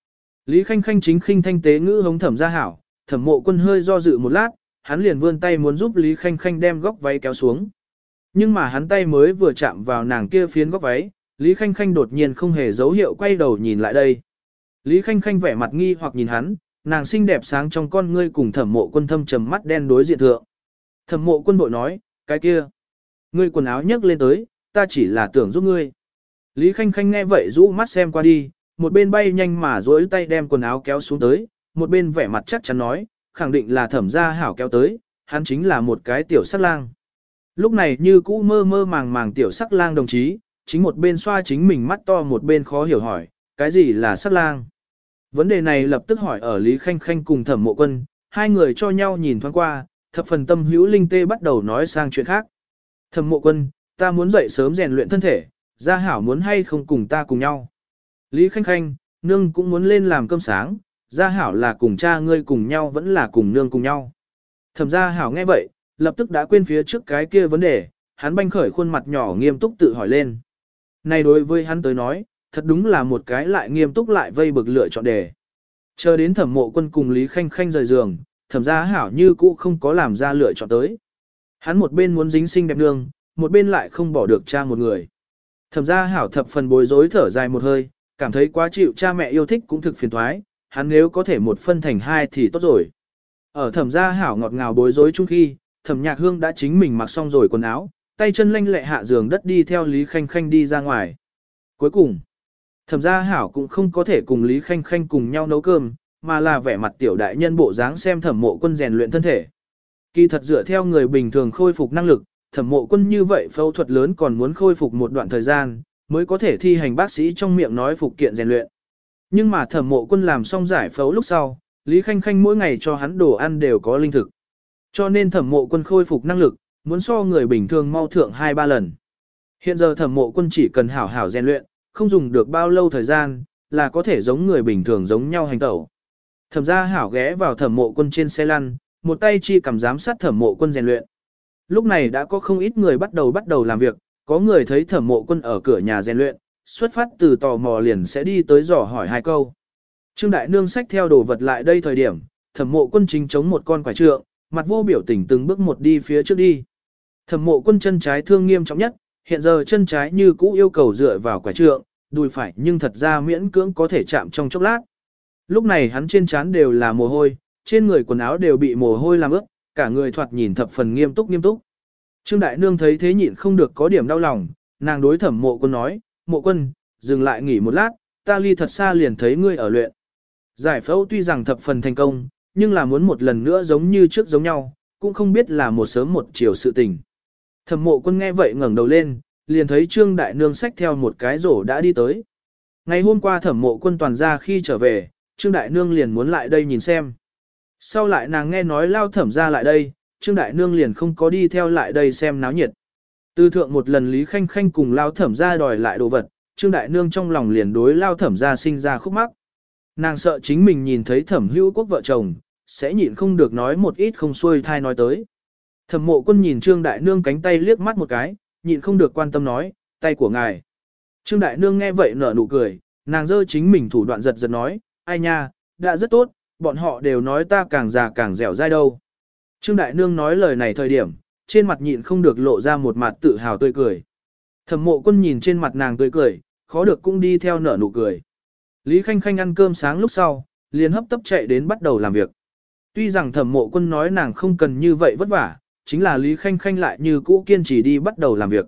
Lý Khanh Khanh chính khinh thanh tế ngữ hống Thẩm Gia Hảo, Thẩm Mộ Quân hơi do dự một lát, hắn liền vươn tay muốn giúp Lý Khanh Khanh đem góc váy kéo xuống. Nhưng mà hắn tay mới vừa chạm vào nàng kia phiến góc váy, Lý Khanh Khanh đột nhiên không hề dấu hiệu quay đầu nhìn lại đây. Lý Khanh Khanh vẻ mặt nghi hoặc nhìn hắn, nàng xinh đẹp sáng trong con ngươi cùng Thẩm Mộ Quân thâm trầm mắt đen đối diện thượng. Thẩm Mộ Quân bội nói, cái kia, ngươi quần áo nhấc lên tới, ta chỉ là tưởng giúp ngươi. Lý Khanh Khanh nghe vậy rũ mắt xem qua đi, một bên bay nhanh mà duỗi tay đem quần áo kéo xuống tới, một bên vẻ mặt chắc chắn nói, khẳng định là Thẩm Gia Hảo kéo tới, hắn chính là một cái tiểu sắc lang. Lúc này như cũ mơ mơ màng màng tiểu sắc lang đồng chí, chính một bên xoa chính mình mắt to một bên khó hiểu hỏi, cái gì là sắc lang? Vấn đề này lập tức hỏi ở Lý Khanh Khanh cùng Thẩm Mộ Quân, hai người cho nhau nhìn thoáng qua, thập phần tâm hữu linh tê bắt đầu nói sang chuyện khác. Thẩm Mộ Quân, ta muốn dậy sớm rèn luyện thân thể, Gia Hảo muốn hay không cùng ta cùng nhau. Lý Khanh Khanh, nương cũng muốn lên làm cơm sáng, Gia Hảo là cùng cha ngươi cùng nhau vẫn là cùng nương cùng nhau. Thẩm Gia Hảo nghe vậy, lập tức đã quên phía trước cái kia vấn đề, hắn banh khởi khuôn mặt nhỏ nghiêm túc tự hỏi lên. Này đối với hắn tới nói, thật đúng là một cái lại nghiêm túc lại vây bực lựa chọn đề. Chờ đến Thẩm Mộ Quân cùng Lý Khanh Khanh rời giường, Thẩm Gia Hảo như cũ không có làm ra lựa chọn tới. Hắn một bên muốn dính xinh đẹp nương, một bên lại không bỏ được cha một người. Thẩm Gia Hảo thập phần bối rối thở dài một hơi, cảm thấy quá chịu cha mẹ yêu thích cũng thực phiền toái, hắn nếu có thể một phân thành hai thì tốt rồi. Ở Thẩm Gia Hảo ngọt ngào bối rối chung khi, Thẩm Nhạc Hương đã chính mình mặc xong rồi quần áo, tay chân lanh lẹ hạ giường đất đi theo Lý Khanh Khanh đi ra ngoài. Cuối cùng, Thẩm Gia Hảo cũng không có thể cùng Lý Khanh Khanh cùng nhau nấu cơm, mà là vẻ mặt tiểu đại nhân bộ dáng xem Thẩm Mộ Quân rèn luyện thân thể. Kỳ thật dựa theo người bình thường khôi phục năng lực, Thẩm Mộ Quân như vậy phẫu thuật lớn còn muốn khôi phục một đoạn thời gian, mới có thể thi hành bác sĩ trong miệng nói phục kiện rèn luyện. Nhưng mà Thẩm Mộ Quân làm xong giải phẫu lúc sau, Lý Khanh Khanh mỗi ngày cho hắn đồ ăn đều có linh thực. Cho nên Thẩm Mộ Quân khôi phục năng lực, muốn so người bình thường mau thượng 2-3 lần. Hiện giờ Thẩm Mộ Quân chỉ cần hảo hảo rèn luyện, không dùng được bao lâu thời gian, là có thể giống người bình thường giống nhau hành tẩu. Thẩm Gia Hảo ghé vào Thẩm Mộ Quân trên xe lăn, một tay chi cầm giám sát Thẩm Mộ Quân rèn luyện. Lúc này đã có không ít người bắt đầu làm việc, có người thấy Thẩm Mộ Quân ở cửa nhà rèn luyện, xuất phát từ tò mò liền sẽ đi tới dò hỏi hai câu. Trương Đại Nương xách theo đồ vật lại đây thời điểm, Thẩm Mộ Quân chính chống một con quải trượng, mặt vô biểu tình từng bước một đi phía trước đi. Thẩm Mộ Quân chân trái thương nghiêm trọng nhất, hiện giờ chân trái như cũ yêu cầu dựa vào quải trượng, đùi phải nhưng thật ra miễn cưỡng có thể chạm trong chốc lát. Lúc này hắn trên trán đều là mồ hôi, trên người quần áo đều bị mồ hôi làm ướt, cả người thoạt nhìn thập phần nghiêm túc. Trương Đại Nương thấy thế nhịn không được có điểm đau lòng, nàng đối Thẩm Mộ Quân nói, Mộ Quân, dừng lại nghỉ một lát, ta ly thật xa liền thấy ngươi ở luyện. Giải phẫu tuy rằng thập phần thành công, nhưng là muốn một lần nữa giống như trước giống nhau, cũng không biết là một sớm một chiều sự tình. Thẩm Mộ Quân nghe vậy ngẩng đầu lên, liền thấy Trương Đại Nương xách theo một cái rổ đã đi tới. Ngày hôm qua Thẩm Mộ Quân toàn ra khi trở về, Trương Đại Nương liền muốn lại đây nhìn xem. Sau lại nàng nghe nói Lao Thẩm ra lại đây, Trương Đại Nương liền không có đi theo lại đây xem náo nhiệt. Từ thượng một lần Lý Khanh Khanh cùng Lao Thẩm ra đòi lại đồ vật, Trương Đại Nương trong lòng liền đối Lao Thẩm ra sinh ra khúc mắc. Nàng sợ chính mình nhìn thấy Thẩm Hữu Quốc vợ chồng, sẽ nhịn không được nói một ít không xuôi thai nói tới. Thẩm Mộ Quân nhìn Trương Đại Nương cánh tay liếc mắt một cái, nhịn không được quan tâm nói, tay của ngài. Trương Đại Nương nghe vậy nở nụ cười, nàng giơ chính mình thủ đoạn giật nói, ai nha, đã rất tốt, bọn họ đều nói ta càng già càng dẻo dai đâu. Trương Đại Nương nói lời này thời điểm, trên mặt nhịn không được lộ ra một mặt tự hào tươi cười. Thẩm Mộ Quân nhìn trên mặt nàng tươi cười, khó được cũng đi theo nở nụ cười. Lý Khanh Khanh ăn cơm sáng lúc sau, liền hấp tấp chạy đến bắt đầu làm việc. Tuy rằng Thẩm Mộ Quân nói nàng không cần như vậy vất vả, chính là Lý Khanh Khanh lại như cũ kiên trì đi bắt đầu làm việc.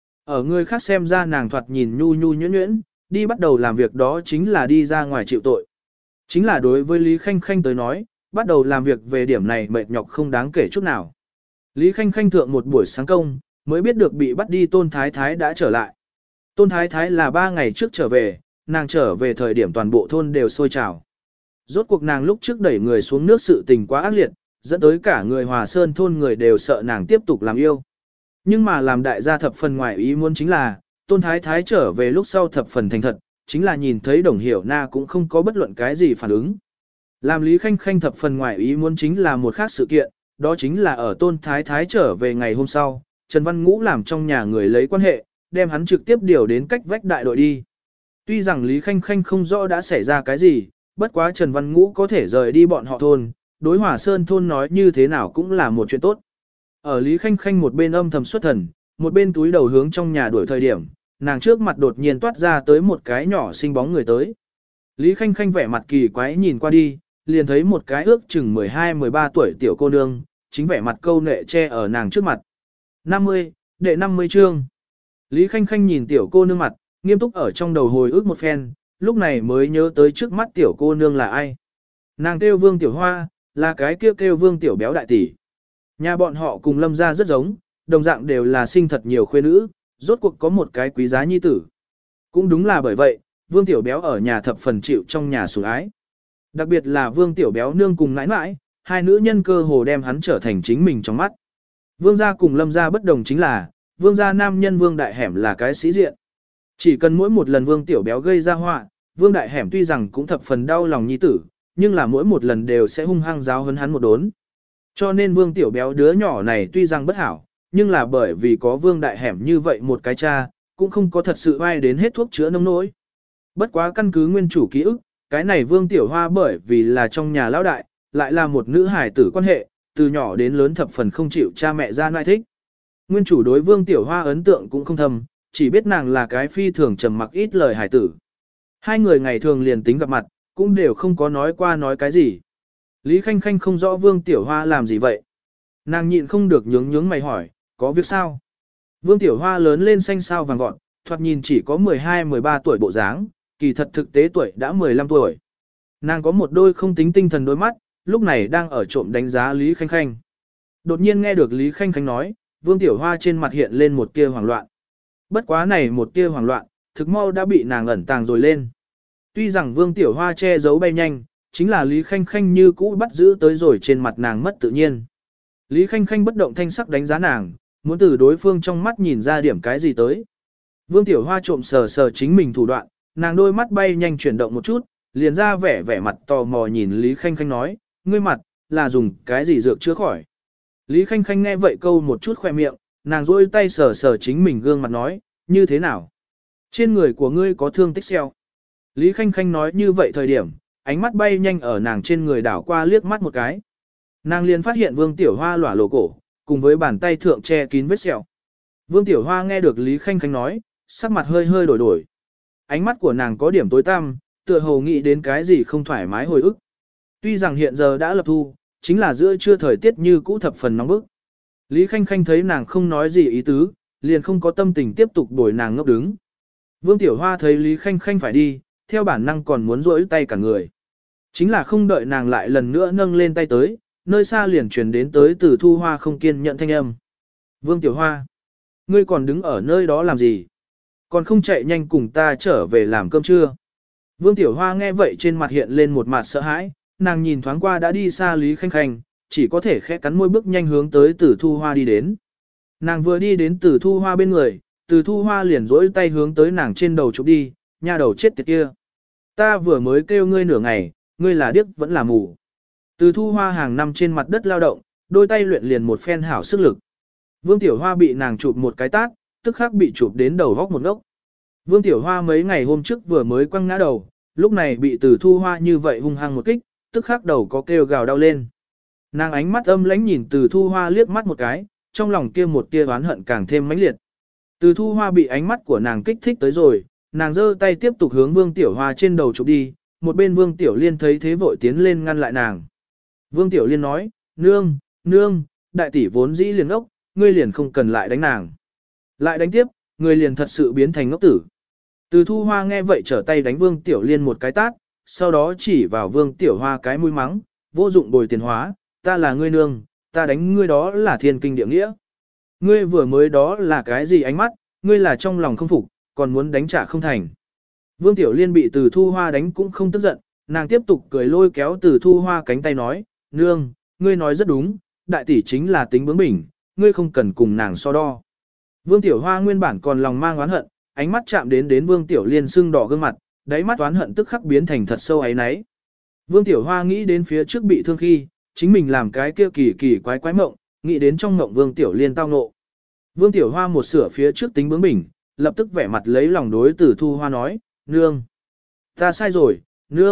Ở người khác xem ra nàng thoạt nhìn nhu nhu nhuyễn nhuyễn, đi bắt đầu làm việc đó chính là đi ra ngoài chịu tội. Chính là đối với Lý Khanh Khanh tới nói, bắt đầu làm việc về điểm này mệt nhọc không đáng kể chút nào. Lý Khanh Khanh thượng một buổi sáng công, mới biết được bị bắt đi Tôn Thái Thái đã trở lại. Tôn Thái Thái là 3 ngày trước trở về, nàng trở về thời điểm toàn bộ thôn đều sôi trào. Rốt cuộc nàng lúc trước đẩy người xuống nước sự tình quá ác liệt, dẫn tới cả người Hòa Sơn thôn người đều sợ nàng tiếp tục làm yêu. Nhưng mà làm đại gia thập phần ngoài ý muốn chính là, Tôn Thái Thái trở về lúc sau thập phần thành thật, chính là nhìn thấy Đồng Hiểu Na cũng không có bất luận cái gì phản ứng. Làm Lý Khanh Khanh thập phần ngoài ý muốn chính là một khác sự kiện, đó chính là ở Tôn Thái Thái trở về ngày hôm sau, Trần Văn Ngũ làm trong nhà người lấy quan hệ, đem hắn trực tiếp điều đến cách vách đại đội đi. Tuy rằng Lý Khanh Khanh không rõ đã xảy ra cái gì, bất quá Trần Văn Ngũ có thể rời đi bọn họ thôn, đối Hòa Sơn thôn nói như thế nào cũng là một chuyện tốt. Ở Lý Khanh Khanh một bên âm thầm xuất thần, một bên túi đầu hướng trong nhà đuổi thời điểm, nàng trước mặt đột nhiên toát ra tới một cái nhỏ xinh bóng người tới. Lý Khanh Khanh vẻ mặt kỳ quái nhìn qua đi, liền thấy một cái ước chừng 12-13 tuổi tiểu cô nương, chính vẻ mặt câu nệ che ở nàng trước mặt. 50, đệ 50 chương. Lý Khanh Khanh nhìn tiểu cô nương mặt, nghiêm túc ở trong đầu hồi ức một phen, lúc này mới nhớ tới trước mắt tiểu cô nương là ai. Nàng kêu Vương Tiểu Hoa, là cái kêu Vương Tiểu Béo đại tỷ. Nhà bọn họ cùng Lâm gia rất giống, đồng dạng đều là sinh thật nhiều khuê nữ, rốt cuộc có một cái quý giá nhi tử. Cũng đúng là bởi vậy, Vương Tiểu Béo ở nhà thập phần chịu trong nhà sủng ái. Đặc biệt là Vương Tiểu Béo nương cùng nãi nãi, hai nữ nhân cơ hồ đem hắn trở thành chính mình trong mắt. Vương gia cùng Lâm gia bất đồng chính là, Vương gia nam nhân Vương Đại Hẻm là cái sĩ diện. Chỉ cần mỗi một lần Vương Tiểu Béo gây ra họa, Vương Đại Hẻm tuy rằng cũng thập phần đau lòng nhi tử, nhưng là mỗi một lần đều sẽ hung hăng giáo huấn hắn một đốn. Cho nên Vương Tiểu Béo đứa nhỏ này tuy rằng bất hảo, nhưng là bởi vì có Vương Đại Hẻm như vậy một cái cha, cũng không có thật sự ai đến hết thuốc chữa nông nỗi. Bất quá căn cứ nguyên chủ ký ức, cái này Vương Tiểu Hoa bởi vì là trong nhà lão đại, lại là một nữ hài tử quan hệ, từ nhỏ đến lớn thập phần không chịu cha mẹ ra nai thích. Nguyên chủ đối Vương Tiểu Hoa ấn tượng cũng không thâm, chỉ biết nàng là cái phi thường trầm mặc ít lời hài tử. Hai người ngày thường liền tính gặp mặt, cũng đều không có nói qua nói cái gì. Lý Khanh Khanh không rõ Vương Tiểu Hoa làm gì vậy. Nàng nhịn không được nhướng mày hỏi, có việc sao? Vương Tiểu Hoa lớn lên xanh sao vàng vọt, thoạt nhìn chỉ có 12-13 tuổi bộ dáng, kỳ thật thực tế tuổi đã 15 tuổi. Nàng có một đôi không tính tinh thần đôi mắt, lúc này đang ở trộm đánh giá Lý Khanh Khanh. Đột nhiên nghe được Lý Khanh Khanh nói, Vương Tiểu Hoa trên mặt hiện lên một tia hoảng loạn. Bất quá này một tia hoảng loạn, thực mau đã bị nàng ẩn tàng rồi lên. Tuy rằng Vương Tiểu Hoa che giấu bay nhanh, chính là Lý Khanh Khanh như cũ bắt giữ tới rồi trên mặt nàng mất tự nhiên. Lý Khanh Khanh bất động thanh sắc đánh giá nàng, muốn từ đối phương trong mắt nhìn ra điểm cái gì tới. Vương Tiểu Hoa trộm sờ sờ chính mình thủ đoạn, nàng đôi mắt bay nhanh chuyển động một chút, liền ra vẻ mặt tò mò nhìn Lý Khanh Khanh nói, ngươi mặt, là dùng cái gì dược chữa khỏi. Lý Khanh Khanh nghe vậy câu một chút khoe miệng, nàng rôi tay sờ sờ chính mình gương mặt nói, như thế nào? Trên người của ngươi có thương tích xeo. Lý Khanh Khanh nói như vậy thời điểm, ánh mắt bay nhanh ở nàng trên người đảo qua liếc mắt một cái. Nàng liền phát hiện Vương Tiểu Hoa lỏa lộ cổ, cùng với bàn tay thượng che kín vết sẹo. Vương Tiểu Hoa nghe được Lý Khanh Khanh nói, sắc mặt hơi hơi đổi. Ánh mắt của nàng có điểm tối tăm, tựa hồ nghĩ đến cái gì không thoải mái hồi ức. Tuy rằng hiện giờ đã lập thu, chính là giữa trưa thời tiết như cũ thập phần nóng bức. Lý Khanh Khanh thấy nàng không nói gì ý tứ, liền không có tâm tình tiếp tục bồi nàng ngốc đứng. Vương Tiểu Hoa thấy Lý Khanh Khanh phải đi, theo bản năng còn muốn rỗi tay cả người. Chính là không đợi nàng lại lần nữa nâng lên tay tới, nơi xa liền truyền đến tới từ Thu Hoa không kiên nhận thanh âm. Vương Tiểu Hoa, ngươi còn đứng ở nơi đó làm gì? Còn không chạy nhanh cùng ta trở về làm cơm trưa? Vương Tiểu Hoa nghe vậy trên mặt hiện lên một mặt sợ hãi, nàng nhìn thoáng qua đã đi xa Lý Khanh Khanh, chỉ có thể khẽ cắn môi bước nhanh hướng tới Từ Thu Hoa đi đến. Nàng vừa đi đến Từ Thu Hoa bên người, Từ Thu Hoa liền rỗi tay hướng tới nàng trên đầu chụp đi, nha đầu chết tiệt kia. Ta vừa mới kêu ngươi nửa ngày, ngươi là điếc vẫn là mù. Từ Thu Hoa hàng năm trên mặt đất lao động, đôi tay luyện liền một phen hảo sức lực. Vương Tiểu Hoa bị nàng chụp một cái tát, tức khắc bị chụp đến đầu góc một ngốc. Vương Tiểu Hoa mấy ngày hôm trước vừa mới quăng ngã đầu, lúc này bị Từ Thu Hoa như vậy hung hăng một kích, tức khắc đầu có kêu gào đau lên. Nàng ánh mắt âm lãnh nhìn Từ Thu Hoa liếc mắt một cái, trong lòng kia một tia oán hận càng thêm mãnh liệt. Từ Thu Hoa bị ánh mắt của nàng kích thích tới rồi, nàng giơ tay tiếp tục hướng Vương Tiểu Hoa trên đầu chụp đi, một bên Vương Tiểu Liên thấy thế vội tiến lên ngăn lại nàng. Vương Tiểu Liên nói, nương, đại tỷ vốn dĩ liền ốc, ngươi liền không cần lại đánh nàng. Lại đánh tiếp, ngươi liền thật sự biến thành ngốc tử. Từ Thu Hoa nghe vậy trở tay đánh Vương Tiểu Liên một cái tát, sau đó chỉ vào Vương Tiểu Hoa cái mũi mắng, vô dụng bồi tiền hóa, ta là ngươi nương, ta đánh ngươi đó là thiên kinh địa nghĩa. Ngươi vừa mới đó là cái gì ánh mắt, ngươi là trong lòng không phục, còn muốn đánh trả không thành. Vương Tiểu Liên bị Từ Thu Hoa đánh cũng không tức giận, nàng tiếp tục cười lôi kéo Từ Thu Hoa cánh tay nói, nương, ngươi nói rất đúng, đại tỷ chính là tính bướng bỉnh, ngươi không cần cùng nàng so đo. Vương Tiểu Hoa nguyên bản còn lòng mang oán hận, ánh mắt chạm đến Vương Tiểu Liên sưng đỏ gương mặt, đáy mắt oán hận tức khắc biến thành thật sâu ấy náy. Vương Tiểu Hoa nghĩ đến phía trước bị thương khi, chính mình làm cái kia kỳ quái mộng, nghĩ đến trong mộng Vương Tiểu Liên tao nộ. Vương Tiểu Hoa một sửa phía trước tính bướng bỉnh, lập tức vẻ mặt lấy lòng đối Từ Thu Hoa nói, nương, ta sai rồi, nương,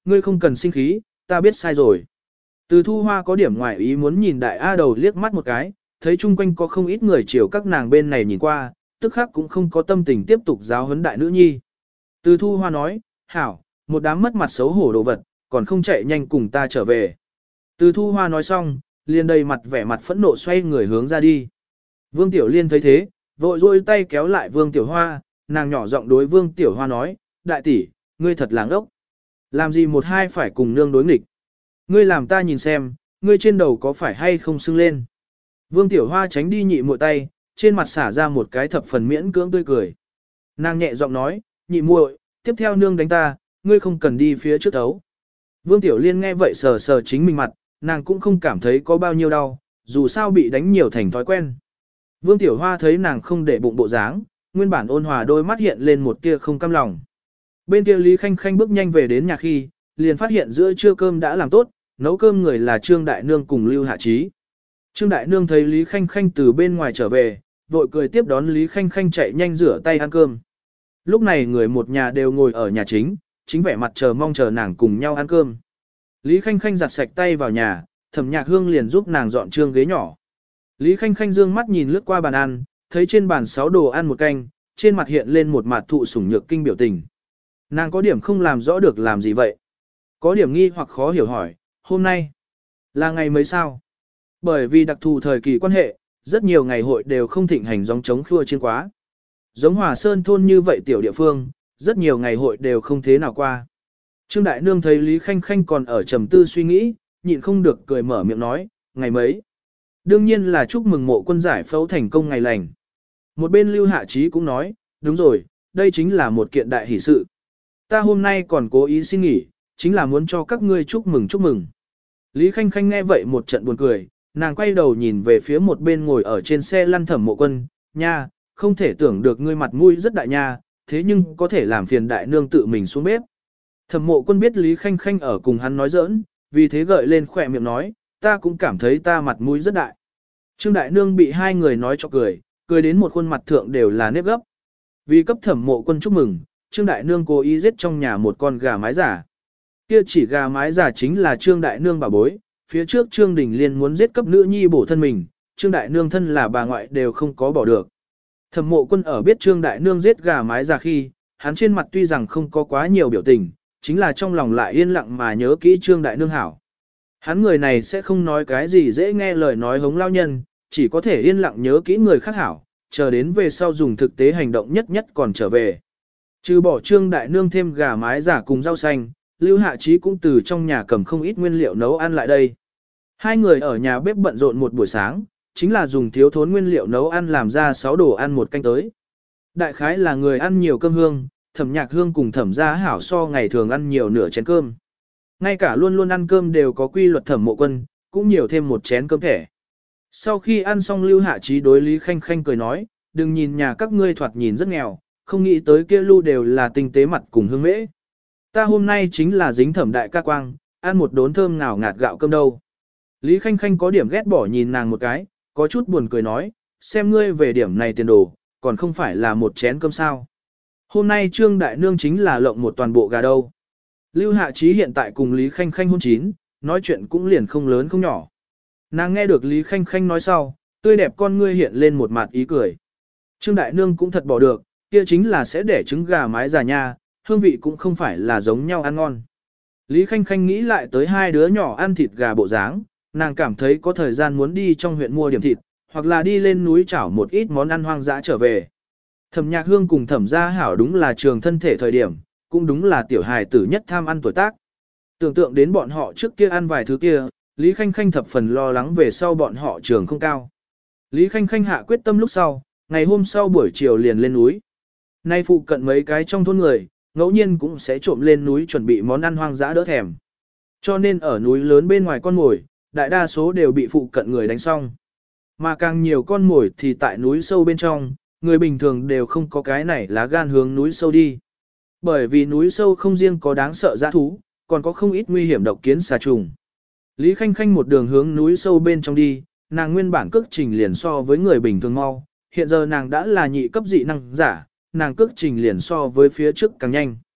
ngươi không cần sinh khí, ta biết sai rồi. Từ Thu Hoa có điểm ngoài ý muốn nhìn đại A đầu liếc mắt một cái, thấy chung quanh có không ít người chiều các nàng bên này nhìn qua, tức khắc cũng không có tâm tình tiếp tục giáo huấn đại nữ nhi. Từ Thu Hoa nói, hảo, một đám mất mặt xấu hổ đồ vật, còn không chạy nhanh cùng ta trở về. Từ Thu Hoa nói xong, liền đầy mặt vẻ mặt phẫn nộ xoay người hướng ra đi. Vương Tiểu Liên thấy thế, vội rôi tay kéo lại Vương Tiểu Hoa, nàng nhỏ giọng đối Vương Tiểu Hoa nói, đại tỷ, ngươi thật làng ốc. Làm gì một hai phải cùng nương đối nghịch. Ngươi làm ta nhìn xem, ngươi trên đầu có phải hay không sưng lên. Vương Tiểu Hoa tránh đi nhị muội tay, trên mặt xả ra một cái thập phần miễn cưỡng tươi cười. Nàng nhẹ giọng nói, nhị muội, tiếp theo nương đánh ta, ngươi không cần đi phía trước ấu. Vương Tiểu Liên nghe vậy sờ sờ chính mình mặt, nàng cũng không cảm thấy có bao nhiêu đau, dù sao bị đánh nhiều thành thói quen. Vương Tiểu Hoa thấy nàng không để bụng bộ dáng, nguyên bản ôn hòa đôi mắt hiện lên một tia không cam lòng. Bên kia Lý Khanh Khanh bước nhanh về đến nhà khi, liền phát hiện giữa trưa cơm đã làm tốt, nấu cơm người là Trương Đại Nương cùng Lưu Hạ Trí. Trương Đại Nương thấy Lý Khanh Khanh từ bên ngoài trở về, vội cười tiếp đón Lý Khanh Khanh chạy nhanh rửa tay ăn cơm. Lúc này người một nhà đều ngồi ở nhà chính vẻ mặt chờ mong chờ nàng cùng nhau ăn cơm. Lý Khanh Khanh giặt sạch tay vào nhà, Thẩm Nhạc Hương liền giúp nàng dọn trương ghế nhỏ. Lý Khanh Khanh dương mắt nhìn lướt qua bàn ăn, thấy trên bàn 6 đồ ăn một canh, trên mặt hiện lên một mặt thụ sủng nhược kinh biểu tình. Nàng có điểm không làm rõ được làm gì vậy. Có điểm nghi hoặc khó hiểu hỏi, hôm nay là ngày mấy sao? Bởi vì đặc thù thời kỳ quan hệ, rất nhiều ngày hội đều không thịnh hành giống chống khua chiến quá. Giống Hòa Sơn thôn như vậy tiểu địa phương, rất nhiều ngày hội đều không thế nào qua. Trương Đại Nương thấy Lý Khanh Khanh còn ở trầm tư suy nghĩ, nhịn không được cười mở miệng nói, ngày mấy. Đương nhiên là chúc mừng mộ quân giải phẫu thành công ngày lành. Một bên Lưu Hạ Trí cũng nói, đúng rồi, đây chính là một kiện đại hỷ sự. Ta hôm nay còn cố ý xin nghỉ, chính là muốn cho các ngươi chúc mừng chúc mừng. Lý Khanh Khanh nghe vậy một trận buồn cười, nàng quay đầu nhìn về phía một bên ngồi ở trên xe lăn Thẩm Mộ Quân, nha, không thể tưởng được ngươi mặt mũi rất đại nha, thế nhưng có thể làm phiền đại nương tự mình xuống bếp. Thẩm Mộ Quân biết Lý Khanh Khanh ở cùng hắn nói giỡn, vì thế gợi lên khỏe miệng nói, ta cũng cảm thấy ta mặt mũi rất đại. Trương Đại Nương bị hai người nói cho cười, cười đến một khuôn mặt thượng đều là nếp gấp. Vì cấp Thẩm Mộ Quân chúc mừng, Trương Đại Nương cố ý giết trong nhà một con gà mái giả. Kia chỉ gà mái giả chính là Trương Đại Nương bà bối, phía trước Trương Đình Liên muốn giết cấp nữ nhi bổ thân mình, Trương Đại Nương thân là bà ngoại đều không có bỏ được. Thẩm Mộ Quân ở biết Trương Đại Nương giết gà mái giả khi, hắn trên mặt tuy rằng không có quá nhiều biểu tình, chính là trong lòng lại yên lặng mà nhớ kỹ Trương Đại Nương hảo. Hắn người này sẽ không nói cái gì dễ nghe lời nói hống lao nhân, chỉ có thể yên lặng nhớ kỹ người khác hảo, chờ đến về sau dùng thực tế hành động nhất nhất còn trở về. Trừ bỏ Trương Đại Nương thêm gà mái giả cùng rau xanh, Lưu Hạ Trí cũng từ trong nhà cầm không ít nguyên liệu nấu ăn lại đây. Hai người ở nhà bếp bận rộn một buổi sáng, chính là dùng thiếu thốn nguyên liệu nấu ăn làm ra 6 đồ ăn một canh tới. Đại khái là người ăn nhiều cơm hương, Thẩm Nhạc Hương cùng Thẩm Gia Hảo so ngày thường ăn nhiều nửa chén cơm. Ngay cả luôn luôn ăn cơm đều có quy luật Thẩm Mộ Quân, cũng nhiều thêm một chén cơm thẻ. Sau khi ăn xong Lưu Hạ Trí đối Lý Khanh Khanh cười nói, đừng nhìn nhà các ngươi thoạt nhìn rất nghèo, không nghĩ tới kia lưu đều là tinh tế mặt cùng hương mễ. Ta hôm nay chính là dính Thẩm đại ca quang, ăn một đốn thơm ngào ngạt gạo cơm đâu. Lý Khanh Khanh có điểm ghét bỏ nhìn nàng một cái, có chút buồn cười nói, xem ngươi về điểm này tiền đồ, còn không phải là một chén cơm sao. Hôm nay Trương Đại Nương chính là lộng một toàn bộ gà đâu. Lưu Hạ Trí hiện tại cùng Lý Khanh Khanh hôn chín, nói chuyện cũng liền không lớn không nhỏ. Nàng nghe được Lý Khanh Khanh nói sau, tươi đẹp con ngươi hiện lên một mặt ý cười. Trương Đại Nương cũng thật bỏ được, kia chính là sẽ để trứng gà mái già nha, hương vị cũng không phải là giống nhau ăn ngon. Lý Khanh Khanh nghĩ lại tới hai đứa nhỏ ăn thịt gà bộ dáng, nàng cảm thấy có thời gian muốn đi trong huyện mua điểm thịt, hoặc là đi lên núi chảo một ít món ăn hoang dã trở về. Thẩm Nhạc Hương cùng Thẩm Gia Hảo đúng là trường thân thể thời điểm, cũng đúng là tiểu hài tử nhất tham ăn tuổi tác. Tưởng tượng đến bọn họ trước kia ăn vài thứ kia, Lý Khanh Khanh thập phần lo lắng về sau bọn họ trường không cao. Lý Khanh Khanh hạ quyết tâm lúc sau, ngày hôm sau buổi chiều liền lên núi. Nay phụ cận mấy cái trong thôn người, ngẫu nhiên cũng sẽ trộm lên núi chuẩn bị món ăn hoang dã đỡ thèm. Cho nên ở núi lớn bên ngoài con mồi, đại đa số đều bị phụ cận người đánh xong. Mà càng nhiều con mồi thì tại núi sâu bên trong, người bình thường đều không có cái này lá gan hướng núi sâu đi. Bởi vì núi sâu không riêng có đáng sợ dã thú, còn có không ít nguy hiểm độc kiến xà trùng. Lý Khanh Khanh một đường hướng núi sâu bên trong đi, nàng nguyên bản cước trình liền so với người bình thường mau, hiện giờ nàng đã là nhị cấp dị năng giả, nàng cước trình liền so với phía trước càng nhanh.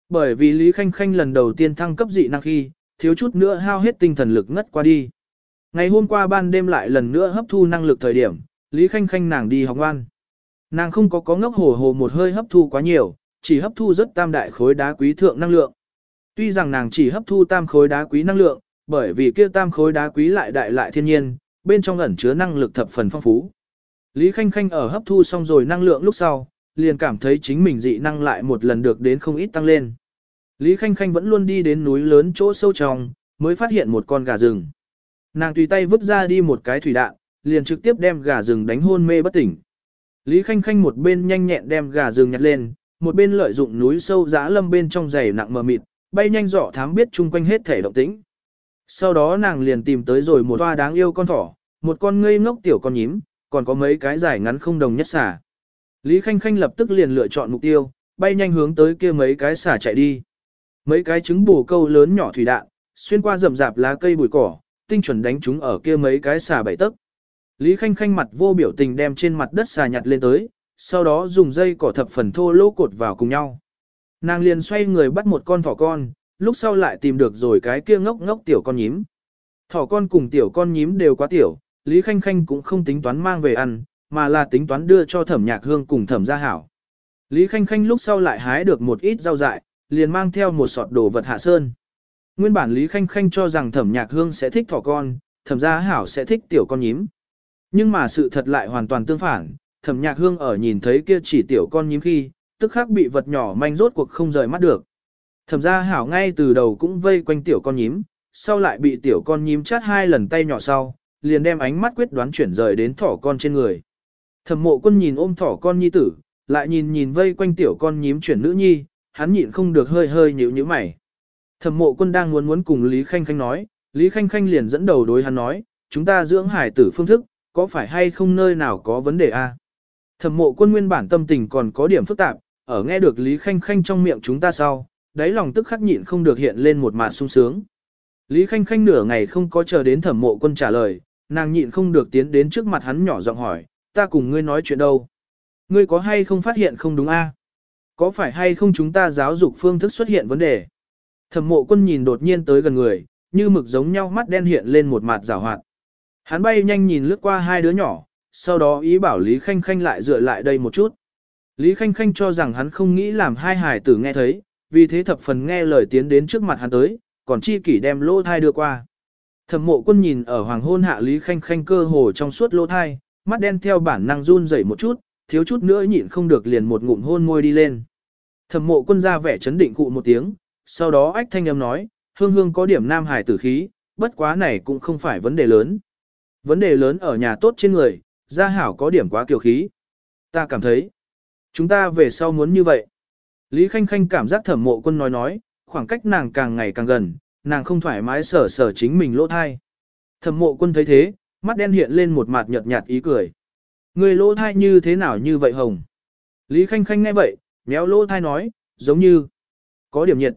Bởi vì Lý Khanh Khanh lần đầu tiên thăng cấp dị năng khi, thiếu chút nữa hao hết tinh thần lực ngất qua đi. Ngày hôm qua ban đêm lại lần nữa hấp thu năng lực thời điểm, Lý Khanh Khanh nàng đi học ngoan. Nàng không có ngốc hồ hồ một hơi hấp thu quá nhiều, chỉ hấp thu rất tam đại khối đá quý thượng năng lượng. Tuy rằng nàng chỉ hấp thu tam khối đá quý năng lượng, bởi vì kia tam khối đá quý lại đại lại thiên nhiên, bên trong ẩn chứa năng lực thập phần phong phú. Lý Khanh Khanh ở hấp thu xong rồi năng lượng lúc sau, liền cảm thấy chính mình dị năng lại một lần được đến không ít tăng lên. Lý Khanh Khanh vẫn luôn đi đến núi lớn chỗ sâu trong, mới phát hiện một con gà rừng. Nàng tùy tay vứt ra đi một cái thủy đạn, liền trực tiếp đem gà rừng đánh hôn mê bất tỉnh. Lý Khanh Khanh một bên nhanh nhẹn đem gà rừng nhặt lên, một bên lợi dụng núi sâu dã lâm bên trong dày nặng mờ mịt, bay nhanh dọ thám biết chung quanh hết thể động tĩnh. Sau đó nàng liền tìm tới rồi một toa đáng yêu con thỏ, một con ngây ngốc tiểu con nhím, còn có mấy cái dài ngắn không đồng nhất xả. Lý Khanh Khanh lập tức liền lựa chọn mục tiêu, bay nhanh hướng tới kia mấy cái xả chạy đi. Mấy cái trứng bù câu lớn nhỏ thủy đạn, xuyên qua rậm rạp lá cây bụi cỏ, tinh chuẩn đánh chúng ở kia mấy cái xả bảy tấc. Lý Khanh Khanh mặt vô biểu tình đem trên mặt đất xà nhặt lên tới, sau đó dùng dây cỏ thập phần thô lỗ cột vào cùng nhau. Nàng liền xoay người bắt một con thỏ con, lúc sau lại tìm được rồi cái kia ngốc ngốc tiểu con nhím. Thỏ con cùng tiểu con nhím đều quá tiểu, Lý Khanh Khanh cũng không tính toán mang về ăn, mà là tính toán đưa cho Thẩm Nhạc Hương cùng Thẩm Gia Hảo. Lý Khanh Khanh lúc sau lại hái được một ít rau dại, liền mang theo một sọt đồ vật hạ sơn. Nguyên bản Lý Khanh Khanh cho rằng Thẩm Nhạc Hương sẽ thích thỏ con, Thẩm Gia Hảo sẽ thích tiểu con nhím. Nhưng mà sự thật lại hoàn toàn tương phản, Thẩm Nhạc Hương ở nhìn thấy kia chỉ tiểu con nhím khi, tức khắc bị vật nhỏ manh rốt cuộc không rời mắt được. Thẩm Gia Hảo ngay từ đầu cũng vây quanh tiểu con nhím, sau lại bị tiểu con nhím chát 2 lần tay nhỏ sau, liền đem ánh mắt quyết đoán chuyển rời đến thỏ con trên người. Thẩm Mộ Quân nhìn ôm thỏ con nhi tử, lại nhìn vây quanh tiểu con nhím chuyển nữ nhi, hắn nhịn không được hơi nhíu nhíu mày. Thẩm Mộ Quân đang muốn cùng Lý Khanh Khanh nói, Lý Khanh Khanh liền dẫn đầu đối hắn nói, chúng ta dưỡng hải tử phương thức, có phải hay không nơi nào có vấn đề a? Thẩm Mộ Quân nguyên bản tâm tình còn có điểm phức tạp, ở nghe được Lý Khanh Khanh trong miệng chúng ta sau, đáy lòng tức khắc nhịn không được hiện lên một mạt sung sướng. Lý Khanh Khanh nửa ngày không có chờ đến Thẩm Mộ Quân trả lời, nàng nhịn không được tiến đến trước mặt hắn nhỏ giọng hỏi, ta cùng ngươi nói chuyện đâu? Ngươi có hay không phát hiện không đúng a? Có phải hay không chúng ta giáo dục phương thức xuất hiện vấn đề? Thẩm Mộ Quân nhìn đột nhiên tới gần người, như mực giống nhau mắt đen hiện lên một mặt giảo hoạt. Hắn bay nhanh nhìn lướt qua hai đứa nhỏ, sau đó ý bảo Lý Khanh Khanh lại dựa lại đây một chút. Lý Khanh Khanh cho rằng hắn không nghĩ làm hai hải tử nghe thấy, vì thế thập phần nghe lời tiến đến trước mặt hắn tới, còn chi kỷ đem lỗ thai đưa qua. Thẩm Mộ Quân nhìn ở hoàng hôn hạ Lý Khanh Khanh cơ hồ trong suốt lỗ thai, mắt đen theo bản năng run rẩy một chút, thiếu chút nữa nhịn không được liền một ngụm hôn môi đi lên. Thẩm Mộ Quân ra vẻ chấn định cụ một tiếng, sau đó ách thanh âm nói, Hương Hương có điểm nam hải tử khí, bất quá này cũng không phải vấn đề lớn. Vấn đề lớn ở nhà tốt trên người, Gia Hảo có điểm quá kiều khí. Ta cảm thấy, chúng ta về sau muốn như vậy. Lý Khanh Khanh cảm giác Thẩm Mộ Quân nói, khoảng cách nàng càng ngày càng gần, nàng không thoải mái sở chính mình lỗ thai. Thẩm Mộ Quân thấy thế, mắt đen hiện lên một mặt nhợt nhạt ý cười. Người lỗ thai như thế nào như vậy hồng? Lý Khanh Khanh nghe vậy, méo lỗ thai nói, giống như có điểm nhiệt.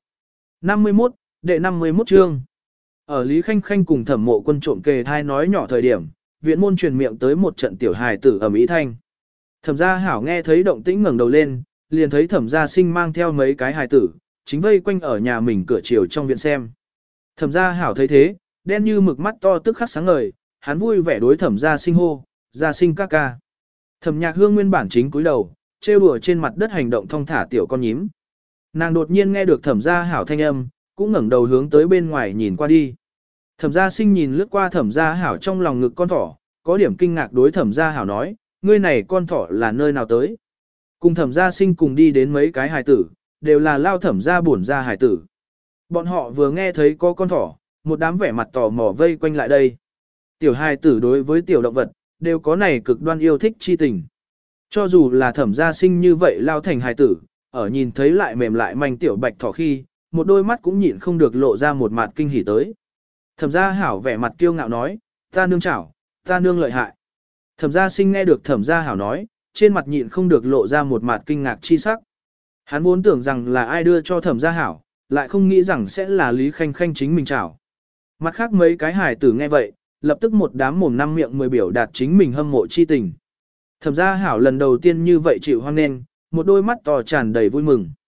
51, đệ 51 chương. Ở Lý Khanh Khanh cùng Thẩm Mộ Quân trộm kề thai nói nhỏ thời điểm, viện môn truyền miệng tới một trận tiểu hài tử ầm ĩ thanh. Thẩm Gia Hảo nghe thấy động tĩnh ngẩng đầu lên, liền thấy Thẩm Gia Sinh mang theo mấy cái hài tử, chính vây quanh ở nhà mình cửa chiều trong viện xem. Thẩm Gia Hảo thấy thế, đen như mực mắt to tức khắc sáng ngời, hắn vui vẻ đối Thẩm Gia Sinh hô, Gia Sinh ca ca. Thẩm Nhạc Hương nguyên bản chính cúi đầu, trêu đùa trên mặt đất hành động thong thả tiểu con nhím. Nàng đột nhiên nghe được Thẩm Gia Hảo thanh âm, cũng ngẩng đầu hướng tới bên ngoài nhìn qua đi. Thẩm Gia Sinh nhìn lướt qua Thẩm Gia Hảo trong lòng ngực con thỏ, có điểm kinh ngạc đối Thẩm Gia Hảo nói, ngươi này con thỏ là nơi nào tới? Cùng Thẩm Gia Sinh cùng đi đến mấy cái hài tử, đều là lao Thẩm Gia bổn gia hài tử. Bọn họ vừa nghe thấy có con thỏ, một đám vẻ mặt tò mò vây quanh lại đây. Tiểu hài tử đối với tiểu động vật, đều có này cực đoan yêu thích chi tình. Cho dù là Thẩm Gia Sinh như vậy lao thành hài tử, ở nhìn thấy lại mềm lại manh tiểu bạch thỏ khi, một đôi mắt cũng nhịn không được lộ ra một mặt kinh hỉ tới. Thẩm Gia Hảo vẻ mặt kiêu ngạo nói, ta nương chảo, ta nương lợi hại. Thẩm Gia Sinh nghe được Thẩm Gia Hảo nói, trên mặt nhịn không được lộ ra một mặt kinh ngạc chi sắc. Hắn vốn tưởng rằng là ai đưa cho Thẩm Gia Hảo, lại không nghĩ rằng sẽ là Lý Khanh Khanh chính mình chảo. Mặt khác mấy cái hài tử nghe vậy, lập tức một đám mồm năm miệng mười biểu đạt chính mình hâm mộ chi tình. Thẩm Gia Hảo lần đầu tiên như vậy chịu hoan nghênh, một đôi mắt to tràn đầy vui mừng.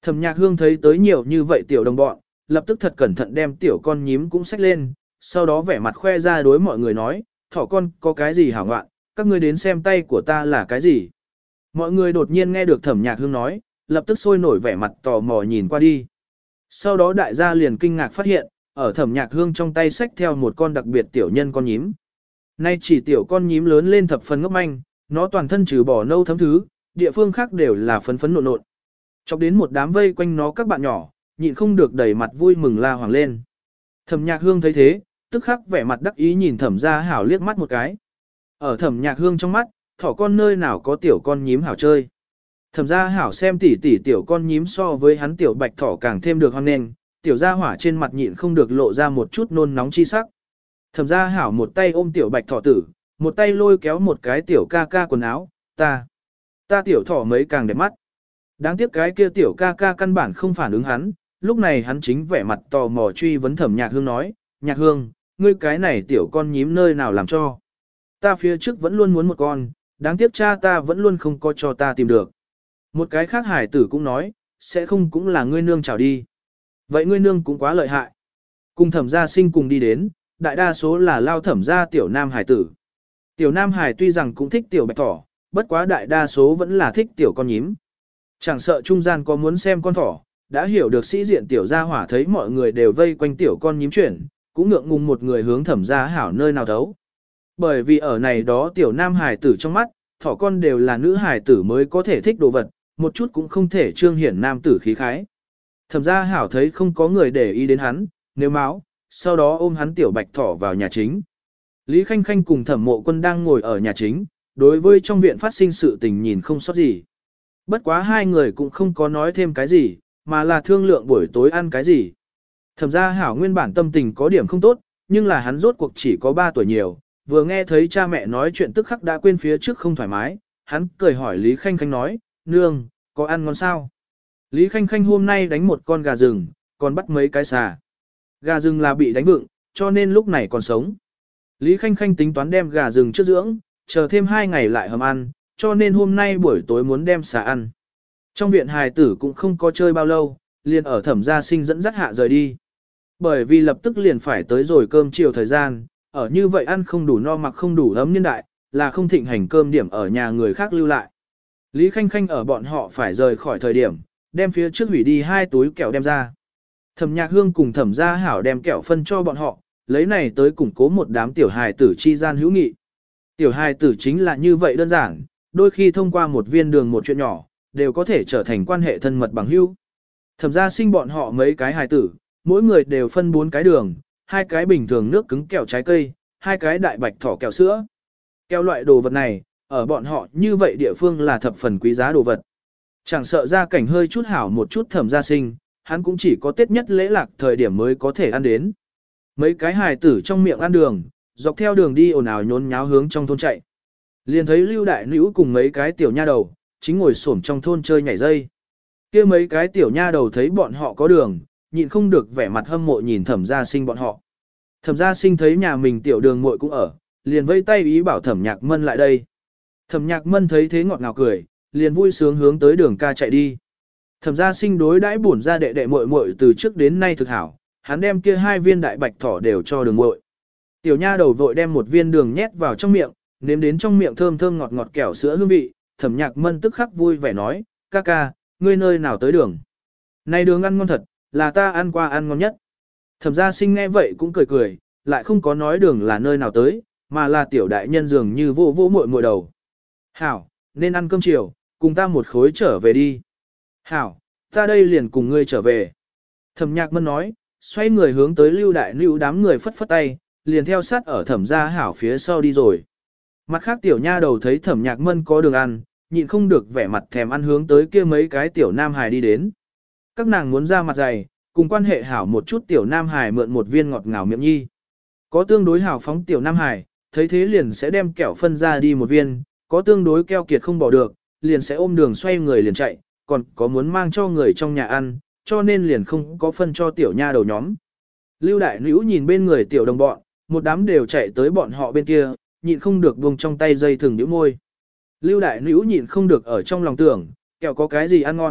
Thẩm Nhạc Hương thấy tới nhiều như vậy tiểu đồng bọn, lập tức thật cẩn thận đem tiểu con nhím cũng xách lên, sau đó vẻ mặt khoe ra đối mọi người nói, thỏ con có cái gì hảo ngoạn, các ngươi đến xem tay của ta là cái gì. Mọi người đột nhiên nghe được Thẩm Nhạc Hương nói, lập tức sôi nổi vẻ mặt tò mò nhìn qua đi. Sau đó đại gia liền kinh ngạc phát hiện, ở Thẩm Nhạc Hương trong tay xách theo một con đặc biệt tiểu nhân con nhím. Nay chỉ tiểu con nhím lớn lên thập phần ngốc manh, nó toàn thân trừ bỏ nâu thấm thứ, địa phương khác đều là phấn phấn nộn nộn. Chọc đến một đám vây quanh nó các bạn nhỏ, nhịn không được đẩy mặt vui mừng la hoàng lên. Thẩm Nhạc Hương thấy thế, tức khắc vẻ mặt đắc ý nhìn Thẩm Gia Hảo liếc mắt một cái. Ở Thẩm Nhạc Hương trong mắt, thỏ con nơi nào có tiểu con nhím hảo chơi. Thẩm Gia Hảo xem tỉ tiểu con nhím so với hắn tiểu bạch thỏ càng thêm được hoan nghênh, tiểu gia hỏa trên mặt nhịn không được lộ ra một chút nôn nóng chi sắc. Thẩm Gia Hảo một tay ôm tiểu bạch thỏ tử, một tay lôi kéo một cái tiểu ca ca quần áo, ta tiểu thỏ mấy càng đẹp mắt. Đáng tiếc cái kia tiểu ca ca căn bản không phản ứng hắn, lúc này hắn chính vẻ mặt tò mò truy vấn Thẩm Nhạc Hương nói, Nhạc Hương, ngươi cái này tiểu con nhím nơi nào làm cho. Ta phía trước vẫn luôn muốn một con, đáng tiếc cha ta vẫn luôn không có cho ta tìm được. Một cái khác hải tử cũng nói, sẽ không cũng là ngươi nương chào đi. Vậy ngươi nương cũng quá lợi hại. Cùng Thẩm Gia Sinh cùng đi đến, đại đa số là lao Thẩm Gia tiểu nam hải tử. Tiểu nam hải tuy rằng cũng thích tiểu bạch thỏ, bất quá đại đa số vẫn là thích tiểu con nhím. Chẳng sợ trung gian có muốn xem con thỏ, đã hiểu được sĩ diện tiểu gia hỏa thấy mọi người đều vây quanh tiểu con nhím chuyển, cũng ngượng ngùng một người hướng Thẩm Gia Hảo nơi nào thấu. Bởi vì ở này đó tiểu nam hải tử trong mắt, thỏ con đều là nữ hải tử mới có thể thích đồ vật, một chút cũng không thể trương hiển nam tử khí khái. Thẩm Gia Hảo thấy không có người để ý đến hắn, nếu máu, sau đó ôm hắn tiểu bạch thỏ vào nhà chính. Lý Khanh Khanh cùng Thẩm Mộ Quân đang ngồi ở nhà chính, đối với trong viện phát sinh sự tình nhìn không sót gì. Bất quá hai người cũng không có nói thêm cái gì, mà là thương lượng buổi tối ăn cái gì. Thẩm Gia Hảo nguyên bản tâm tình có điểm không tốt, nhưng là hắn rốt cuộc chỉ có 3 tuổi nhiều, vừa nghe thấy cha mẹ nói chuyện tức khắc đã quên phía trước không thoải mái, hắn cười hỏi Lý Khanh Khanh nói, nương, có ăn ngon sao? Lý Khanh Khanh hôm nay đánh một con gà rừng, còn bắt mấy cái xà. Gà rừng là bị đánh vựng, cho nên lúc này còn sống. Lý Khanh Khanh tính toán đem gà rừng trước dưỡng, chờ thêm 2 ngày lại hầm ăn, cho nên hôm nay buổi tối muốn đem xà ăn. Trong viện hài tử cũng không có chơi bao lâu, liền ở Thẩm Gia Sinh dẫn dắt hạ rời đi. Bởi vì lập tức liền phải tới rồi cơm chiều thời gian, ở như vậy ăn không đủ no mặc không đủ ấm niên đại, là không thịnh hành cơm điểm ở nhà người khác lưu lại. Lý Khanh Khanh ở bọn họ phải rời khỏi thời điểm, đem phía trước hủy đi 2 túi kẹo đem ra. Thẩm Nhạc Hương cùng Thẩm Gia Hảo đem kẹo phân cho bọn họ, lấy này tới củng cố một đám tiểu hài tử chi gian hữu nghị. Tiểu hài tử chính là như vậy đơn giản, đôi khi thông qua một viên đường một chuyện nhỏ, đều có thể trở thành quan hệ thân mật bằng hữu. Thẩm Gia Sinh bọn họ mấy cái hài tử, mỗi người đều phân 4 cái đường, 2 cái bình thường nước cứng kẹo trái cây, 2 cái đại bạch thỏ kẹo sữa. Kẹo loại đồ vật này, ở bọn họ như vậy địa phương là thập phần quý giá đồ vật. Chẳng sợ gia cảnh hơi chút hảo một chút Thẩm Gia Sinh, hắn cũng chỉ có Tết nhất lễ lạc thời điểm mới có thể ăn đến. Mấy cái hài tử trong miệng ăn đường, dọc theo đường đi ồn ào nhốn nháo hướng trong thôn chạy. Liền thấy Lưu Đại Nữu cùng mấy cái tiểu nha đầu, chính ngồi xổm trong thôn chơi nhảy dây. Kia mấy cái tiểu nha đầu thấy bọn họ có đường, nhịn không được vẻ mặt hâm mộ nhìn Thẩm Gia Sinh bọn họ. Thẩm Gia Sinh thấy nhà mình tiểu đường muội cũng ở, liền vây tay ý bảo Thẩm Nhạc Mân lại đây. Thẩm Nhạc Mân thấy thế ngọt ngào cười, liền vui sướng hướng tới đường ca chạy đi. Thẩm Gia Sinh đối đãi bổn ra đệ đệ muội muội từ trước đến nay thực hảo, hắn đem kia 2 viên đại bạch thỏ đều cho đường muội. Tiểu nha đầu vội đem một viên đường nhét vào trong miệng, nếm đến trong miệng thơm thơm ngọt ngọt kẹo sữa hương vị, Thẩm Nhạc Mân tức khắc vui vẻ nói, ca ca, ngươi nơi nào tới đường? Này đường ăn ngon thật, là ta ăn qua ăn ngon nhất. Thẩm Gia Sinh nghe vậy cũng cười cười, lại không có nói đường là nơi nào tới, mà là tiểu đại nhân dường như vô vô muội muội đầu. Hảo, nên ăn cơm chiều, cùng ta một khối trở về đi. Hảo, ta đây liền cùng ngươi trở về. Thẩm Nhạc Mân nói, xoay người hướng tới Lưu Đại Nữu đám người phất phất tay, liền theo sát ở Thẩm Gia Hảo phía sau đi rồi. Mặt khác tiểu nha đầu thấy Thẩm Nhạc Mân có đường ăn, nhịn không được vẻ mặt thèm ăn hướng tới kia mấy cái tiểu nam hài đi đến. Các nàng muốn ra mặt dày, cùng quan hệ hảo một chút tiểu nam hài mượn một viên ngọt ngào miệng nhi. Có tương đối hảo phóng tiểu nam hài, thấy thế liền sẽ đem kẹo phân ra đi một viên, có tương đối keo kiệt không bỏ được, liền sẽ ôm đường xoay người liền chạy, còn có muốn mang cho người trong nhà ăn, cho nên liền không có phân cho tiểu nha đầu nhóm. Lưu Đại Nữu nhìn bên người tiểu đồng bọn, một đám đều chạy tới bọn họ bên kia, nhịn không được buông trong tay dây thừng nhíu môi. Lưu Đại Nữu nhịn không được ở trong lòng tưởng, kẹo có cái gì ăn ngon,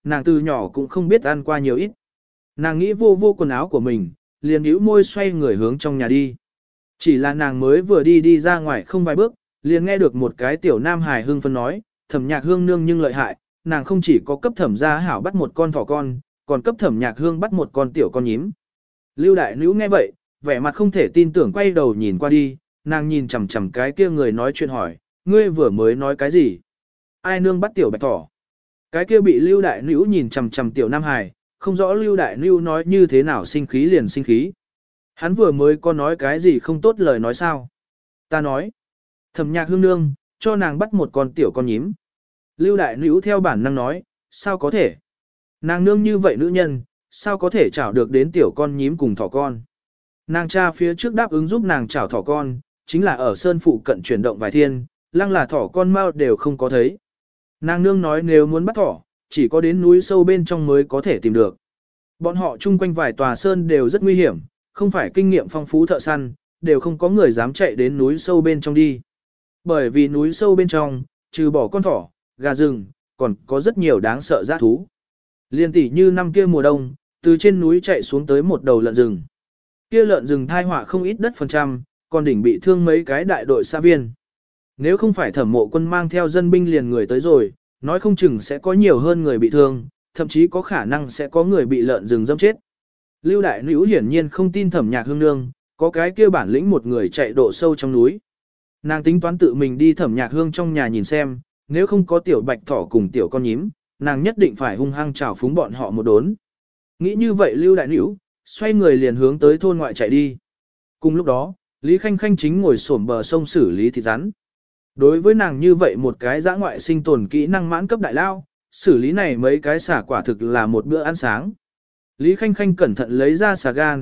nàng từ nhỏ cũng không biết ăn qua nhiều ít. Nàng nghĩ vô vô quần áo của mình, liền nhíu môi xoay người hướng trong nhà đi. Chỉ là nàng mới vừa đi ra ngoài không vài bước, liền nghe được một cái tiểu nam hài hưng phấn nói, Thẩm Nhạc Hương nương nhưng lợi hại, nàng không chỉ có cấp Thẩm Gia Hảo bắt một con thỏ con, còn cấp Thẩm Nhạc Hương bắt một con tiểu con nhím. Lưu Đại Nữu nghe vậy, vẻ mặt không thể tin tưởng quay đầu nhìn qua đi, nàng nhìn chằm chằm cái kia người nói chuyện hỏi, ngươi vừa mới nói cái gì? Ai nương bắt tiểu bạch thỏ? Cái kia bị Lưu Đại Nữu nhìn chằm chằm tiểu nam hài, không rõ Lưu Đại Nữu nói như thế nào sinh khí liền sinh khí. Hắn vừa mới có nói cái gì không tốt lời nói sao? Ta nói, Thẩm Nhạc Hương nương, cho nàng bắt một con tiểu con nhím. Lưu Đại Nữu theo bản năng nói, sao có thể? Nàng nương như vậy nữ nhân, sao có thể chảo được đến tiểu con nhím cùng thỏ con? Nàng cha phía trước đáp ứng giúp nàng chảo thỏ con, chính là ở sơn phụ cận chuyển động vài thiên, lăng là thỏ con mau đều không có thấy. Nàng nương nói nếu muốn bắt thỏ, chỉ có đến núi sâu bên trong mới có thể tìm được. Bọn họ chung quanh vài tòa sơn đều rất nguy hiểm, không phải kinh nghiệm phong phú thợ săn, đều không có người dám chạy đến núi sâu bên trong đi. Bởi vì núi sâu bên trong, trừ bỏ con thỏ, gà rừng, còn có rất nhiều đáng sợ dã thú. Liên tỷ như năm kia mùa đông, từ trên núi chạy xuống tới một đầu lợn rừng. Kia lợn rừng thai họa không ít đất phần trăm, còn đỉnh bị thương mấy cái đại đội xã viên. Nếu không phải Thẩm Mộ Quân mang theo dân binh liền người tới rồi, nói không chừng sẽ có nhiều hơn người bị thương, thậm chí có khả năng sẽ có người bị lợn rừng dẫm chết. Lưu Đại Nữu hiển nhiên không tin Thẩm Nhạc Hương nương, có cái kia bản lĩnh một người chạy độ sâu trong núi. Nàng tính toán tự mình đi Thẩm Nhạc Hương trong nhà nhìn xem, nếu không có tiểu bạch thỏ cùng tiểu con nhím, nàng nhất định phải hung hăng trào phúng bọn họ một đốn. Nghĩ như vậy Lưu Đại Nữu xoay người liền hướng tới thôn ngoại chạy đi. Cùng lúc đó, Lý Khanh Khanh chính ngồi xổm bờ sông xử lý thịt rắn. Đối với nàng như vậy một cái dã ngoại sinh tồn kỹ năng mãn cấp đại lao, xử lý này mấy cái xả quả thực là một bữa ăn sáng. Lý Khanh Khanh cẩn thận lấy ra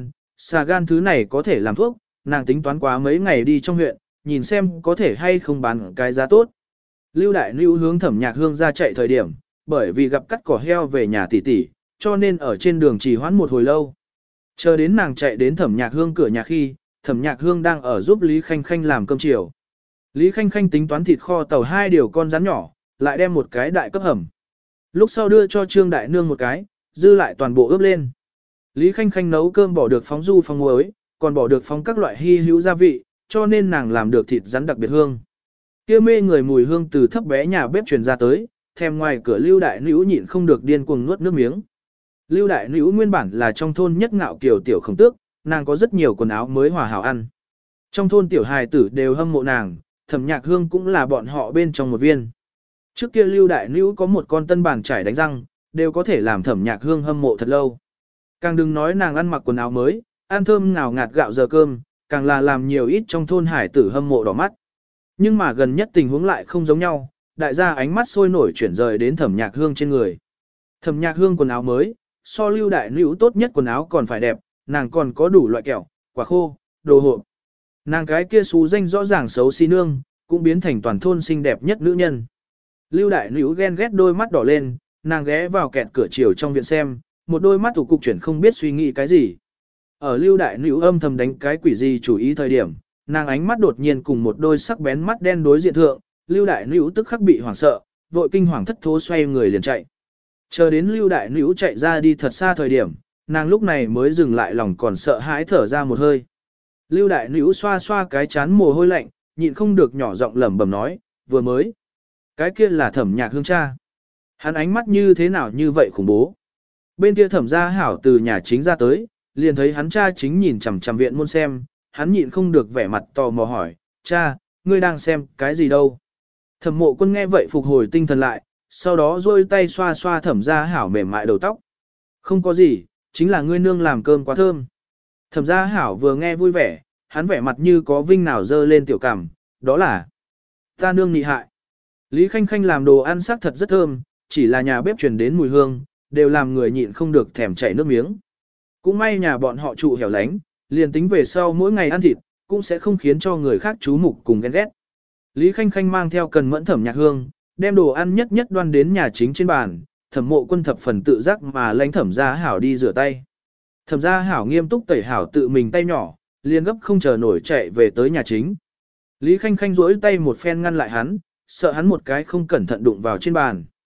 xà gan thứ này có thể làm thuốc, nàng tính toán quá mấy ngày đi trong huyện, nhìn xem có thể hay không bán cái giá tốt. Lưu Đại Nữu hướng Thẩm Nhạc Hương ra chạy thời điểm, bởi vì gặp cắt cỏ heo về nhà tỷ tỷ, cho nên ở trên đường trì hoãn một hồi lâu. Chờ đến nàng chạy đến Thẩm Nhạc Hương cửa nhà khi, Thẩm Nhạc Hương đang ở giúp Lý Khanh Khanh làm cơm chiều. Lý Khanh Khanh tính toán thịt kho tàu 2 điều con rắn nhỏ, lại đem một cái đại cấp hầm. Lúc sau đưa cho Trương Đại Nương một cái, dư lại toàn bộ ướp lên. Lý Khanh Khanh nấu cơm bỏ được phóng du phóng muối, còn bỏ được phóng các loại hy hữu gia vị, cho nên nàng làm được thịt rắn đặc biệt hương. Kia mê người mùi hương từ thấp bé nhà bếp truyền ra tới, thèm ngoài cửa Lưu Đại Nữu nhịn không được điên cuồng nuốt nước miếng. Lưu Đại Nữu nguyên bản là trong thôn nhất ngạo kiều tiểu khổng tước, nàng có rất nhiều quần áo mới hòa hảo ăn. Trong thôn tiểu hài tử đều hâm mộ nàng, Thẩm Nhạc Hương cũng là bọn họ bên trong một viên. Trước kia Lưu Đại Nữu có một con tân bàn chải đánh răng, đều có thể làm Thẩm Nhạc Hương hâm mộ thật lâu. Càng đừng nói nàng ăn mặc quần áo mới, ăn thơm ngào ngạt gạo giờ cơm, càng là làm nhiều ít trong thôn hải tử hâm mộ đỏ mắt. Nhưng mà gần nhất tình huống lại không giống nhau, đại gia ánh mắt sôi nổi chuyển rời đến Thẩm Nhạc Hương trên người. Thẩm Nhạc Hương quần áo mới, so Lưu Đại Nữu tốt nhất quần áo còn phải đẹp, nàng còn có đủ loại kẹo, quả khô, đồ hộp. Nàng cái kia xú danh rõ ràng xấu xí nương, cũng biến thành toàn thôn xinh đẹp nhất nữ nhân. Lưu Đại Nữu ghen ghét đôi mắt đỏ lên, nàng ghé vào kẹt cửa chiều trong viện xem, một đôi mắt thủ cục chuyển không biết suy nghĩ cái gì. Ở Lưu Đại Nữu âm thầm đánh cái quỷ gì chủ ý thời điểm, nàng ánh mắt đột nhiên cùng một đôi sắc bén mắt đen đối diện thượng, Lưu Đại Nữu tức khắc bị hoảng sợ, vội kinh hoàng thất thố xoay người liền chạy. Chờ đến Lưu Đại Nữu chạy ra đi thật xa thời điểm, nàng lúc này mới dừng lại lòng còn sợ hãi thở ra một hơi. Lưu Đại Nữu xoa xoa cái chán mồ hôi lạnh, nhịn không được nhỏ giọng lẩm bẩm nói, vừa mới. Cái kia là Thẩm Nhạc Hương cha. Hắn ánh mắt như thế nào như vậy khủng bố. Bên kia Thẩm Gia Hảo từ nhà chính ra tới, liền thấy hắn cha chính nhìn chằm chằm viện môn xem, hắn nhịn không được vẻ mặt tò mò hỏi, cha, ngươi đang xem cái gì đâu. Thẩm Mộ Quân nghe vậy phục hồi tinh thần lại, sau đó duỗi tay xoa xoa Thẩm Gia Hảo mềm mại đầu tóc. Không có gì, chính là ngươi nương làm cơm quá thơm. Thẩm Gia Hảo vừa nghe vui vẻ, hắn vẻ mặt như có vinh nào dơ lên tiểu cằm, đó là ta nương nị hại. Lý Khanh Khanh làm đồ ăn sắc thật rất thơm, chỉ là nhà bếp truyền đến mùi hương, đều làm người nhịn không được thèm chảy nước miếng. Cũng may nhà bọn họ trụ hẻo lánh, liền tính về sau mỗi ngày ăn thịt, cũng sẽ không khiến cho người khác chú mục cùng ghen ghét. Lý Khanh Khanh mang theo cần mẫn Thẩm Nhạc Hương, đem đồ ăn nhất nhất đoan đến nhà chính trên bàn, Thẩm Mộ Quân thập phần tự giác mà lãnh Thẩm Gia Hảo đi rửa tay. Thẩm Gia Hảo nghiêm túc tẩy hảo tự mình tay nhỏ, liền gấp không chờ nổi chạy về tới nhà chính. Lý Khanh Khanh duỗi tay một phen ngăn lại hắn, sợ hắn một cái không cẩn thận đụng vào trên bàn.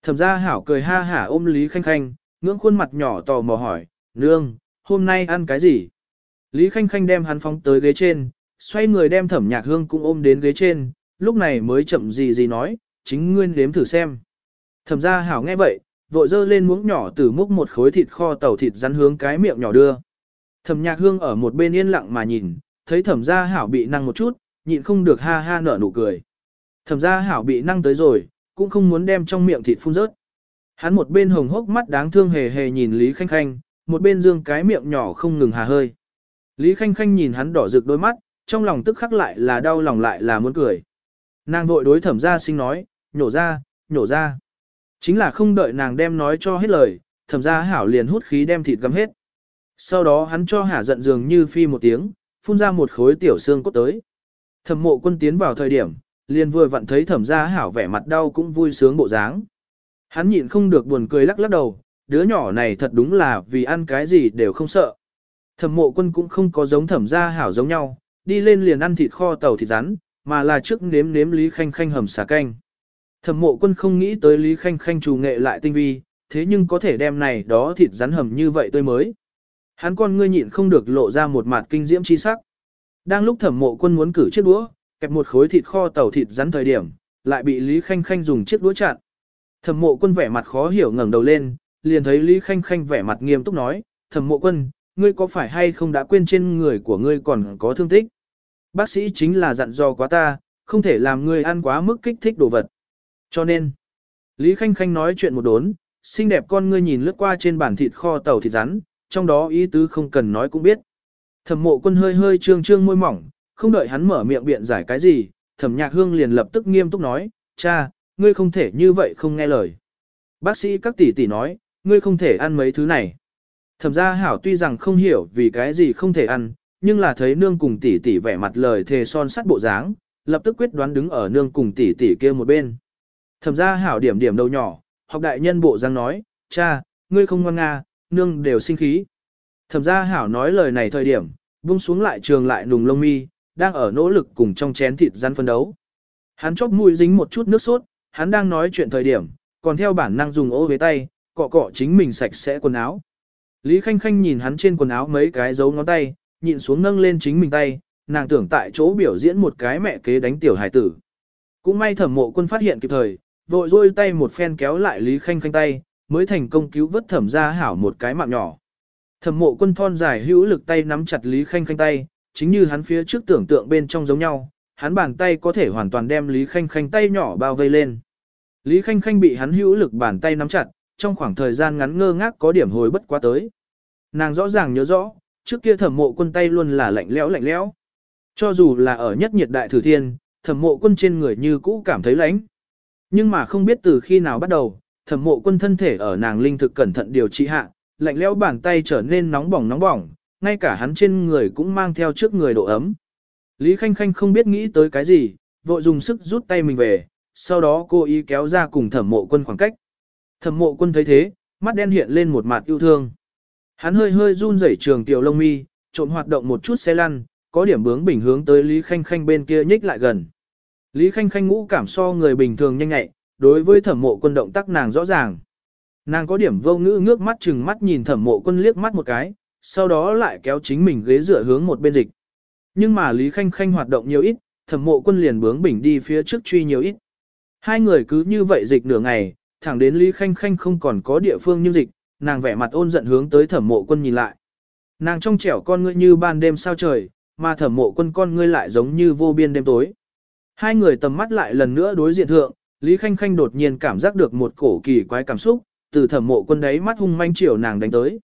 Thẩm gia hảo cười ha hả ôm Lý Khanh Khanh, ngưỡng khuôn mặt nhỏ tò mò hỏi, nương, hôm nay ăn cái gì? Lý Khanh Khanh đem hắn phóng tới ghế trên, xoay người đem Thẩm Nhạc Hương cũng ôm đến ghế trên, lúc này mới chậm gì nói, chính ngươi nếm thử xem. Thẩm gia hảo nghe vậy, vội dơ lên muỗng nhỏ từ múc một khối thịt kho tàu thịt rắn hướng cái miệng nhỏ đưa. Thẩm Nhạc Hương ở một bên yên lặng mà nhìn, thấy Thẩm gia hảo bị năng một chút, nhịn không được ha ha nở nụ cười. Thẩm gia hảo bị năng tới rồi, cũng không muốn đem trong miệng thịt phun rớt. Hắn một bên hồng hốc mắt đáng thương hề hề nhìn Lý Khanh Khanh, một bên dương cái miệng nhỏ không ngừng hà hơi. Lý Khanh Khanh nhìn hắn đỏ rực đôi mắt, trong lòng tức khắc lại là đau lòng lại là muốn cười. Nàng vội đối Thẩm gia sinh nói, nhổ ra, nhổ ra. Chính là không đợi nàng đem nói cho hết lời, Thẩm gia hảo liền hút khí đem thịt găm hết. Sau đó hắn cho hả giận dường như phi một tiếng, phun ra một khối tiểu xương cốt tới. Thẩm Mộ Quân tiến vào thời điểm, liền vừa vặn thấy Thẩm gia hảo vẻ mặt đau cũng vui sướng bộ dáng. Hắn nhịn không được buồn cười lắc lắc đầu, đứa nhỏ này thật đúng là vì ăn cái gì đều không sợ. Thẩm Mộ Quân cũng không có giống Thẩm gia hảo giống nhau, đi lên liền ăn thịt kho tàu thịt rắn, mà là trước nếm nếm Lý Khanh Khanh hầm xà canh. Thẩm Mộ Quân không nghĩ tới Lý Khanh Khanh trù nghệ lại tinh vi, thế nhưng có thể đem này đó thịt rắn hầm như vậy tươi mới. Hắn con ngươi nhịn không được lộ ra một mặt kinh diễm chi sắc. Đang lúc Thẩm Mộ Quân muốn cử chiếc đũa, kẹp một khối thịt kho tàu thịt rắn thời điểm, lại bị Lý Khanh Khanh dùng chiếc đũa chặn. Thẩm Mộ Quân vẻ mặt khó hiểu ngẩng đầu lên, liền thấy Lý Khanh Khanh vẻ mặt nghiêm túc nói, Thẩm Mộ Quân, ngươi có phải hay không đã quên trên người của ngươi còn có thương tích? Bác sĩ chính là dặn dò quá ta, không thể làm ngươi ăn quá mức kích thích đồ vật. Cho nên, Lý Khanh Khanh nói chuyện một đốn, xinh đẹp con ngươi nhìn lướt qua trên bàn thịt kho tàu thịt rắn, trong đó ý tứ không cần nói cũng biết. Thẩm Mộ Quân hơi hơi trương trương môi mỏng, không đợi hắn mở miệng biện giải cái gì, Thẩm Nhạc Hương liền lập tức nghiêm túc nói, cha, ngươi không thể như vậy không nghe lời. Bác sĩ các tỷ tỷ nói, ngươi không thể ăn mấy thứ này. Thẩm gia hảo tuy rằng không hiểu vì cái gì không thể ăn, nhưng là thấy nương cùng tỷ tỷ vẻ mặt lời thề son sắt bộ dáng, lập tức quyết đoán đứng ở nương cùng tỷ tỷ kia một bên. Thẩm gia hảo điểm điểm đầu nhỏ, học đại nhân bộ dáng nói, cha, ngươi không ngoan nga, nương đều sinh khí. Thẩm gia hảo nói lời này thời điểm, buông xuống lại trường lại nùng lông mi, đang ở nỗ lực cùng trong chén thịt rắn phân đấu. Hắn chóp mũi dính một chút nước sốt, hắn đang nói chuyện thời điểm, còn theo bản năng dùng ô với tay, cọ cọ chính mình sạch sẽ quần áo. Lý Khanh Khanh nhìn hắn trên quần áo mấy cái dấu ngón tay, nhịn xuống nâng lên chính mình tay, nàng tưởng tại chỗ biểu diễn một cái mẹ kế đánh tiểu hải tử. Cũng may Thẩm Mộ Quân phát hiện kịp thời, vội rôi tay một phen kéo lại Lý Khanh Khanh tay, mới thành công cứu vớt Thẩm gia hảo một cái mạng nhỏ. Thẩm Mộ Quân thon dài hữu lực tay nắm chặt Lý Khanh Khanh tay, chính như hắn phía trước tưởng tượng bên trong giống nhau, hắn bàn tay có thể hoàn toàn đem Lý Khanh Khanh tay nhỏ bao vây lên. Lý Khanh Khanh bị hắn hữu lực bàn tay nắm chặt, trong khoảng thời gian ngắn ngơ ngác có điểm hồi bất quá tới. Nàng rõ ràng nhớ rõ, trước kia Thẩm Mộ Quân tay luôn là lạnh lẽo. Cho dù là ở nhất nhiệt đại thử thiên, Thẩm Mộ Quân trên người như cũ cảm thấy lạnh. Nhưng mà không biết từ khi nào bắt đầu, Thẩm Mộ Quân thân thể ở nàng linh thực cẩn thận điều trị hạ, lạnh lẽo bàn tay trở nên nóng bỏng, ngay cả hắn trên người cũng mang theo trước người độ ấm. Lý Khanh Khanh không biết nghĩ tới cái gì, vội dùng sức rút tay mình về, sau đó cô ý kéo ra cùng Thẩm Mộ Quân khoảng cách. Thẩm Mộ Quân thấy thế, mắt đen hiện lên một mặt yêu thương. Hắn hơi hơi run rẩy trường tiểu lông mi, trộn hoạt động một chút xe lăn, có điểm bướng bỉnh hướng tới Lý Khanh Khanh bên kia nhích lại gần. Lý Khanh Khanh ngũ cảm so người bình thường nhanh nhạy, đối với Thẩm Mộ Quân động tác nàng rõ ràng. Nàng có điểm vô ngữ ngước mắt chừng mắt nhìn Thẩm Mộ Quân liếc mắt một cái, sau đó lại kéo chính mình ghế dựa hướng một bên dịch. Nhưng mà Lý Khanh Khanh hoạt động nhiều ít, Thẩm Mộ Quân liền bướng bỉnh đi phía trước truy nhiều ít. Hai người cứ như vậy dịch nửa ngày, thẳng đến Lý Khanh Khanh không còn có địa phương như dịch, nàng vẻ mặt ôn giận hướng tới Thẩm Mộ Quân nhìn lại. Nàng trong trẻo con ngươi như ban đêm sao trời, mà Thẩm Mộ Quân con ngươi lại giống như vô biên đêm tối. Hai người tầm mắt lại lần nữa đối diện thượng, Lý Khanh Khanh đột nhiên cảm giác được một cổ kỳ quái cảm xúc, từ Thẩm Mộ Quân đấy mắt hung manh chiều nàng đánh tới.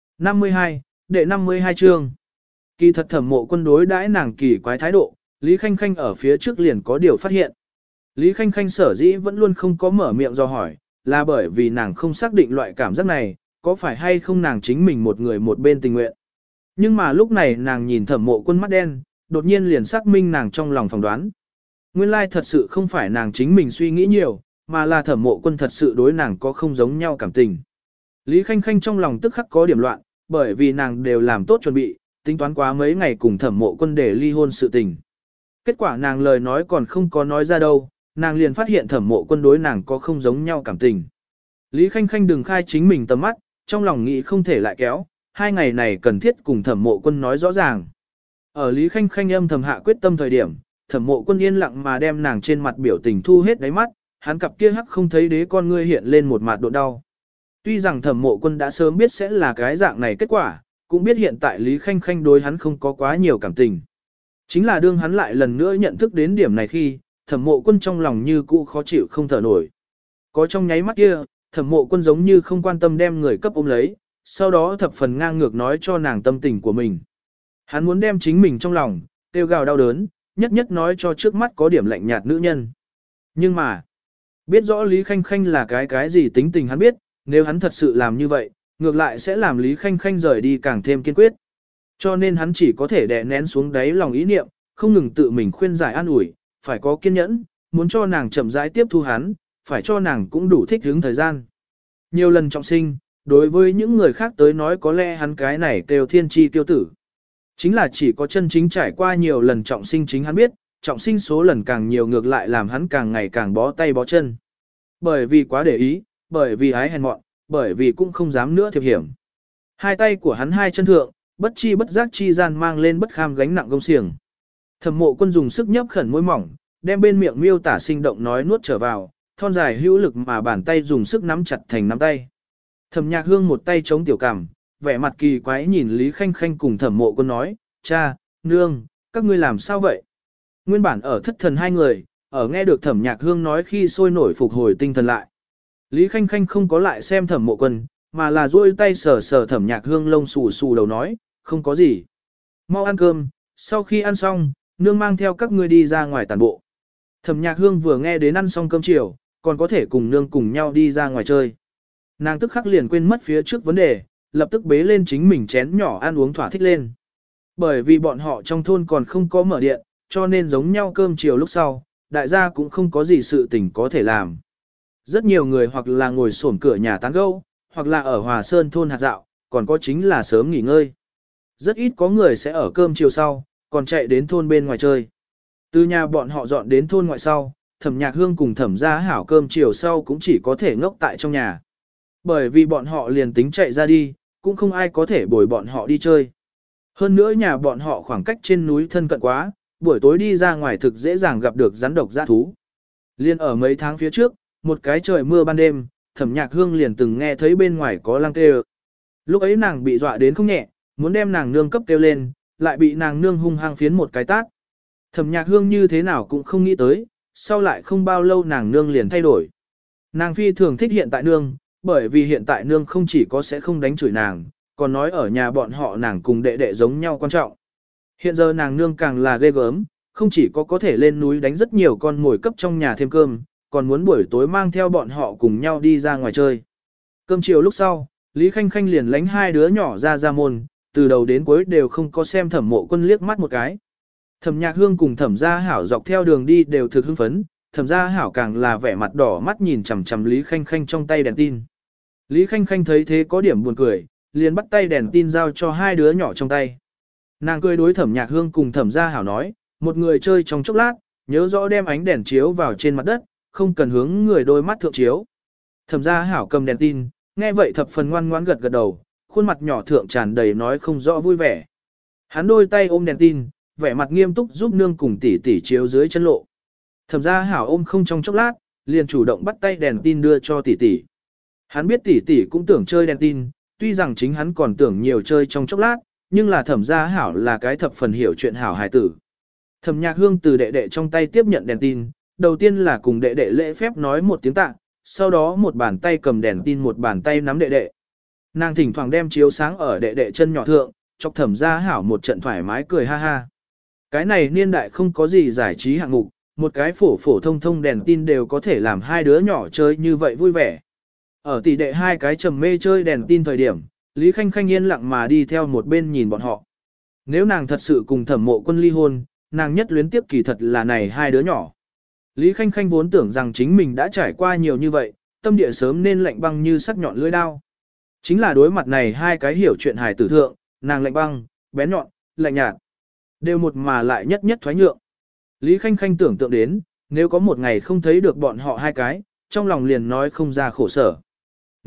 52, đệ 52 chương. Kỳ thật Thẩm Mộ Quân đối đãi nàng kỳ quái thái độ, Lý Khanh Khanh ở phía trước liền có điều phát hiện. Lý Khanh Khanh sở dĩ vẫn luôn không có mở miệng do hỏi, là bởi vì nàng không xác định loại cảm giác này, có phải hay không nàng chính mình một người một bên tình nguyện. Nhưng mà lúc này nàng nhìn Thẩm Mộ Quân mắt đen, đột nhiên liền xác minh nàng trong lòng phỏng đoán. Nguyên lai thật sự không phải nàng chính mình suy nghĩ nhiều, mà là Thẩm Mộ Quân thật sự đối nàng có không giống nhau cảm tình. Lý Khanh Khanh trong lòng tức khắc có điểm loạn, bởi vì nàng đều làm tốt chuẩn bị, tính toán quá mấy ngày cùng Thẩm Mộ Quân để ly hôn sự tình. Kết quả nàng lời nói còn không có nói ra đâu, nàng liền phát hiện Thẩm Mộ Quân đối nàng có không giống nhau cảm tình. Lý Khanh Khanh đừng khai chính mình tầm mắt, trong lòng nghĩ không thể lại kéo, 2 ngày này cần thiết cùng Thẩm Mộ Quân nói rõ ràng. Ở Lý Khanh Khanh âm thầm hạ quyết tâm thời điểm, Thẩm Mộ Quân yên lặng mà đem nàng trên mặt biểu tình thu hết đáy mắt, hắn cặp kia hắc không thấy đế con ngươi hiện lên một mặt độ đau. Tuy rằng Thẩm Mộ Quân đã sớm biết sẽ là cái dạng này kết quả, cũng biết hiện tại Lý Khanh Khanh đối hắn không có quá nhiều cảm tình. Chính là đương hắn lại lần nữa nhận thức đến điểm này khi, Thẩm Mộ Quân trong lòng như cũ khó chịu không thở nổi. Có trong nháy mắt kia, Thẩm Mộ Quân giống như không quan tâm đem người cấp ôm lấy, sau đó thập phần ngang ngược nói cho nàng tâm tình của mình. Hắn muốn đem chính mình trong lòng, kêu gào đau đớn, nhất nhất nói cho trước mắt có điểm lạnh nhạt nữ nhân. Nhưng mà, biết rõ Lý Khanh Khanh là cái gì tính tình hắn biết, nếu hắn thật sự làm như vậy, ngược lại sẽ làm Lý Khanh Khanh rời đi càng thêm kiên quyết. Cho nên hắn chỉ có thể đè nén xuống đáy lòng ý niệm, không ngừng tự mình khuyên giải an ủi, phải có kiên nhẫn, muốn cho nàng chậm rãi tiếp thu hắn, phải cho nàng cũng đủ thích ứng thời gian. Nhiều lần trọng sinh, đối với những người khác tới nói có lẽ hắn cái này kêu thiên chi tiêu tử. Chính là chỉ có chân chính trải qua nhiều lần trọng sinh chính hắn biết, trọng sinh số lần càng nhiều ngược lại làm hắn càng ngày càng bó tay bó chân. Bởi vì quá để ý, bởi vì ái hèn mọn, bởi vì cũng không dám nữa thiệp hiểm. Hai tay của hắn hai chân thượng, bất chi bất giác chi gian mang lên bất kham gánh nặng gông xiềng. Thẩm Mộ Quân dùng sức nhấp khẩn môi mỏng, đem bên miệng miêu tả sinh động nói nuốt trở vào, thon dài hữu lực mà bàn tay dùng sức nắm chặt thành nắm tay. Thẩm Nhạc Hương một tay chống tiểu cằm, vẻ mặt kỳ quái nhìn Lý Khanh Khanh cùng Thẩm Mộ Quân nói, cha, nương, các ngươi làm sao vậy? Nguyên bản ở thất thần hai người, ở nghe được Thẩm Nhạc Hương nói khi sôi nổi phục hồi tinh thần lại. Lý Khanh Khanh không có lại xem Thẩm Mộ Quân, mà là duỗi tay sờ sờ Thẩm Nhạc Hương lông xù xù đầu nói, không có gì. Mau ăn cơm, sau khi ăn xong, nương mang theo các ngươi đi ra ngoài tản bộ. Thẩm Nhạc Hương vừa nghe đến ăn xong cơm chiều, còn có thể cùng nương cùng nhau đi ra ngoài chơi. Nàng tức khắc liền quên mất phía trước vấn đề, lập tức bế lên chính mình chén nhỏ ăn uống thỏa thích lên. Bởi vì bọn họ trong thôn còn không có mở điện, cho nên giống nhau cơm chiều lúc sau, đại gia cũng không có gì sự tình có thể làm. Rất nhiều người hoặc là ngồi xổm cửa nhà tán gẫu, hoặc là ở Hòa Sơn thôn hạt dạo, còn có chính là sớm nghỉ ngơi. Rất ít có người sẽ ở cơm chiều sau, còn chạy đến thôn bên ngoài chơi. Từ nhà bọn họ dọn đến thôn ngoại sau, Thẩm Nhạc Hương cùng Thẩm Gia Hảo cơm chiều sau cũng chỉ có thể ngốc tại trong nhà. Bởi vì bọn họ liền tính chạy ra đi, cũng không ai có thể bồi bọn họ đi chơi. Hơn nữa nhà bọn họ khoảng cách trên núi thân cận quá, buổi tối đi ra ngoài thực dễ dàng gặp được rắn độc dã thú. Liên ở mấy tháng phía trước, một cái trời mưa ban đêm, Thẩm Nhạc Hương liền từng nghe thấy bên ngoài có lang kêu. Lúc ấy nàng bị dọa đến không nhẹ, muốn đem nàng nương cấp kêu lên, lại bị nàng nương hung hăng phiến một cái tát. Thẩm Nhạc Hương như thế nào cũng không nghĩ tới, sau lại không bao lâu nàng nương liền thay đổi. Nàng phi thường thích hiện tại nương, bởi vì hiện tại nương không chỉ có sẽ không đánh chửi nàng, còn nói ở nhà bọn họ nàng cùng đệ đệ giống nhau quan trọng. Hiện giờ nàng nương càng là ghê gớm, không chỉ có thể lên núi đánh rất nhiều con mồi cấp trong nhà thêm cơm, còn muốn buổi tối mang theo bọn họ cùng nhau đi ra ngoài chơi. Cơm chiều lúc sau, Lý Khanh Khanh liền lánh hai đứa nhỏ ra môn, từ đầu đến cuối đều không có xem Thẩm Mộ Quân liếc mắt một cái. Thẩm Nhạc Hương cùng Thẩm Gia Hảo dọc theo đường đi đều thực hưng phấn, Thẩm Gia Hảo càng là vẻ mặt đỏ mắt nhìn chằm chằm Lý Khanh Khanh trong tay đèn tin. Lý Khanh Khanh thấy thế có điểm buồn cười, liền bắt tay đèn tin giao cho hai đứa nhỏ trong tay. Nàng cười đối Thẩm Nhạc Hương cùng Thẩm Gia Hảo nói, một người chơi trong chốc lát, nhớ rõ đem ánh đèn chiếu vào trên mặt đất, không cần hướng người đôi mắt thượng chiếu. Thẩm Gia Hảo cầm đèn tin, nghe vậy thập phần ngoan ngoãn gật gật đầu, khuôn mặt nhỏ thượng tràn đầy nói không rõ vui vẻ. Hắn đôi tay ôm đèn tin, vẻ mặt nghiêm túc giúp nương cùng tỷ tỷ chiếu dưới chân lộ. Thẩm Gia Hảo ôm không trong chốc lát, liền chủ động bắt tay đèn tin đưa cho tỷ tỷ. Hắn biết tỷ tỷ cũng tưởng chơi đèn tin, tuy rằng chính hắn còn tưởng nhiều chơi trong chốc lát, nhưng là Thẩm Gia Hảo là cái thập phần hiểu chuyện hảo hài tử. Thẩm Nhạc Hương từ đệ đệ trong tay tiếp nhận đèn tin, đầu tiên là cùng đệ đệ lễ phép nói một tiếng tạ, sau đó một bàn tay cầm đèn tin một bàn tay nắm đệ đệ. Nàng thỉnh thoảng đem chiếu sáng ở đệ đệ chân nhỏ thượng, chọc Thẩm Gia Hảo một trận thoải mái cười ha ha. Cái này niên đại không có gì giải trí hạng mục, một cái phổ thông thông đèn tin đều có thể làm hai đứa nhỏ chơi như vậy vui vẻ. Ở tỷ đệ hai cái trầm mê chơi đèn tin thời điểm, Lý Khanh Khanh yên lặng mà đi theo một bên nhìn bọn họ. Nếu nàng thật sự cùng Thẩm Mộ Quân ly hôn, nàng nhất luyến tiếp kỳ thật là này hai đứa nhỏ. Lý Khanh Khanh vốn tưởng rằng chính mình đã trải qua nhiều như vậy, tâm địa sớm nên lạnh băng như sắc nhọn lưỡi đao. Chính là đối mặt này hai cái hiểu chuyện hài tử thượng, nàng lạnh băng, bén nhọn, lạnh nhạt. Đều một mà lại nhất nhất thoái nhượng. Lý Khanh Khanh tưởng tượng đến, nếu có một ngày không thấy được bọn họ hai cái, trong lòng liền nói không ra khổ sở.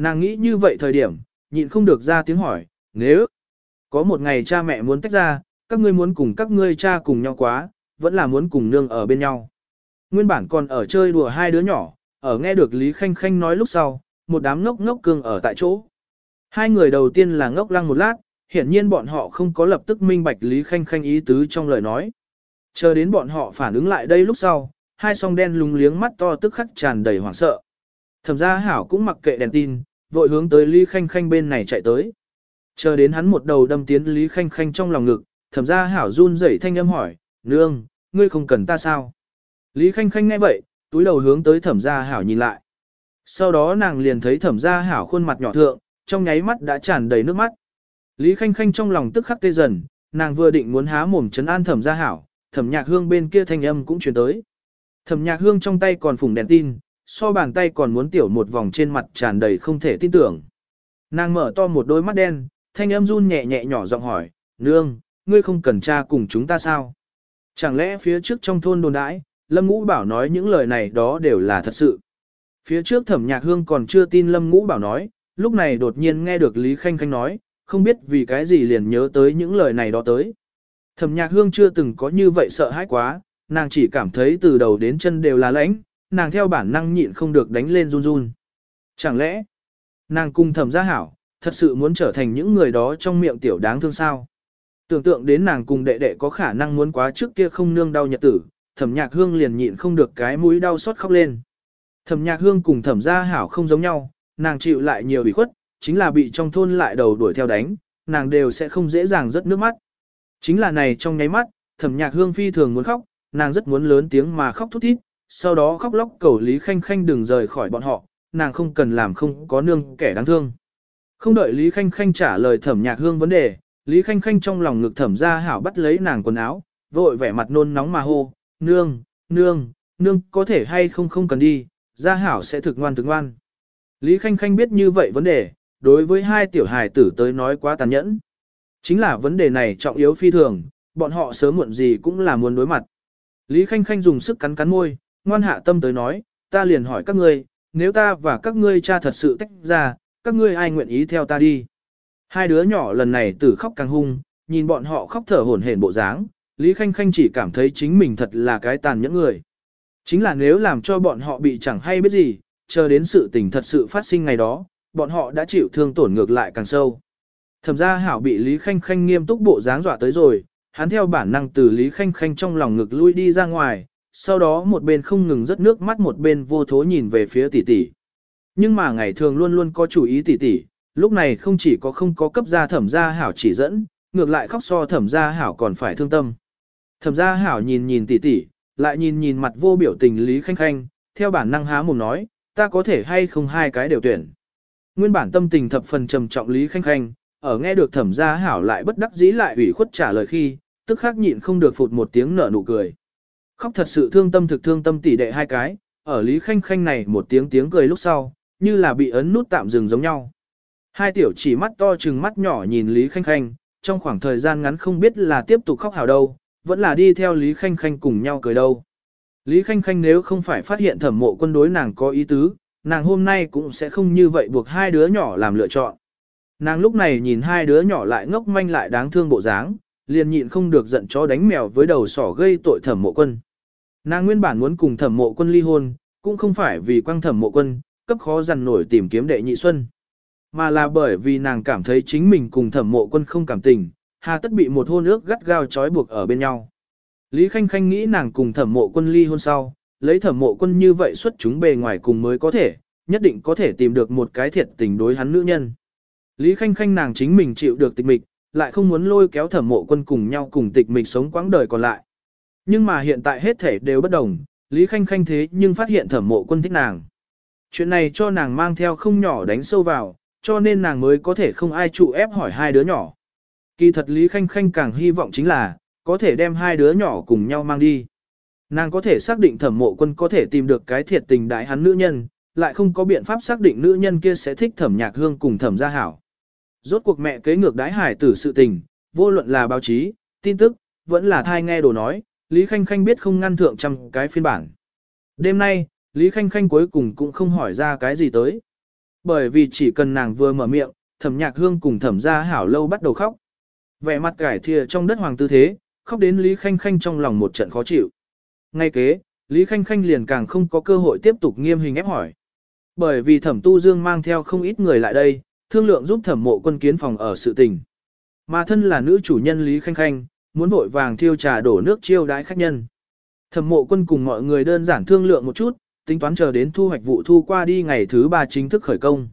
Nàng nghĩ như vậy thời điểm, nhịn không được ra tiếng hỏi, nếu có một ngày cha mẹ muốn tách ra, các ngươi muốn cùng các ngươi cha cùng nhau quá, vẫn là muốn cùng nương ở bên nhau. Nguyên bản còn ở chơi đùa hai đứa nhỏ, ở nghe được Lý Khanh Khanh nói lúc sau, một đám ngốc ngốc cương ở tại chỗ. Hai người đầu tiên là ngốc lăng một lát, hiển nhiên bọn họ không có lập tức minh bạch Lý Khanh Khanh ý tứ trong lời nói. Chờ đến bọn họ phản ứng lại đây lúc sau, hai song đen lúng liếng mắt to tức khắc tràn đầy hoảng sợ. Thẩm Gia Hảo cũng mặc kệ đèn tin, vội hướng tới Lý Khanh Khanh bên này chạy tới. Chờ đến hắn một đầu đâm tiến Lý Khanh Khanh trong lòng ngực, Thẩm Gia Hảo run rẩy thanh âm hỏi, nương, ngươi không cần ta sao? Lý Khanh Khanh nghe vậy, túi đầu hướng tới Thẩm Gia Hảo nhìn lại. Sau đó nàng liền thấy Thẩm Gia Hảo khuôn mặt nhỏ thượng, trong nháy mắt đã tràn đầy nước mắt. Lý Khanh Khanh trong lòng tức khắc tê dần, nàng vừa định muốn há mồm trấn an Thẩm Gia Hảo, Thẩm Nhạc Hương bên kia thanh âm cũng truyền tới. Thẩm Nhạc Hương trong tay còn phủng đèn tin, so bàn tay còn muốn tiểu một vòng trên mặt tràn đầy không thể tin tưởng. Nàng mở to một đôi mắt đen, thanh âm run nhẹ nhẹ nhỏ giọng hỏi, nương, ngươi không cần cha cùng chúng ta sao? Chẳng lẽ phía trước trong thôn đồn đãi, Lâm Ngũ Bảo nói những lời này đó đều là thật sự? Phía trước Thẩm Nhạc Hương còn chưa tin Lâm Ngũ Bảo nói, lúc này đột nhiên nghe được Lý Khanh Khanh nói, không biết vì cái gì liền nhớ tới những lời này đó tới. Thẩm Nhạc Hương chưa từng có như vậy sợ hãi quá, nàng chỉ cảm thấy từ đầu đến chân đều là lãnh, nàng theo bản năng nhịn không được đánh lên run run. Chẳng lẽ, nàng cùng Thẩm Gia Hảo, thật sự muốn trở thành những người đó trong miệng tiểu đáng thương sao? Tưởng tượng đến nàng cùng đệ đệ có khả năng muốn quá trước kia không nương đau nhật tử, Thẩm Nhạc Hương liền nhịn không được cái mũi đau xót khóc lên. Thẩm Nhạc Hương cùng Thẩm Gia Hảo không giống nhau, nàng chịu lại nhiều ủy khuất, chính là bị trong thôn lại đầu đuổi theo đánh, nàng đều sẽ không dễ dàng rớt nước mắt. Chính là này trong nháy mắt, Thẩm Nhạc Hương phi thường muốn khóc, nàng rất muốn lớn tiếng mà khóc thút thít, sau đó khóc lóc cầu Lý Khanh Khanh đừng rời khỏi bọn họ, nàng không cần làm không có nương kẻ đáng thương. Không đợi Lý Khanh Khanh trả lời Thẩm Nhạc Hương vấn đề, Lý Khanh Khanh trong lòng ngực Thẩm Gia Hảo bắt lấy nàng quần áo, vội vẻ mặt nôn nóng mà hô, nương, nương, nương có thể hay không cần đi, Gia Hảo sẽ thực ngoan thực ngoan. Lý Khanh Khanh biết như vậy vấn đề, đối với hai tiểu hài tử tới nói quá tàn nhẫn. Chính là vấn đề này trọng yếu phi thường, bọn họ sớm muộn gì cũng là muốn đối mặt. Lý Khanh Khanh dùng sức cắn cắn môi, ngoan hạ tâm tới nói, ta liền hỏi các ngươi, nếu ta và các ngươi cha thật sự tách ra, các ngươi ai nguyện ý theo ta đi. Hai đứa nhỏ lần này tử khóc càng hung, nhìn bọn họ khóc thở hổn hển bộ dáng, Lý Khanh Khanh chỉ cảm thấy chính mình thật là cái tàn nhẫn người. Chính là nếu làm cho bọn họ bị chẳng hay biết gì, chờ đến sự tình thật sự phát sinh ngày đó, bọn họ đã chịu thương tổn ngược lại càng sâu. Thẩm Gia Hảo bị Lý Khanh Khanh nghiêm túc bộ dáng dọa tới rồi, hắn theo bản năng từ Lý Khanh Khanh trong lòng ngực lui đi ra ngoài, sau đó một bên không ngừng rớt nước mắt một bên vô thố nhìn về phía tỷ tỷ. Nhưng mà ngày thường luôn luôn có chủ ý tỷ tỷ, lúc này không chỉ có không có cấp ra Thẩm Gia Hảo chỉ dẫn, ngược lại khóc so Thẩm Gia Hảo còn phải thương tâm. Thẩm Gia Hảo nhìn nhìn tỷ tỷ, lại nhìn nhìn mặt vô biểu tình Lý Khanh Khanh, theo bản năng há mồm nói, ta có thể hay không hai cái đều tuyển. Nguyên bản tâm tình thập phần trầm trọng Lý Khanh Khanh, ở nghe được Thẩm Gia Hảo lại bất đắc dĩ lại ủy khuất trả lời khi, tức khắc nhịn không được phụt một tiếng nở nụ cười. Khóc thật sự thương tâm thực thương tâm tỷ đệ hai cái, ở Lý Khanh Khanh này một tiếng cười lúc sau, như là bị ấn nút tạm dừng giống nhau. Hai tiểu chỉ mắt to trừng mắt nhỏ nhìn Lý Khanh Khanh, trong khoảng thời gian ngắn không biết là tiếp tục khóc hào đâu, vẫn là đi theo Lý Khanh Khanh cùng nhau cười đâu. Lý Khanh Khanh nếu không phải phát hiện Thẩm Mộ Quân đối nàng có ý tứ, nàng hôm nay cũng sẽ không như vậy buộc hai đứa nhỏ làm lựa chọn. Nàng lúc này nhìn hai đứa nhỏ lại ngốc manh lại đáng thương bộ dáng, liền nhịn không được giận chó đánh mèo với đầu sỏ gây tội Thẩm Mộ Quân. Nàng nguyên bản muốn cùng Thẩm Mộ Quân ly hôn, cũng không phải vì quăng Thẩm Mộ Quân, cấp khó dằn nổi tìm kiếm đệ nhị xuân, mà là bởi vì nàng cảm thấy chính mình cùng Thẩm Mộ Quân không cảm tình, hà tất bị một hôn ước gắt gao trói buộc ở bên nhau. Lý Khanh Khanh nghĩ nàng cùng Thẩm Mộ Quân ly hôn sau, lấy Thẩm Mộ Quân như vậy xuất chúng bề ngoài cùng mới có thể, nhất định có thể tìm được một cái thiệt tình đối hắn nữ nhân. Lý Khanh Khanh nàng chính mình chịu được tịch mịch, lại không muốn lôi kéo Thẩm Mộ Quân cùng nhau cùng tịch mịch sống quãng đời còn lại. Nhưng mà hiện tại hết thể đều bất đồng, Lý Khanh Khanh thế nhưng phát hiện Thẩm Mộ Quân thích nàng. Chuyện này cho nàng mang theo không nhỏ đánh sâu vào, cho nên nàng mới có thể không ai trụ ép hỏi hai đứa nhỏ. Kỳ thật Lý Khanh Khanh càng hy vọng chính là, có thể đem hai đứa nhỏ cùng nhau mang đi. Nàng có thể xác định Thẩm Mộ Quân có thể tìm được cái thiệt tình đại hắn nữ nhân, lại không có biện pháp xác định nữ nhân kia sẽ thích Thẩm Nhạc Hương cùng Thẩm Gia Hảo. Rốt cuộc mẹ kế ngược đái hải tử sự tình, vô luận là báo chí, tin tức, vẫn là thai nghe đồ nói, Lý Khanh Khanh biết không ngăn thượng trăm cái phiên bản. Đêm nay, Lý Khanh Khanh cuối cùng cũng không hỏi ra cái gì tới. Bởi vì chỉ cần nàng vừa mở miệng, Thẩm Nhạc Hương cùng Thẩm Gia Hảo lâu bắt đầu khóc. Vẻ mặt cải thìa trong đất hoàng tư thế, khóc đến Lý Khanh Khanh trong lòng một trận khó chịu. Ngay kế, Lý Khanh Khanh liền càng không có cơ hội tiếp tục nghiêm hình ép hỏi. Bởi vì Thẩm Tu Dương mang theo không ít người lại đây, thương lượng giúp Thẩm Mộ Quân kiến phòng ở sự tình. Mà thân là nữ chủ nhân Lý Khanh Khanh, muốn vội vàng thiêu trà đổ nước chiêu đãi khách nhân. Thẩm Mộ Quân cùng mọi người đơn giản thương lượng một chút, tính toán chờ đến thu hoạch vụ thu qua đi ngày thứ 3 chính thức khởi công.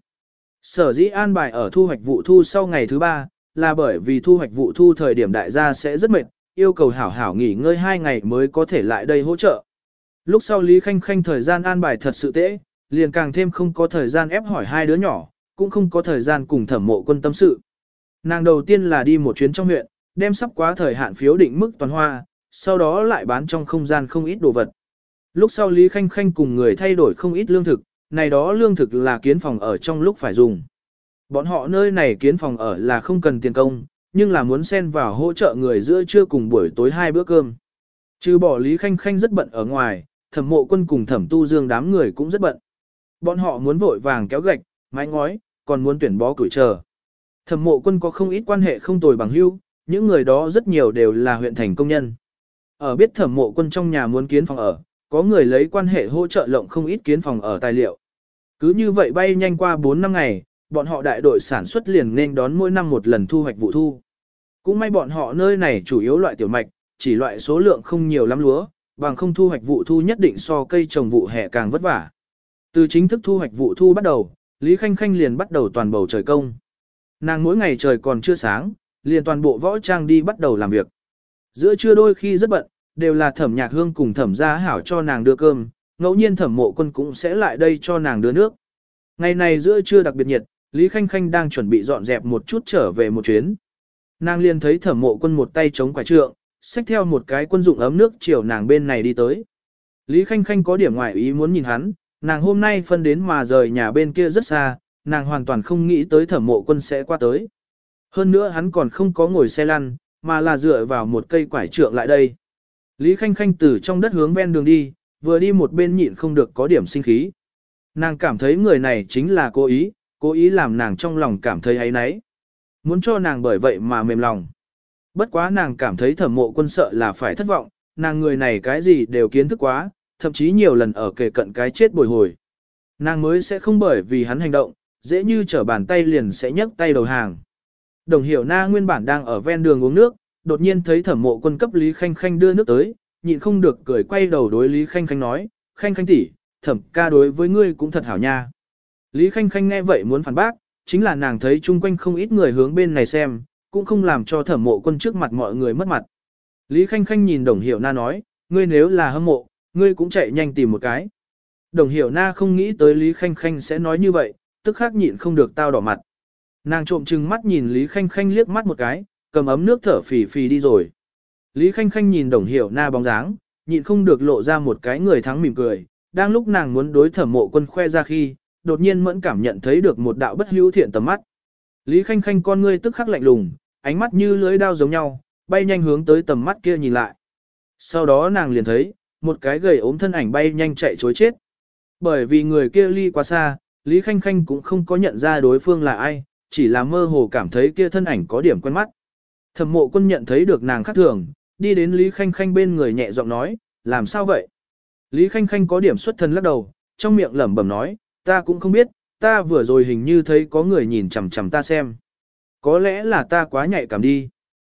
Sở dĩ an bài ở thu hoạch vụ thu sau ngày thứ 3, là bởi vì thu hoạch vụ thu thời điểm đại gia sẽ rất mệt, yêu cầu hảo hảo nghỉ ngơi 2 ngày mới có thể lại đây hỗ trợ. Lúc sau Lý Khanh Khanh thời gian an bài thật sự tệ, liền càng thêm không có thời gian ép hỏi hai đứa nhỏ, cũng không có thời gian cùng Thẩm Mộ Quân tâm sự. Nàng đầu tiên là đi một chuyến trong huyện, đem sắp quá thời hạn phiếu định mức toàn hoa, sau đó lại bán trong không gian không ít đồ vật. Lúc sau Lý Khanh Khanh cùng người thay đổi không ít lương thực, này đó lương thực là kiến phòng ở trong lúc phải dùng. Bọn họ nơi này kiến phòng ở là không cần tiền công, nhưng là muốn xen vào hỗ trợ người giữa trưa cùng buổi tối 2 bữa cơm. Trừ bỏ Lý Khanh Khanh rất bận ở ngoài, Thẩm Mộ Quân cùng Thẩm Tu Dương đám người cũng rất bận. Bọn họ muốn vội vàng kéo gạch, mái ngói, còn muốn tuyển bó củi chờ. Thẩm Mộ Quân có không ít quan hệ không tồi bằng hữu, những người đó rất nhiều đều là huyện thành công nhân. Ở biết Thẩm Mộ Quân trong nhà muốn kiến phòng ở, có người lấy quan hệ hỗ trợ lộng không ít kiến phòng ở tài liệu. Cứ như vậy bay nhanh qua 4 năm ngày, bọn họ đại đội sản xuất liền nên đón mỗi năm một lần thu hoạch vụ thu. Cũng may bọn họ nơi này chủ yếu loại tiểu mạch, chỉ loại số lượng không nhiều lắm lúa, bằng không thu hoạch vụ thu nhất định so cây trồng vụ hè càng vất vả. Từ chính thức thu hoạch vụ thu bắt đầu, Lý Khanh Khanh liền bắt đầu toàn bầu trời công. Nàng mỗi ngày trời còn chưa sáng, liền toàn bộ võ trang đi bắt đầu làm việc. Giữa trưa đôi khi rất bận, đều là Thẩm Nhạc Hương cùng Thẩm Gia Hảo cho nàng đưa cơm, ngẫu nhiên Thẩm Mộ Quân cũng sẽ lại đây cho nàng đưa nước. Ngày này giữa trưa đặc biệt nhiệt, Lý Khanh Khanh đang chuẩn bị dọn dẹp một chút trở về một chuyến. Nàng liền thấy Thẩm Mộ Quân một tay chống quả trượng, xách theo một cái quân dụng ấm nước chiều nàng bên này đi tới. Lý Khanh Khanh có điểm ngoại ý muốn nhìn hắn, nàng hôm nay phân đến mà rời nhà bên kia rất xa, nàng hoàn toàn không nghĩ tới Thẩm Mộ Quân sẽ qua tới. Hơn nữa hắn còn không có ngồi xe lăn, mà là dựa vào một cây quải trượng lại đây. Lý Khanh Khanh từ trong đất hướng ven đường đi, vừa đi một bên nhịn không được có điểm sinh khí. Nàng cảm thấy người này chính là cố ý làm nàng trong lòng cảm thấy áy náy. Muốn cho nàng bởi vậy mà mềm lòng. Bất quá nàng cảm thấy Thẩm Mộ Quân sợ là phải thất vọng, nàng người này cái gì đều kiến thức quá, thậm chí nhiều lần ở kề cận cái chết bồi hồi. Nàng mới sẽ không bởi vì hắn hành động, dễ như trở bàn tay liền sẽ nhấc tay đầu hàng. Đồng Hiểu Na nguyên bản đang ở ven đường uống nước, đột nhiên thấy Thẩm Mộ Quân cấp Lý Khanh Khanh đưa nước tới, nhịn không được cười quay đầu đối Lý Khanh Khanh nói, Khanh Khanh tỷ, Thẩm ca đối với ngươi cũng thật hảo nha. Lý Khanh Khanh nghe vậy muốn phản bác, chính là nàng thấy chung quanh không ít người hướng bên này xem, cũng không làm cho Thẩm Mộ Quân trước mặt mọi người mất mặt. Lý Khanh Khanh nhìn Đồng Hiểu Na nói, ngươi nếu là hâm mộ, ngươi cũng chạy nhanh tìm một cái. Đồng Hiểu Na không nghĩ tới Lý Khanh Khanh sẽ nói như vậy, tức khắc nhịn không được tao đỏ mặt. Nàng trộm chừng mắt nhìn Lý Khanh Khanh liếc mắt một cái, cầm ấm nước thở phì phì đi rồi. Lý Khanh Khanh nhìn Đồng Hiểu Na bóng dáng, nhịn không được lộ ra một cái người thắng mỉm cười, đang lúc nàng muốn đối Thẩm Mộ Quân khoe ra khi, đột nhiên mẫn cảm nhận thấy được một đạo bất hữu thiện tầm mắt. Lý Khanh Khanh con ngươi tức khắc lạnh lùng, ánh mắt như lưỡi dao giống nhau, bay nhanh hướng tới tầm mắt kia nhìn lại. Sau đó nàng liền thấy, một cái gầy ốm thân ảnh bay nhanh chạy trối chết. Bởi vì người kia ly quá xa, Lý Khanh Khanh cũng không có nhận ra đối phương là ai, chỉ là mơ hồ cảm thấy kia thân ảnh có điểm quen mắt. Thẩm Mộ Quân nhận thấy được nàng khác thường, đi đến Lý Khanh Khanh bên người nhẹ giọng nói, làm sao vậy? Lý Khanh Khanh có điểm xuất thân lắc đầu, trong miệng lẩm bẩm nói, ta cũng không biết, ta vừa rồi hình như thấy có người nhìn chằm chằm ta xem. Có lẽ là ta quá nhạy cảm đi.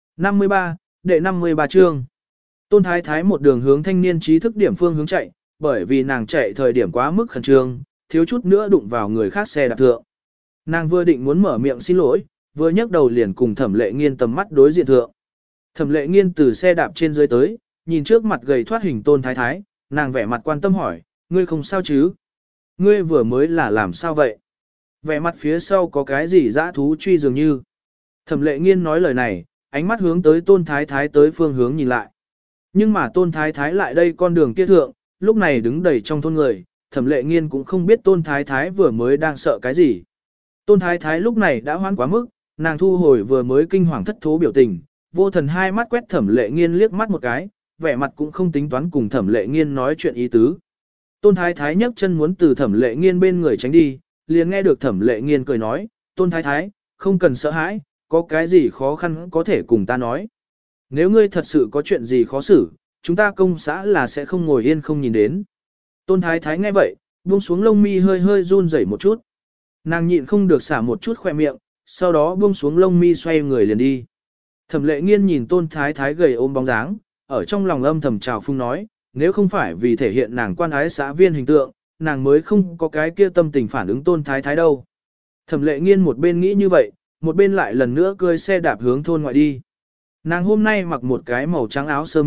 53, đệ 53 chương. Tôn Thái Thái một đường hướng thanh niên trí thức điểm phương hướng chạy, bởi vì nàng chạy thời điểm quá mức khẩn trương, thiếu chút nữa đụng vào người khác xe đạp thượng. Nàng vừa định muốn mở miệng xin lỗi, vừa nhấc đầu liền cùng Thẩm Lệ Nghiên tầm mắt đối diện thượng. Thẩm Lệ Nghiên từ xe đạp trên dưới tới, nhìn trước mặt gầy thoát hình Tôn Thái Thái, nàng vẻ mặt quan tâm hỏi, ngươi không sao chứ? Ngươi vừa mới là làm sao vậy? Vẻ mặt phía sau có cái gì dã thú truy dường như. Thẩm Lệ Nghiên nói lời này, ánh mắt hướng tới Tôn Thái Thái tới phương hướng nhìn lại. Nhưng mà Tôn Thái Thái lại đây con đường kia thượng, lúc này đứng đầy trong thôn người, Thẩm Lệ Nghiên cũng không biết Tôn Thái Thái vừa mới đang sợ cái gì. Tôn Thái Thái lúc này đã hoán quá mức, nàng thu hồi vừa mới kinh hoàng thất thố biểu tình, vô thần hai mắt quét Thẩm Lệ Nghiên liếc mắt một cái, vẻ mặt cũng không tính toán cùng Thẩm Lệ Nghiên nói chuyện ý tứ. Tôn Thái Thái nhấc chân muốn từ Thẩm Lệ Nghiên bên người tránh đi, liền nghe được Thẩm Lệ Nghiên cười nói, Tôn Thái Thái, không cần sợ hãi, có cái gì khó khăn có thể cùng ta nói. Nếu ngươi thật sự có chuyện gì khó xử, chúng ta công xã là sẽ không ngồi yên không nhìn đến. Tôn Thái Thái nghe vậy, buông xuống lông mi hơi hơi run rẩy một chút. Nàng nhịn không được xả một chút khoe miệng, sau đó buông xuống lông mi xoay người liền đi. Thẩm Lệ Nghiên nhìn Tôn Thái Thái gầy ôm bóng dáng, ở trong lòng âm thầm trào phung nói, nếu không phải vì thể hiện nàng quan ái xã viên hình tượng, nàng mới không có cái kia tâm tình phản ứng Tôn Thái Thái đâu. Thẩm Lệ Nghiên một bên nghĩ như vậy, một bên lại lần nữa cưỡi xe đạp hướng thôn ngoại đi. Nàng hôm nay mặc một cái màu trắng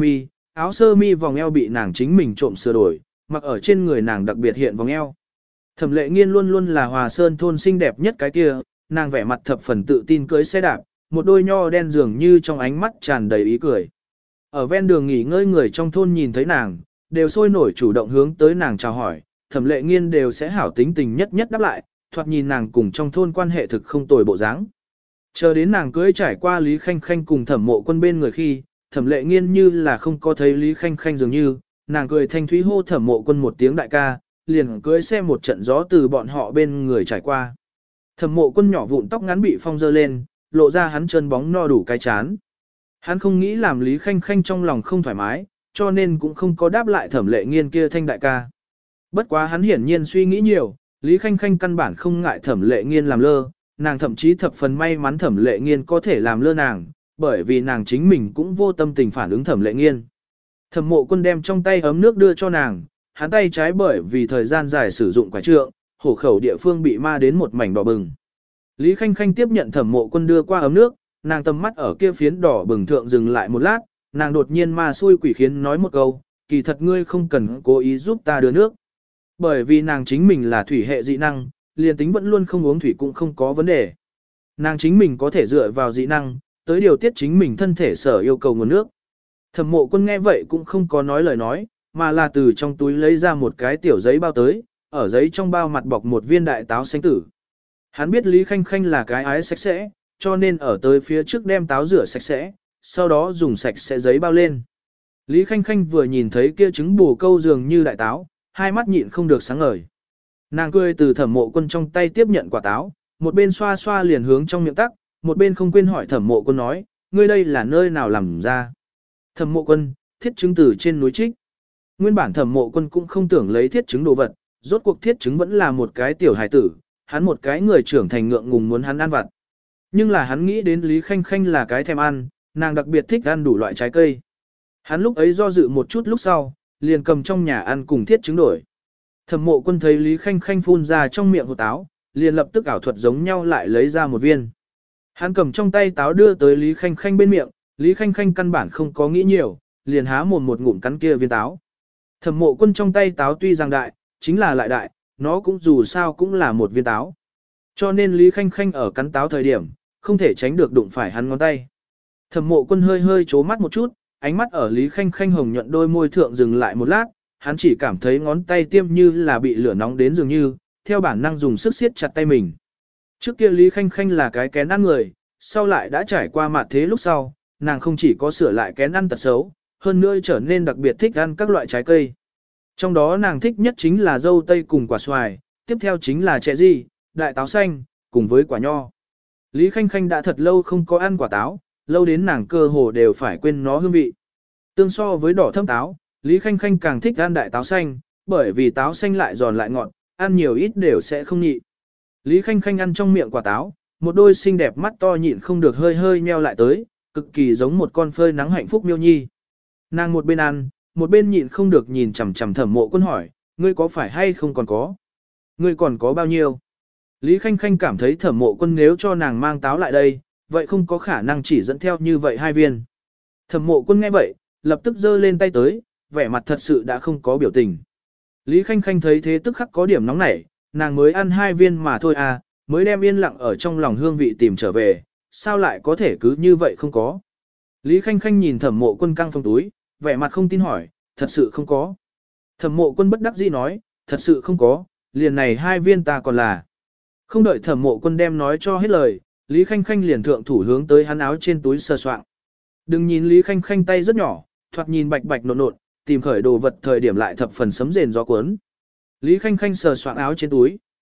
áo sơ mi vòng eo bị nàng chính mình trộm sửa đổi, mặc ở trên người nàng đặc biệt hiện vòng eo. Thẩm Lệ Nghiên luôn luôn là Hòa Sơn thôn xinh đẹp nhất cái kia, nàng vẻ mặt thập phần tự tin cưỡi xe đạp, một đôi nho đen dường như trong ánh mắt tràn đầy ý cười. Ở ven đường nghỉ ngơi người trong thôn nhìn thấy nàng, đều sôi nổi chủ động hướng tới nàng chào hỏi, Thẩm Lệ Nghiên đều sẽ hảo tính tình nhất nhất đáp lại, thoạt nhìn nàng cùng trong thôn quan hệ thực không tồi bộ dáng. Chờ đến nàng cưỡi trải qua Lý Khanh Khanh cùng Thẩm Mộ Quân bên người khi, Thẩm Lệ Nghiên như là không có thấy Lý Khanh Khanh dường như, nàng cười thanh thúy hô Thẩm Mộ Quân một tiếng đại ca, liền cưỡi xe một trận gió từ bọn họ bên người trải qua. Thẩm Mộ Quân nhỏ vụn tóc ngắn bị phong dơ lên, lộ ra hắn chân bóng no đủ cái chán. Hắn không nghĩ làm Lý Khanh Khanh trong lòng không thoải mái, cho nên cũng không có đáp lại Thẩm Lệ Nghiên kia thanh đại ca. Bất quá hắn hiển nhiên suy nghĩ nhiều, Lý Khanh Khanh căn bản không ngại Thẩm Lệ Nghiên làm lơ, nàng thậm chí thập phần may mắn Thẩm Lệ Nghiên có thể làm lơ nàng, bởi vì nàng chính mình cũng vô tâm tình phản ứng Thẩm Lệ Nghiên. Thẩm Mộ Quân đem trong tay ấm nước đưa cho nàng, hắn tay trái bởi vì thời gian dài sử dụng quả trượng, hổ khẩu địa phương bị ma đến một mảnh đỏ bừng. Lý Khanh Khanh tiếp nhận Thẩm Mộ Quân đưa qua ấm nước, nàng tầm mắt ở kia phiến đỏ bừng thượng dừng lại một lát, nàng đột nhiên ma xui quỷ khiến nói một câu, kỳ thật ngươi không cần cố ý giúp ta đưa nước. Bởi vì nàng chính mình là thủy hệ dị năng, liền tính vẫn luôn không uống thủy cũng không có vấn đề. Nàng chính mình có thể dựa vào dị năng, tới điều tiết chính mình thân thể sở yêu cầu nguồn nước. Thẩm Mộ Quân nghe vậy cũng không có nói lời nói, mà là từ trong túi lấy ra một cái tiểu giấy bao tới, ở giấy trong bao mặt bọc một viên đại táo xanh tử. Hắn biết Lý Khanh Khanh là cái ái sạch sẽ, cho nên ở tới phía trước đem táo rửa sạch sẽ, sau đó dùng sạch sẽ giấy bao lên. Lý Khanh Khanh vừa nhìn thấy kia trứng bù câu dường như đại táo, hai mắt nhịn không được sáng ngời. Nàng cười từ Thẩm Mộ Quân trong tay tiếp nhận quả táo, một bên xoa xoa liền hướng trong miệng tắc, một bên không quên hỏi Thẩm Mộ Quân nói, ngươi đây là nơi nào làm ra? Thẩm Mộ Quân, thiết trứng từ trên núi Trích. Nguyên bản Thẩm Mộ Quân cũng không tưởng lấy thiết trứng đồ vật, rốt cuộc thiết trứng vẫn là một cái tiểu hài tử, hắn một cái người trưởng thành ngượng ngùng muốn hắn ăn vặt. Nhưng là hắn nghĩ đến Lý Khanh Khanh là cái thèm ăn, nàng đặc biệt thích ăn đủ loại trái cây. Hắn lúc ấy do dự một chút lúc sau, liền cầm trong nhà ăn cùng thiết trứng đổi. Thẩm Mộ Quân thấy Lý Khanh Khanh phun ra trong miệng hột táo, liền lập tức ảo thuật giống nhau lại lấy ra một viên. Hắn cầm trong tay táo đưa tới Lý Khanh Khanh bên miệng, Lý Khanh Khanh căn bản không có nghĩ nhiều, liền há mồm một ngụm cắn kia viên táo. Thẩm Mộ Quân trong tay táo tuy rằng đại, chính là lại đại, nó cũng dù sao cũng là một viên táo. Cho nên Lý Khanh Khanh ở cắn táo thời điểm, không thể tránh được đụng phải hắn ngón tay. Thẩm Mộ Quân hơi hơi chố mắt một chút, ánh mắt ở Lý Khanh Khanh hồng nhuận đôi môi thượng dừng lại một lát, hắn chỉ cảm thấy ngón tay tiêm như là bị lửa nóng đến dường như, theo bản năng dùng sức siết chặt tay mình. Trước kia Lý Khanh Khanh là cái kén ăn người, sau lại đã trải qua mạt thế lúc sau, nàng không chỉ có sửa lại kén ăn tật xấu, hơn nữa trở nên đặc biệt thích ăn các loại trái cây. Trong đó nàng thích nhất chính là dâu tây cùng quả xoài, tiếp theo chính là chè di, đại táo xanh, cùng với quả nho. Lý Khanh Khanh đã thật lâu không có ăn quả táo, lâu đến nàng cơ hồ đều phải quên nó hương vị. Tương so với đỏ thâm táo, Lý Khanh Khanh càng thích ăn đại táo xanh, bởi vì táo xanh lại giòn lại ngọt, ăn nhiều ít đều sẽ không nhị. Lý Khanh Khanh ăn trong miệng quả táo, một đôi xinh đẹp mắt to nhịn không được hơi hơi nheo lại tới, cực kỳ giống một con phơi nắng hạnh phúc miêu nhi. Nàng một bên ăn, một bên nhịn không được nhìn chằm chằm Thẩm Mộ Quân hỏi, ngươi có phải hay không còn có? Ngươi còn có bao nhiêu? Lý Khanh Khanh cảm thấy Thẩm Mộ Quân nếu cho nàng mang táo lại đây, vậy không có khả năng chỉ dẫn theo như vậy hai viên. Thẩm Mộ Quân nghe vậy, lập tức giơ lên tay tới, vẻ mặt thật sự đã không có biểu tình. Lý Khanh Khanh thấy thế tức khắc có điểm nóng nảy, nàng mới ăn hai viên mà thôi à, mới đem yên lặng ở trong lòng hương vị tìm trở về, sao lại có thể cứ như vậy không có. Lý Khanh Khanh nhìn Thẩm Mộ Quân căng phòng túi, vẻ mặt không tin hỏi, thật sự không có. Thẩm Mộ Quân bất đắc dĩ nói, thật sự không có, liền này hai viên ta còn là. Không đợi Thẩm Mộ Quân đem nói cho hết lời, Lý Khanh Khanh liền thượng thủ hướng tới hắn áo trên túi sờ soạng. Đừng nhìn Lý Khanh Khanh tay rất nhỏ, thoạt nhìn bạch bạch nộn nộn, tìm khởi đồ vật thời điểm lại thập phần sấm rền gió cuốn. Lý Khanh Khanh sờ soạng áo trên túi,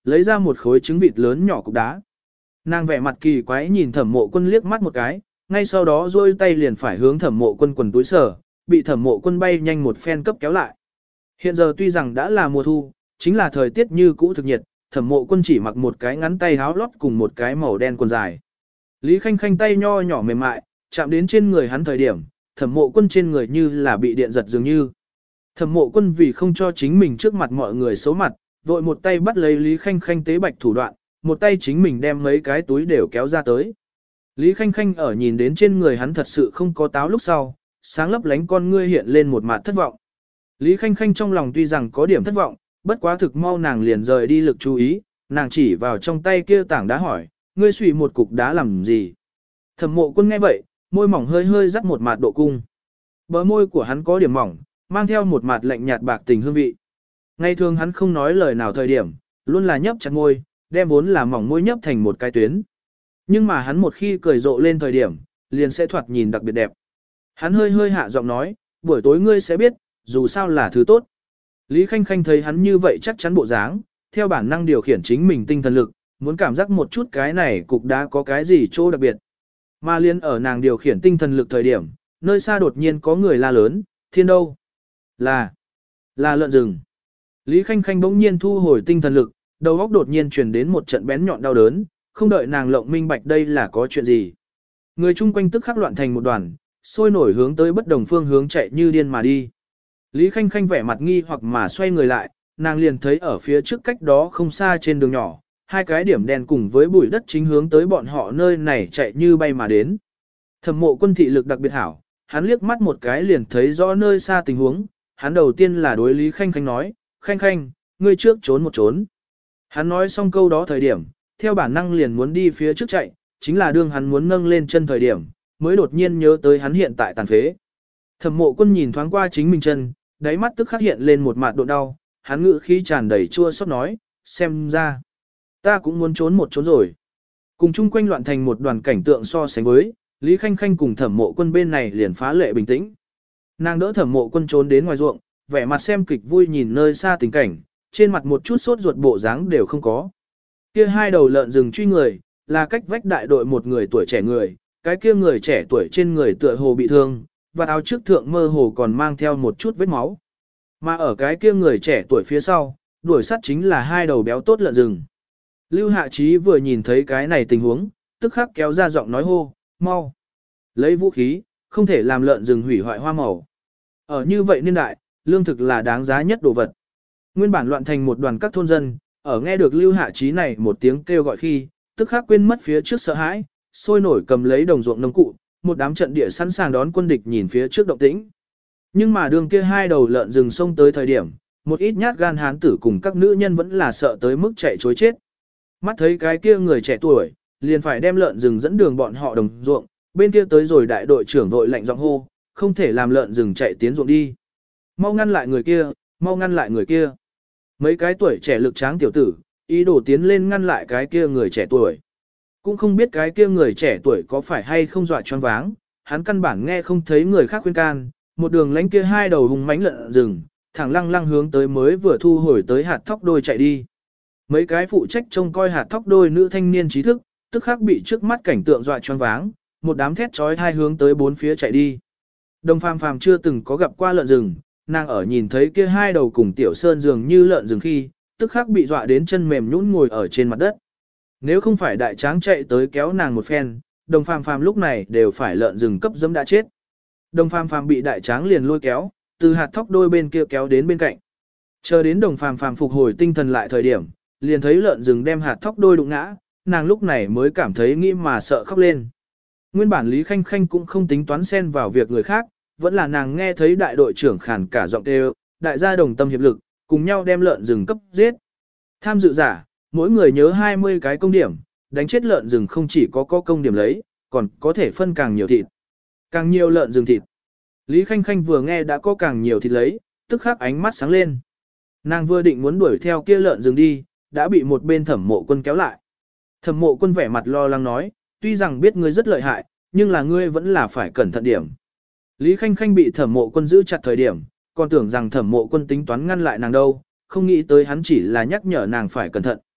lấy ra một khối trứng vịt lớn nhỏ cục đá. Nàng vẻ mặt kỳ quái nhìn Thẩm Mộ Quân liếc mắt một cái, ngay sau đó duỗi tay liền phải hướng Thẩm Mộ Quân quần túi sở, bị Thẩm Mộ Quân bay nhanh một phen cấp kéo lại. Hiện giờ tuy rằng đã là mùa thu, chính là thời tiết như cũ thực nhiệt, Thẩm Mộ Quân chỉ mặc một cái ngắn tay áo lót cùng một cái màu đen quần dài. Lý Khanh Khanh tay nho nhỏ mềm mại, chạm đến trên người hắn thời điểm, Thẩm Mộ Quân trên người như là bị điện giật dường như. Thẩm Mộ Quân vì không cho chính mình trước mặt mọi người xấu mặt, vội một tay bắt lấy Lý Khanh Khanh tế bạch thủ đoạn, một tay chính mình đem mấy cái túi đều kéo ra tới. Lý Khanh Khanh ở nhìn đến trên người hắn thật sự không có táo lúc sau, sáng lấp lánh con ngươi hiện lên một mặt thất vọng. Lý Khanh Khanh trong lòng tuy rằng có điểm thất vọng, bất quá thực mau nàng liền rời đi lực chú ý, nàng chỉ vào trong tay kia tảng đá hỏi, ngươi suy một cục đá làm gì? Thẩm Mộ Quân nghe vậy, môi mỏng hơi hơi rắc một mạt độ cung. Bờ môi của hắn có điểm mỏng, mang theo một mạt lạnh nhạt bạc tình hương vị. Ngày thường hắn không nói lời nào thời điểm, luôn là nhấp chặt môi, đem vốn là mỏng môi nhấp thành một cái tuyến. Nhưng mà hắn một khi cười rộ lên thời điểm, liền sẽ thoạt nhìn đặc biệt đẹp. Hắn hơi hơi hạ giọng nói, buổi tối ngươi sẽ biết, dù sao là thứ tốt. Lý Khanh Khanh thấy hắn như vậy chắc chắn bộ dáng, theo bản năng điều khiển chính mình tinh thần lực, muốn cảm giác một chút cái này cục đá có cái gì chỗ đặc biệt. Mà liên ở nàng điều khiển tinh thần lực thời điểm, nơi xa đột nhiên có người la lớn, thiên đâu? Là lợn rừng. Lý Khanh Khanh bỗng nhiên thu hồi tinh thần lực, đầu óc đột nhiên truyền đến một trận bén nhọn đau đớn, không đợi nàng lộng minh bạch đây là có chuyện gì. Người chung quanh tức khắc loạn thành một đoàn, sôi nổi hướng tới bất đồng phương hướng chạy như điên mà đi. Lý Khanh Khanh vẻ mặt nghi hoặc mà xoay người lại, nàng liền thấy ở phía trước cách đó không xa trên đường nhỏ, hai cái điểm đen cùng với bụi đất chính hướng tới bọn họ nơi này chạy như bay mà đến. Thẩm Mộ Quân thị lực đặc biệt hảo, hắn liếc mắt một cái liền thấy rõ nơi xa tình huống, hắn đầu tiên là đối Lý Khanh Khanh nói, Khanh Khanh, ngươi trước trốn một trốn. Hắn nói xong câu đó thời điểm, theo bản năng liền muốn đi phía trước chạy, chính là đương hắn muốn nâng lên chân thời điểm, mới đột nhiên nhớ tới hắn hiện tại tàn phế. Thẩm Mộ Quân nhìn thoáng qua chính mình chân, đáy mắt tức khắc hiện lên một mạt độ đau, hắn ngự khí tràn đầy chua xót nói, xem ra, ta cũng muốn trốn một trốn rồi. Cùng chung quanh loạn thành một đoàn cảnh tượng so sánh với, Lý Khanh Khanh cùng Thẩm Mộ Quân bên này liền phá lệ bình tĩnh. Nàng đỡ Thẩm Mộ Quân trốn đến ngoài ruộng, vẻ mặt xem kịch vui nhìn nơi xa tình cảnh, trên mặt một chút sốt ruột bộ dáng đều không có. Kia hai đầu lợn rừng truy người, là cách vách đại đội một người tuổi trẻ người, cái kia người trẻ tuổi trên người tựa hồ bị thương, và áo trước thượng mơ hồ còn mang theo một chút vết máu. Mà ở cái kia người trẻ tuổi phía sau, đuổi sát chính là hai đầu béo tốt lợn rừng. Lưu Hạ Chí vừa nhìn thấy cái này tình huống, tức khắc kéo ra giọng nói hô, mau. Lấy vũ khí, không thể làm lợn rừng hủy hoại hoa màu. Ở như vậy niên đại, lương thực là đáng giá nhất đồ vật. Nguyên bản loạn thành một đoàn các thôn dân, ở nghe được Lưu Hạ Chí này một tiếng kêu gọi khi, tức khắc quên mất phía trước sợ hãi, sôi nổi cầm lấy đồng ruộng nông cụ, một đám trận địa sẵn sàng đón quân địch nhìn phía trước động tĩnh. Nhưng mà đường kia hai đầu lợn rừng xông tới thời điểm, một ít nhát gan hán tử cùng các nữ nhân vẫn là sợ tới mức chạy trối chết. Mắt thấy cái kia người trẻ tuổi, liền phải đem lợn rừng dẫn đường bọn họ đồng ruộng, bên kia tới rồi đại đội trưởng vội lạnh giọng hô, không thể làm lợn rừng chạy tiến ruộng đi. Mau ngăn lại người kia, mau ngăn lại người kia. Mấy cái tuổi trẻ lực tráng tiểu tử, ý đồ tiến lên ngăn lại cái kia người trẻ tuổi. Cũng không biết cái kia người trẻ tuổi có phải hay không dọa choáng váng, hắn căn bản nghe không thấy người khác khuyên can, một đường lánh kia hai đầu hùng mãnh lợn rừng, thẳng lăng lăng hướng tới mới vừa thu hồi tới hạt thóc đôi chạy đi. Mấy cái phụ trách trông coi hạt thóc đôi nữ thanh niên trí thức, tức khắc bị trước mắt cảnh tượng dọa choáng váng, một đám thét chói tai hướng tới bốn phía chạy đi. Đồng Phàm Phàm chưa từng có gặp qua lợn rừng, nàng ở nhìn thấy kia hai đầu cùng Tiểu Sơn dường như lợn rừng khi, tức khắc bị dọa đến chân mềm nhũn ngồi ở trên mặt đất. Nếu không phải đại tráng chạy tới kéo nàng một phen, Đồng Phàm Phàm lúc này đều phải lợn rừng cấp dẫm đã chết. Đồng Phàm Phàm bị đại tráng liền lôi kéo, từ hạt thóc đôi bên kia kéo đến bên cạnh. Chờ đến Đồng Phàm Phàm phục hồi tinh thần lại thời điểm, liền thấy lợn rừng đem hạt thóc đôi đụng ngã, nàng lúc này mới cảm thấy nghĩ mà sợ khóc lên. Nguyên bản Lý Khanh Khanh cũng không tính toán xen vào việc người khác, vẫn là nàng nghe thấy đại đội trưởng khàn cả giọng kêu, đại gia đồng tâm hiệp lực, cùng nhau đem lợn rừng cấp giết. Tham dự giả, mỗi người nhớ 20 cái công điểm, đánh chết lợn rừng không chỉ có công điểm lấy, còn có thể phân càng nhiều thịt. Càng nhiều lợn rừng thịt. Lý Khanh Khanh vừa nghe đã có càng nhiều thịt lấy, tức khắc ánh mắt sáng lên. Nàng vừa định muốn đuổi theo kia lợn rừng đi, đã bị một bên Thẩm Mộ Quân kéo lại. Thẩm Mộ Quân vẻ mặt lo lắng nói, tuy rằng biết ngươi rất lợi hại, nhưng là ngươi vẫn là phải cẩn thận điểm. Lý Khanh Khanh bị Thẩm Mộ Quân giữ chặt thời điểm, còn tưởng rằng Thẩm Mộ Quân tính toán ngăn lại nàng đâu, không nghĩ tới hắn chỉ là nhắc nhở nàng phải cẩn thận.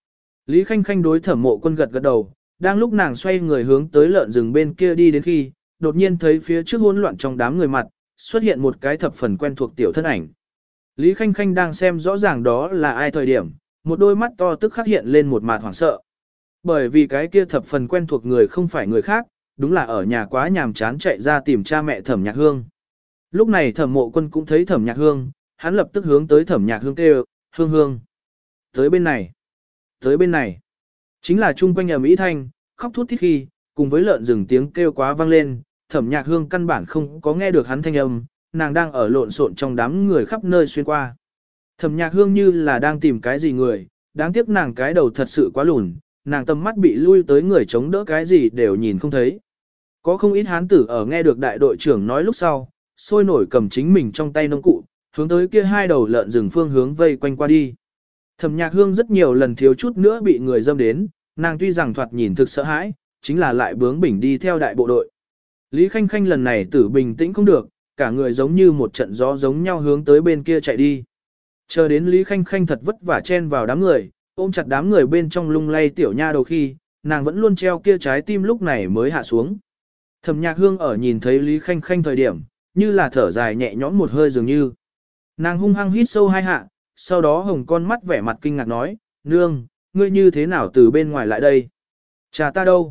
Lý Khanh Khanh đối Thẩm Mộ Quân gật gật đầu, đang lúc nàng xoay người hướng tới lợn rừng bên kia đi đến khi, đột nhiên thấy phía trước hỗn loạn trong đám người mặt, xuất hiện một cái thập phần quen thuộc tiểu thân ảnh. Lý Khanh Khanh đang xem rõ ràng đó là ai thời điểm, một đôi mắt to tức khắc hiện lên một mạt hoảng sợ. Bởi vì cái kia thập phần quen thuộc người không phải người khác, đúng là ở nhà quá nhàm chán chạy ra tìm cha mẹ Thẩm Nhạc Hương. Lúc này Thẩm Mộ Quân cũng thấy Thẩm Nhạc Hương, hắn lập tức hướng tới Thẩm Nhạc Hương kêu, Hương Hương. Tới bên này. Tới bên này. Chính là chung quanh ầm ĩ thanh, khóc thút thít khi, cùng với lợn rừng tiếng kêu quá vang lên, Thẩm Nhạc Hương căn bản không có nghe được hắn thanh âm, nàng đang ở lộn xộn trong đám người khắp nơi xuyên qua. Thẩm Nhạc Hương như là đang tìm cái gì người, đáng tiếc nàng cái đầu thật sự quá lùn, nàng tầm mắt bị lui tới người chống đỡ cái gì đều nhìn không thấy. Có không ít hán tử ở nghe được đại đội trưởng nói lúc sau, sôi nổi cầm chính mình trong tay nông cụ, hướng tới kia hai đầu lợn rừng phương hướng vây quanh qua đi. Thẩm Nhạc Hương rất nhiều lần thiếu chút nữa bị người dâm đến, nàng tuy rằng thoạt nhìn thực sợ hãi, chính là lại bướng bỉnh đi theo đại bộ đội. Lý Khanh Khanh lần này tử bình tĩnh không được, cả người giống như một trận gió giống nhau hướng tới bên kia chạy đi. Chờ đến Lý Khanh Khanh thật vất vả chen vào đám người, ôm chặt đám người bên trong lung lay tiểu nha đầu khi, nàng vẫn luôn treo kia trái tim lúc này mới hạ xuống. Thẩm Nhạc Hương ở nhìn thấy Lý Khanh Khanh thời điểm, như là thở dài nhẹ nhõm một hơi dường như. Nàng hung hăng hít sâu hai hạ, sau đó hồng con mắt vẻ mặt kinh ngạc nói, nương, ngươi như thế nào từ bên ngoài lại đây? Cha ta đâu?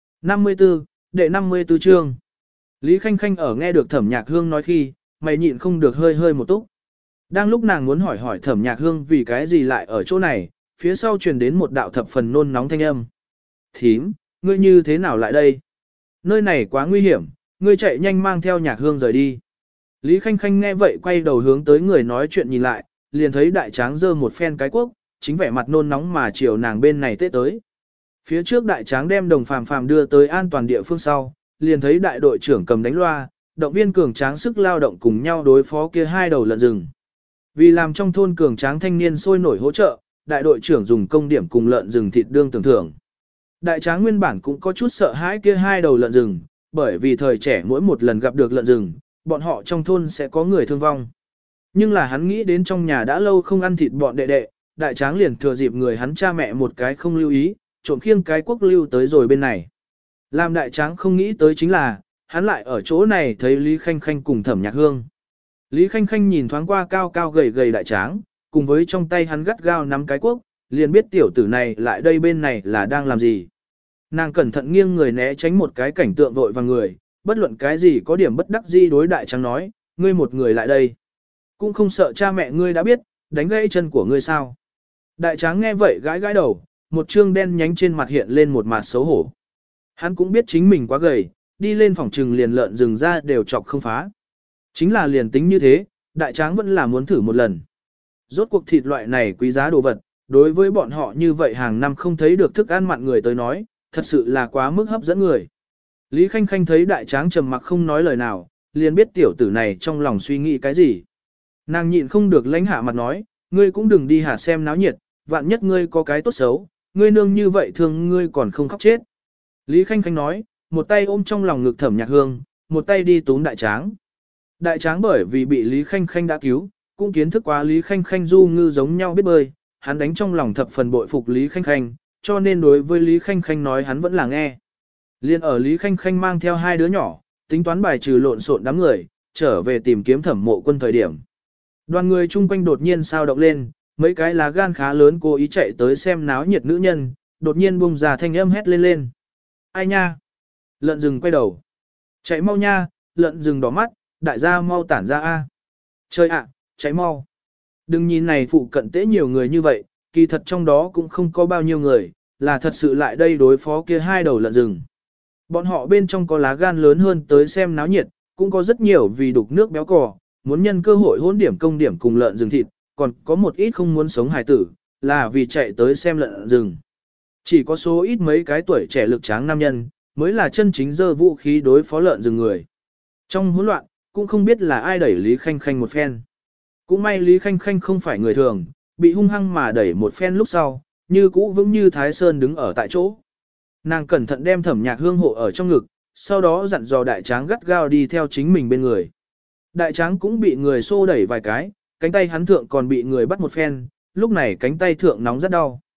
54, đệ 54 chương. Lý Khanh Khanh ở nghe được Thẩm Nhạc Hương nói khi, mày nhịn không được hơi hơi một túc. Đang lúc nàng muốn hỏi Thẩm Nhạc Hương vì cái gì lại ở chỗ này, phía sau truyền đến một đạo thập phần nôn nóng thanh âm. Thím, ngươi như thế nào lại đây? Nơi này quá nguy hiểm, ngươi chạy nhanh mang theo Nhạc Hương rời đi. Lý Khanh Khanh nghe vậy quay đầu hướng tới người nói chuyện nhìn lại, liền thấy đại tráng giơ một phen cái cuốc, chính vẻ mặt nôn nóng mà chiều nàng bên này tết tới. Phía trước đại tráng đem đồng phàm phàm đưa tới an toàn địa phương sau, liền thấy đại đội trưởng cầm đánh loa, động viên cường tráng sức lao động cùng nhau đối phó kia hai đầu lợn rừng. Vì làm trong thôn cường tráng thanh niên sôi nổi hỗ trợ, đại đội trưởng dùng công điểm cùng lợn rừng thịt đương tưởng thưởng. Đại tráng nguyên bản cũng có chút sợ hãi kia hai đầu lợn rừng, bởi vì thời trẻ mỗi một lần gặp được lợn rừng, bọn họ trong thôn sẽ có người thương vong. Nhưng là hắn nghĩ đến trong nhà đã lâu không ăn thịt bọn đệ đệ, đại tráng liền thừa dịp người hắn cha mẹ một cái không lưu ý, trộm khiêng cái quốc lưu tới rồi bên này. Làm đại tráng không nghĩ tới chính là, hắn lại ở chỗ này thấy Lý Khanh Khanh cùng Thẩm Nhạc Hương. Lý Khanh Khanh nhìn thoáng qua cao cao gầy gầy đại tráng, cùng với trong tay hắn gắt gao nắm cái quốc, liền biết tiểu tử này lại đây bên này là đang làm gì. Nàng cẩn thận nghiêng người né tránh một cái cảnh tượng vội vàng người, bất luận cái gì có điểm bất đắc dĩ đối đại tráng nói, ngươi một người lại đây. Cũng không sợ cha mẹ ngươi đã biết, đánh gãy chân của ngươi sao. Đại tráng nghe vậy gãi gãi đầu, một trương đen nhánh trên mặt hiện lên một mặt xấu hổ. Hắn cũng biết chính mình quá gầy, đi lên phòng trừng liền lợn rừng ra đều chọc không phá. Chính là liền tính như thế, đại tráng vẫn là muốn thử một lần. Rốt cuộc thịt loại này quý giá đồ vật, đối với bọn họ như vậy hàng năm không thấy được thức ăn mặn người tới nói, thật sự là quá mức hấp dẫn người. Lý Khanh Khanh thấy đại tráng trầm mặc không nói lời nào, liền biết tiểu tử này trong lòng suy nghĩ cái gì. Nàng nhịn không được lãnh hạ mặt nói, ngươi cũng đừng đi hạt xem náo nhiệt, vạn nhất ngươi có cái tốt xấu, ngươi nương như vậy thương ngươi còn không khóc chết. Lý Khanh Khanh nói, một tay ôm trong lòng ngực Thẩm Nhạc Hương, một tay đi túm đại tráng. Đại tráng bởi vì bị Lý Khanh Khanh đã cứu, cũng kiến thức quá Lý Khanh Khanh du ngư giống nhau biết bơi, hắn đánh trong lòng thập phần bội phục Lý Khanh Khanh, cho nên đối với Lý Khanh Khanh nói hắn vẫn là nghe. Liên ở Lý Khanh Khanh mang theo hai đứa nhỏ, tính toán bài trừ lộn xộn đám người, trở về tìm kiếm Thẩm Mộ Quân thời điểm. Đoàn người chung quanh đột nhiên sao động lên, mấy cái lá gan khá lớn cố ý chạy tới xem náo nhiệt nữ nhân, đột nhiên bùng ra thanh âm hét lên lên. Ai nha? Lợn rừng quay đầu. Chạy mau nha, lợn rừng đỏ mắt, đại gia mau tản ra a. Trời ạ, chạy mau. Đừng nhìn này phụ cận tế nhiều người như vậy, kỳ thật trong đó cũng không có bao nhiêu người, là thật sự lại đây đối phó kia hai đầu lợn rừng. Bọn họ bên trong có lá gan lớn hơn tới xem náo nhiệt, cũng có rất nhiều vì đục nước béo cò, muốn nhân cơ hội hỗn điểm công điểm cùng lợn rừng thịt, còn có một ít không muốn sống hài tử, là vì chạy tới xem lợn rừng. Chỉ có số ít mấy cái tuổi trẻ lực tráng nam nhân, mới là chân chính giơ vũ khí đối phó lợn rừng người. Trong hỗn loạn, cũng không biết là ai đẩy Lý Khanh Khanh một phen. Cũng may Lý Khanh Khanh không phải người thường, bị hung hăng mà đẩy một phen lúc sau, như cũ vững như Thái Sơn đứng ở tại chỗ. Nàng cẩn thận đem Thẩm Nhạc Hương hộ ở trong ngực, sau đó dặn dò đại tráng gắt gao đi theo chính mình bên người. Đại tráng cũng bị người xô đẩy vài cái, cánh tay hắn thượng còn bị người bắt một phen, lúc này cánh tay thượng nóng rất đau.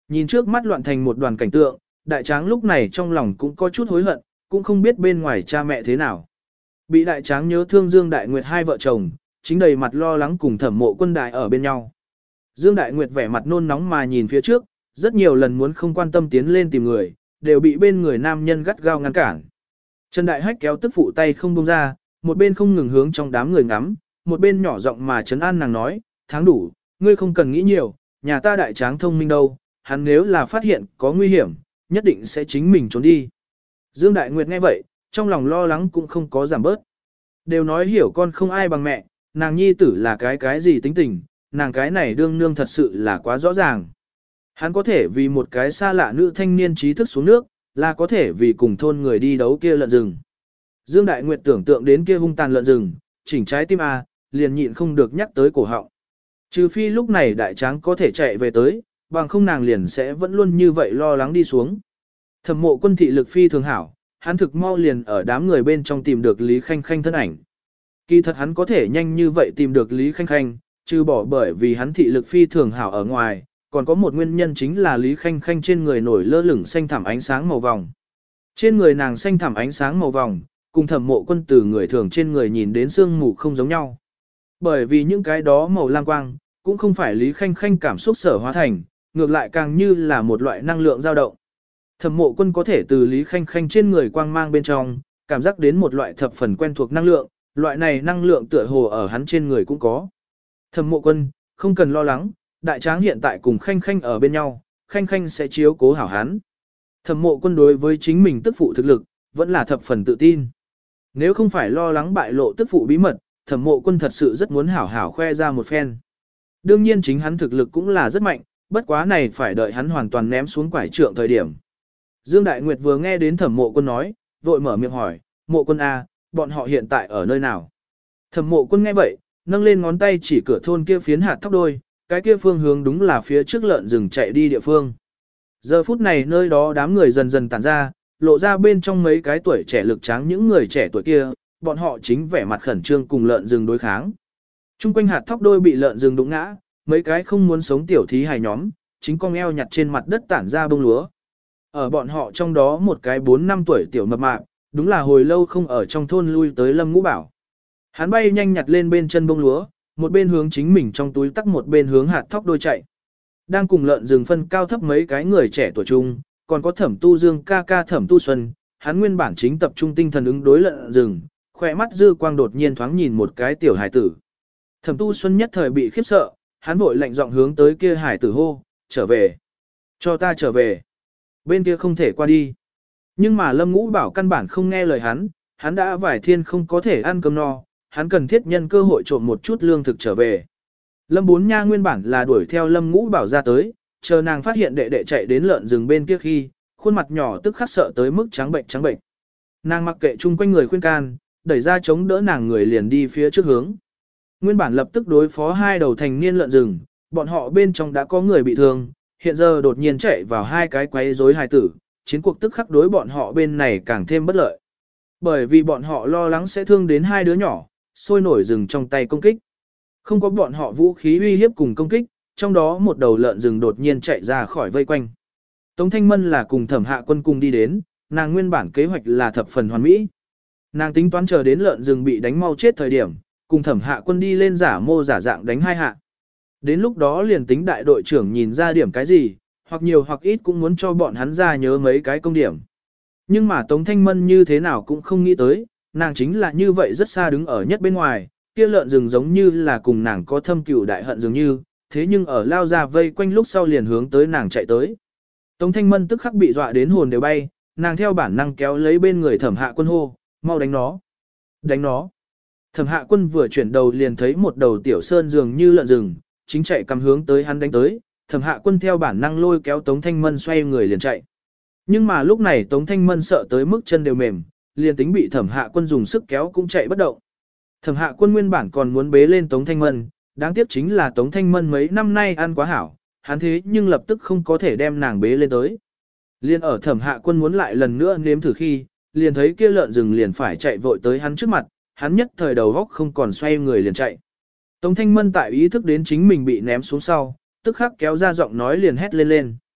Nhìn trước mắt loạn thành một đoàn cảnh tượng, đại tráng lúc này trong lòng cũng có chút hối hận, cũng không biết bên ngoài cha mẹ thế nào. Bị đại tráng nhớ thương Dương Đại Nguyệt hai vợ chồng, chính đầy mặt lo lắng cùng Thẩm Mộ Quân đại ở bên nhau. Dương Đại Nguyệt vẻ mặt nôn nóng mà nhìn phía trước, rất nhiều lần muốn không quan tâm tiến lên tìm người, đều bị bên người nam nhân gắt gao ngăn cản. Trần Đại Hách kéo tức phụ tay không buông ra, một bên không ngừng hướng trong đám người ngắm, một bên nhỏ giọng mà trấn an nàng nói, tháng đủ, ngươi không cần nghĩ nhiều, nhà ta đại tráng thông minh đâu, hắn nếu là phát hiện có nguy hiểm, nhất định sẽ chính mình trốn đi. Dương Đại Nguyệt nghe vậy, trong lòng lo lắng cũng không có giảm bớt. Đều nói hiểu con không ai bằng mẹ, nàng nhi tử là cái gì tính tình, nàng cái này đương nương thật sự là quá rõ ràng. Hắn có thể vì một cái xa lạ nữ thanh niên trí thức xuống nước, là có thể vì cùng thôn người đi đấu kia lợn rừng. Dương Đại Nguyệt tưởng tượng đến kia hung tàn lợn rừng, chỉnh trái tim a, liền nhịn không được nhắc tới cổ họng. Trừ phi lúc này đại tráng có thể chạy về tới, bằng không nàng liền sẽ vẫn luôn như vậy lo lắng đi xuống. Thẩm Mộ Quân thị lực phi thường hảo, hắn thực mau liền ở đám người bên trong tìm được Lý Khanh Khanh thân ảnh. Kỳ thật hắn có thể nhanh như vậy tìm được Lý Khanh Khanh, trừ bỏ bởi vì hắn thị lực phi thường hảo ở ngoài, còn có một nguyên nhân chính là Lý Khanh Khanh trên người nổi lơ lửng xanh thẳm ánh sáng màu vòng. Trên người nàng xanh thẳm ánh sáng màu vòng, cùng Thẩm Mộ Quân từ người thường trên người nhìn đến sương mù không giống nhau. Bởi vì những cái đó màu lam quang, cũng không phải Lý Khanh Khanh cảm xúc sở hóa thành, ngược lại càng như là một loại năng lượng dao động. Thẩm Mộ Quân có thể từ Lý Khanh Khanh trên người quang mang bên trong, cảm giác đến một loại thập phần quen thuộc năng lượng, loại này năng lượng tựa hồ ở hắn trên người cũng có. Thẩm Mộ Quân, không cần lo lắng, đại tráng hiện tại cùng Khanh Khanh ở bên nhau, Khanh Khanh sẽ chiếu cố hảo hắn. Thẩm Mộ Quân đối với chính mình tức phụ thực lực, vẫn là thập phần tự tin. Nếu không phải lo lắng bại lộ tức phụ bí mật, Thẩm Mộ Quân thật sự rất muốn hảo hảo khoe ra một phen. Đương nhiên chính hắn thực lực cũng là rất mạnh, bất quá này phải đợi hắn hoàn toàn ném xuống quải trượng thời điểm. Dương Đại Nguyệt vừa nghe đến Thẩm Mộ Quân nói, vội mở miệng hỏi, Mộ Quân A, bọn họ hiện tại ở nơi nào? Thẩm Mộ Quân nghe vậy, nâng lên ngón tay chỉ cửa thôn kia phiến hạt thóc đôi, cái kia phương hướng đúng là phía trước lợn rừng chạy đi địa phương. Giờ phút này nơi đó đám người dần dần tản ra, lộ ra bên trong mấy cái tuổi trẻ lực tráng những người trẻ tuổi kia, bọn họ chính vẻ mặt khẩn trương cùng lợn rừng đối kháng. Trung quanh hạt thóc đôi bị lợn rừng đụng ngã, mấy cái không muốn sống tiểu thí hài nhóm, chính con eo nhặt trên mặt đất tản ra bông lúa. Ở bọn họ trong đó một cái 4-5 tuổi tiểu mập mạp, đúng là hồi lâu không ở trong thôn lui tới Lâm Ngũ Bảo. Hắn bay nhanh nhặt lên bên chân bông lúa, một bên hướng chính mình trong túi tắc một bên hướng hạt thóc đôi chạy. Đang cùng lợn rừng phân cao thấp mấy cái người trẻ tuổi trung, còn có Thẩm Tu Dương ca ca Thẩm Tu Xuân, hắn nguyên bản chính tập trung tinh thần ứng đối lợn rừng, khỏe mắt dư quang đột nhiên thoáng nhìn một cái tiểu hải tử. Thẩm Tu Xuân nhất thời bị khiếp sợ, hắn vội lạnh giọng hướng tới kia hải tử hô, trở về. Cho ta trở về. Bên kia không thể qua đi. Nhưng mà Lâm Ngũ Bảo căn bản không nghe lời hắn đã vài thiên không có thể ăn cơm no, hắn cần thiết nhân cơ hội trộm một chút lương thực trở về. Lâm Bốn Nha nguyên bản là đuổi theo Lâm Ngũ Bảo ra tới, chờ nàng phát hiện đệ đệ chạy đến lợn rừng bên kia khi, khuôn mặt nhỏ tức khắc sợ tới mức trắng bệnh trắng bệnh. Nàng mặc kệ chung quanh người khuyên can, đẩy ra chống đỡ nàng người liền đi phía trước hướng. Nguyên bản lập tức đối phó hai đầu thành niên lợn rừng, bọn họ bên trong đã có người bị thương, hiện giờ đột nhiên chạy vào hai cái quấy rối hài tử, chiến cuộc tức khắc đối bọn họ bên này càng thêm bất lợi. Bởi vì bọn họ lo lắng sẽ thương đến hai đứa nhỏ, sôi nổi rừng trong tay công kích. Không có bọn họ vũ khí uy hiếp cùng công kích, trong đó một đầu lợn rừng đột nhiên chạy ra khỏi vây quanh. Tống Thanh Mân là cùng Thẩm Hạ Quân cùng đi đến, nàng nguyên bản kế hoạch là thập phần hoàn mỹ. Nàng tính toán chờ đến lợn rừng bị đánh mau chết thời điểm, cùng Thẩm Hạ Quân đi lên giả mô giả dạng đánh hai hạ. Đến lúc đó liền tính đại đội trưởng nhìn ra điểm cái gì, hoặc nhiều hoặc ít cũng muốn cho bọn hắn ra nhớ mấy cái công điểm. Nhưng mà Tống Thanh Mân như thế nào cũng không nghĩ tới, nàng chính là như vậy rất xa đứng ở nhất bên ngoài, kia lợn rừng giống như là cùng nàng có thâm cừu đại hận dường như, thế nhưng ở lao ra vây quanh lúc sau liền hướng tới nàng chạy tới. Tống Thanh Mân tức khắc bị dọa đến hồn đều bay, nàng theo bản năng kéo lấy bên người Thẩm Hạ Quân hô, mau đánh nó, đánh nó. Thẩm Hạ Quân vừa chuyển đầu liền thấy một đầu tiểu sơn dường như lợn rừng, chính chạy cầm hướng tới hắn đánh tới, Thẩm Hạ Quân theo bản năng lôi kéo Tống Thanh Mân xoay người liền chạy. Nhưng mà lúc này Tống Thanh Mân sợ tới mức chân đều mềm, liền tính bị Thẩm Hạ Quân dùng sức kéo cũng chạy bất động. Thẩm Hạ Quân nguyên bản còn muốn bế lên Tống Thanh Mân, đáng tiếc chính là Tống Thanh Mân mấy năm nay ăn quá hảo, hắn thế nhưng lập tức không có thể đem nàng bế lên tới. Liên ở Thẩm Hạ Quân muốn lại lần nữa nếm thử khi, liền thấy kia lợn rừng liền phải chạy vội tới hắn trước mặt, hắn nhất thời đầu góc không còn xoay người liền chạy. Tống Thanh Mân tại ý thức đến chính mình bị ném xuống sau, tức khắc kéo ra giọng nói liền hét lên lên.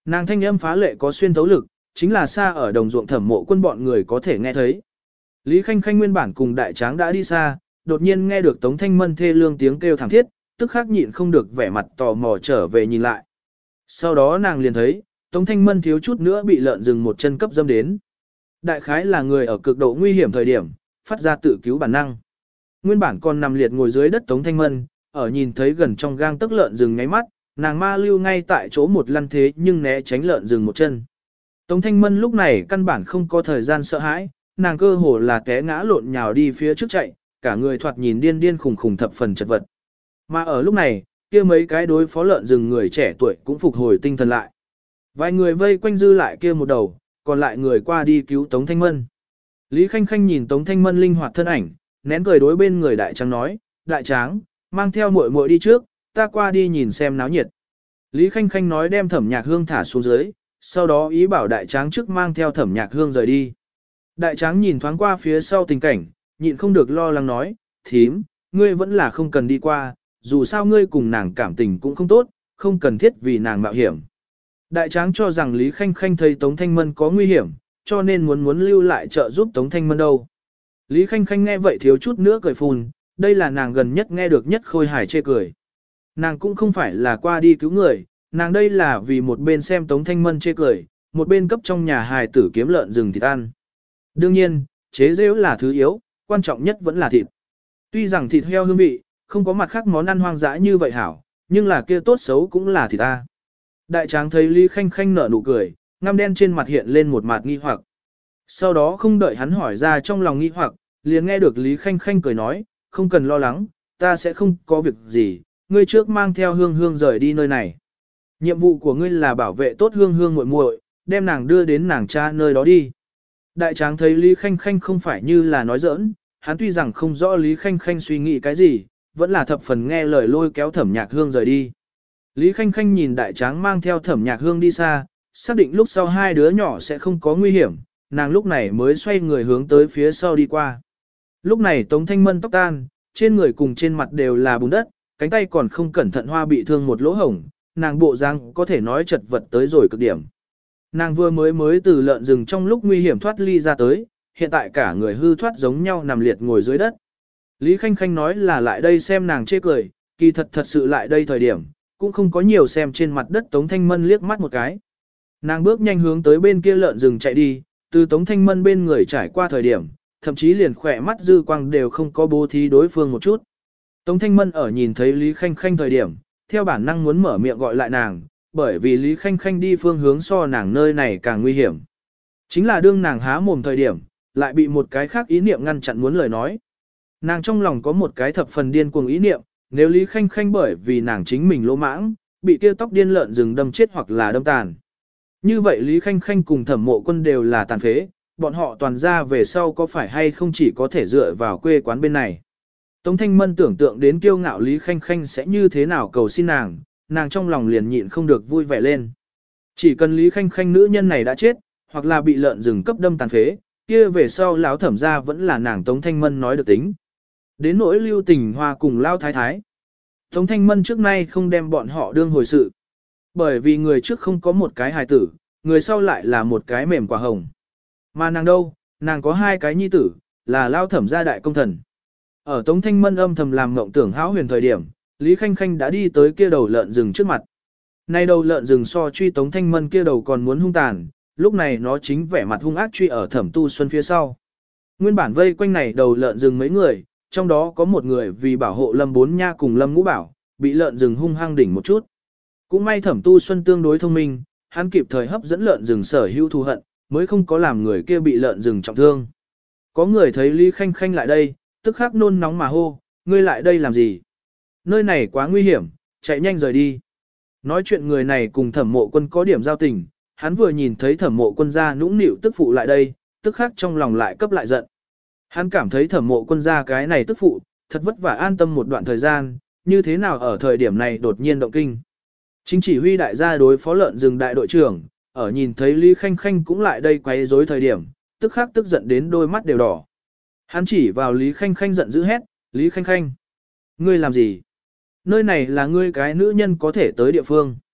Nàng thanh âm phá lệ có xuyên thấu lực, chính là xa ở đồng ruộng Thẩm Mộ Quân bọn người có thể nghe thấy. Lý Khanh Khanh nguyên bản cùng đại tráng đã đi xa, đột nhiên nghe được Tống Thanh Mân thê lương tiếng kêu thảm thiết, tức khắc nhịn không được vẻ mặt tò mò trở về nhìn lại. Sau đó nàng liền thấy, Tống Thanh Mân thiếu chút nữa bị lợn rừng một chân cấp dâm đến. Đại khái là người ở cực độ nguy hiểm thời điểm, phát ra tự cứu bản năng. Nguyên bản còn nằm liệt ngồi dưới đất Tống Thanh Mân, ở nhìn thấy gần trong gang tấc lợn rừng ngáy mắt, nàng ma lưu ngay tại chỗ một lăn thế nhưng né tránh lợn rừng một chân. Tống Thanh Mân lúc này căn bản không có thời gian sợ hãi, nàng cơ hồ là té ngã lộn nhào đi phía trước chạy, cả người thoạt nhìn điên điên khùng khùng thập phần chật vật. Mà ở lúc này, kia mấy cái đối phó lợn rừng người trẻ tuổi cũng phục hồi tinh thần lại. Vài người vây quanh dư lại kia một đầu, còn lại người qua đi cứu Tống Thanh Mân. Lý Khanh Khanh nhìn Tống Thanh Mân linh hoạt thân ảnh, nén cười đối bên người đại tráng nói, đại tráng, mang theo muội muội đi trước, ta qua đi nhìn xem náo nhiệt. Lý Khanh Khanh nói đem Thẩm Nhạc Hương thả xuống dưới, sau đó ý bảo đại tráng trước mang theo Thẩm Nhạc Hương rời đi. Đại tráng nhìn thoáng qua phía sau tình cảnh, nhịn không được lo lắng nói, thím, ngươi vẫn là không cần đi qua, dù sao ngươi cùng nàng cảm tình cũng không tốt, không cần thiết vì nàng mạo hiểm. Đại tráng cho rằng Lý Khanh Khanh thấy Tống Thanh Mân có nguy hiểm, cho nên muốn lưu lại trợ giúp Tống Thanh Mân đâu. Lý Khanh Khanh nghe vậy thiếu chút nữa cười phun, đây là nàng gần nhất nghe được nhất khôi hài chê cười. Nàng cũng không phải là qua đi cứu người, nàng đây là vì một bên xem Tống Thanh Mân chê cười, một bên cấp trong nhà hài tử kiếm lợn rừng thịt ăn. Đương nhiên, chế giễu là thứ yếu, quan trọng nhất vẫn là thịt. Tuy rằng thịt heo hương vị, không có mặt khác món ăn hoang dã như vậy hảo, nhưng là kia tốt xấu cũng là thịt ta. Đại tráng thấy Lý Khanh Khanh nở nụ cười, ngăm đen trên mặt hiện lên một mặt nghi hoặc. Sau đó không đợi hắn hỏi ra trong lòng nghi hoặc, liền nghe được Lý Khanh Khanh cười nói, không cần lo lắng, ta sẽ không có việc gì, ngươi trước mang theo Hương Hương rời đi nơi này. Nhiệm vụ của ngươi là bảo vệ tốt Hương Hương muội muội, đem nàng đưa đến nàng cha nơi đó đi. Đại tráng thấy Lý Khanh Khanh không phải như là nói giỡn, hắn tuy rằng không rõ Lý Khanh Khanh suy nghĩ cái gì, vẫn là thập phần nghe lời lôi kéo Thẩm Nhạc Hương rời đi. Lý Khanh Khanh nhìn đại tráng mang theo Thẩm Nhạc Hương đi xa, xác định lúc sau hai đứa nhỏ sẽ không có nguy hiểm, nàng lúc này mới xoay người hướng tới phía sau đi qua. Lúc này Tống Thanh Mân tóc tan, trên người cùng trên mặt đều là bùn đất, cánh tay còn không cẩn thận hoa bị thương một lỗ hổng, nàng bộ dáng có thể nói chật vật tới rồi cực điểm. Nàng vừa mới từ lợn rừng trong lúc nguy hiểm thoát ly ra tới, hiện tại cả người hư thoát giống nhau nằm liệt ngồi dưới đất. Lý Khanh Khanh nói là lại đây xem nàng chê cười, kỳ thật sự lại đây thời điểm, cũng không có nhiều xem trên mặt đất Tống Thanh Mân liếc mắt một cái. Nàng bước nhanh hướng tới bên kia lợn rừng chạy đi, từ Tống Thanh Mân bên người trải qua thời điểm, thậm chí liền khỏe mắt dư quang đều không có bố thí đối phương một chút. Tống Thanh Mân ở nhìn thấy Lý Khanh Khanh thời điểm, theo bản năng muốn mở miệng gọi lại nàng, bởi vì Lý Khanh Khanh đi phương hướng so nàng nơi này càng nguy hiểm. Chính là đương nàng há mồm thời điểm, lại bị một cái khác ý niệm ngăn chặn muốn lời nói. Nàng trong lòng có một cái thập phần điên cuồng ý niệm, nếu Lý Khanh Khanh bởi vì nàng chính mình lỗ mãng, bị kia tóc điên lợn rừng đâm chết hoặc là đâm tàn. Như vậy Lý Khanh Khanh cùng Thẩm Mộ Quân đều là tàn phế, bọn họ toàn ra về sau có phải hay không chỉ có thể dựa vào quê quán bên này. Tống Thanh Mân tưởng tượng đến kiêu ngạo Lý Khanh Khanh sẽ như thế nào cầu xin nàng, nàng trong lòng liền nhịn không được vui vẻ lên. Chỉ cần Lý Khanh Khanh nữ nhân này đã chết, hoặc là bị lợn rừng cấp đâm tàn phế, kia về sau lão Thẩm ra vẫn là nàng Tống Thanh Mân nói được tính. Đến nỗi Lưu Tình Hoa cùng Lao Thái Thái. Tống Thanh Mân trước nay không đem bọn họ đương hồi sự. Bởi vì người trước không có một cái hài tử, người sau lại là một cái mềm quả hồng. Mà nàng đâu, nàng có hai cái nhi tử, là Lao Thẩm gia đại công thần. Ở Tống Thanh Mân âm thầm làm mộng tưởng hão huyền thời điểm, Lý Khanh Khanh đã đi tới kia đầu lợn rừng trước mặt. Nay đầu lợn rừng so truy Tống Thanh Mân kia đầu còn muốn hung tàn, lúc này nó chính vẻ mặt hung ác truy ở Thẩm Tu Xuân phía sau. Nguyên bản vây quanh này đầu lợn rừng mấy người, trong đó có một người vì bảo hộ Lâm Bốn Nha cùng Lâm Ngũ Bảo, bị lợn rừng hung hăng đỉnh một chút. Cũng may Thẩm Tu Xuân tương đối thông minh, hắn kịp thời hấp dẫn lợn rừng sở hữu thù hận, mới không có làm người kia bị lợn rừng trọng thương. Có người thấy Lý Khanh Khanh lại đây, tức khắc nôn nóng mà hô, ngươi lại đây làm gì? Nơi này quá nguy hiểm, chạy nhanh rời đi. Nói chuyện người này cùng Thẩm Mộ Quân có điểm giao tình, hắn vừa nhìn thấy Thẩm Mộ Quân ra nũng nịu tức phụ lại đây, tức khắc trong lòng lại cấp lại giận. Hắn cảm thấy Thẩm Mộ Quân ra cái này tức phụ, thật vất vả an tâm một đoạn thời gian, như thế nào ở thời điểm này đột nhiên động kinh. Chính chỉ huy đại gia đối phó lợn rừng đại đội trưởng, ở nhìn thấy Lý Khanh Khanh cũng lại đây quấy rối thời điểm, tức khắc tức giận đến đôi mắt đều đỏ. Hắn chỉ vào Lý Khanh Khanh giận dữ hét, Lý Khanh Khanh, ngươi làm gì? Nơi này là ngươi cái nữ nhân có thể tới địa phương.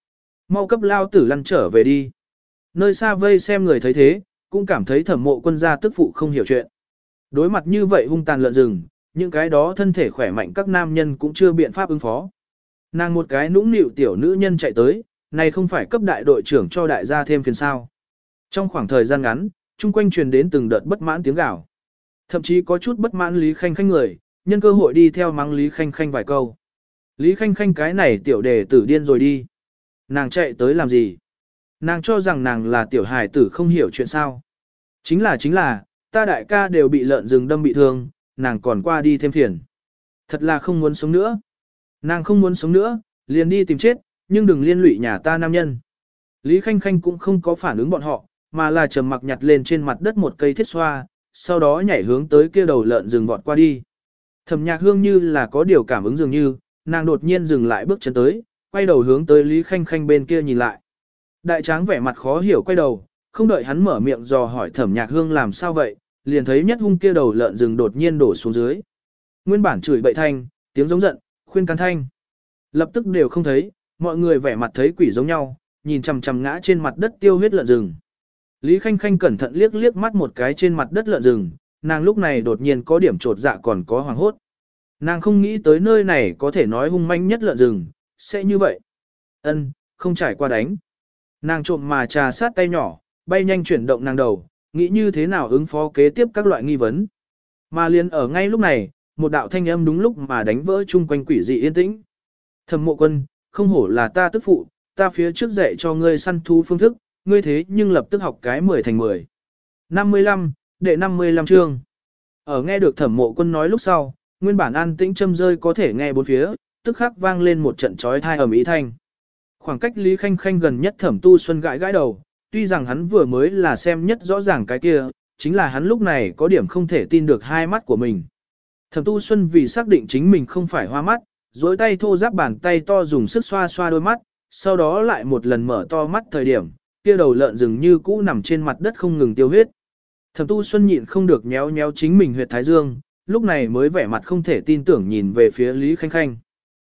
Mau cấp lao tử lăn trở về đi. Nơi xa vây xem người thấy thế, cũng cảm thấy Thẩm Mộ Quân gia tức phụ không hiểu chuyện. Đối mặt như vậy hung tàn lợn rừng, những cái đó thân thể khỏe mạnh các nam nhân cũng chưa biện pháp ứng phó. Nàng một cái nũng nịu tiểu nữ nhân chạy tới, này không phải cấp đại đội trưởng cho đại gia thêm phiền sao. Trong khoảng thời gian ngắn, chung quanh truyền đến từng đợt bất mãn tiếng gào. Thậm chí có chút bất mãn Lý Khanh Khanh người, nhân cơ hội đi theo mắng Lý Khanh Khanh vài câu. Lý Khanh Khanh cái này tiểu đề tử điên rồi đi. Nàng chạy tới làm gì? Nàng cho rằng nàng là tiểu hài tử không hiểu chuyện sao. Chính là, ta đại ca đều bị lợn rừng đâm bị thương, nàng còn qua đi thêm phiền. Thật là không muốn sống nữa. Nàng không muốn sống nữa, liền đi tìm chết, nhưng đừng liên lụy nhà ta nam nhân. Lý Khanh Khanh cũng không có phản ứng bọn họ, mà là trầm mặc nhặt lên trên mặt đất một cây thiết xoa, sau đó nhảy hướng tới kia đầu lợn rừng vọt qua đi. Thẩm Nhạc Hương như là có điều cảm ứng dường như, nàng đột nhiên dừng lại bước chân tới, quay đầu hướng tới Lý Khanh Khanh bên kia nhìn lại. Đại tráng vẻ mặt khó hiểu quay đầu, không đợi hắn mở miệng dò hỏi Thẩm Nhạc Hương làm sao vậy, liền thấy nhất hung kia đầu lợn rừng đột nhiên đổ xuống dưới. Nguyên bản chửi bậy thanh, tiếng giống giận, khuyên can thanh. Lập tức đều không thấy, mọi người vẻ mặt thấy quỷ giống nhau, nhìn chằm chằm ngã trên mặt đất tiêu huyết lợn rừng. Lý Khanh Khanh cẩn thận liếc liếc mắt một cái trên mặt đất lợn rừng, nàng lúc này đột nhiên có điểm trột dạ còn có hoàng hốt. Nàng không nghĩ tới nơi này có thể nói hung manh nhất lợn rừng, sẽ như vậy. Không trải qua đánh. Nàng trộm mà trà sát tay nhỏ, bay nhanh chuyển động nàng đầu, nghĩ như thế nào ứng phó kế tiếp các loại nghi vấn. Mà liền ở ngay lúc này, một đạo thanh âm đúng lúc mà đánh vỡ chung quanh quỷ dị yên tĩnh. Thẩm Mộ Quân, không hổ là ta tức phụ, ta phía trước dạy cho ngươi săn thú phương thức, ngươi thế nhưng lập tức học cái 10 thành 10. 55, đệ 55 chương. Ở nghe được Thẩm Mộ Quân nói lúc sau, nguyên bản an tĩnh châm rơi có thể nghe bốn phía, tức khắc vang lên một trận chói tai ầm ĩ thanh. Khoảng cách Lý Khanh Khanh gần nhất Thẩm Tu Xuân gãi gãi đầu, tuy rằng hắn vừa mới là xem nhất rõ ràng cái kia, chính là hắn lúc này có điểm không thể tin được hai mắt của mình. Thẩm Tu Xuân vì xác định chính mình không phải hoa mắt, duỗi tay thô ráp bàn tay to dùng sức xoa xoa đôi mắt, sau đó lại một lần mở to mắt thời điểm, kia đầu lợn rừng như cũ nằm trên mặt đất không ngừng tiêu huyết. Thẩm Tu Xuân nhịn không được nhéo nhéo chính mình huyệt thái dương, lúc này mới vẻ mặt không thể tin tưởng nhìn về phía Lý Khanh Khanh.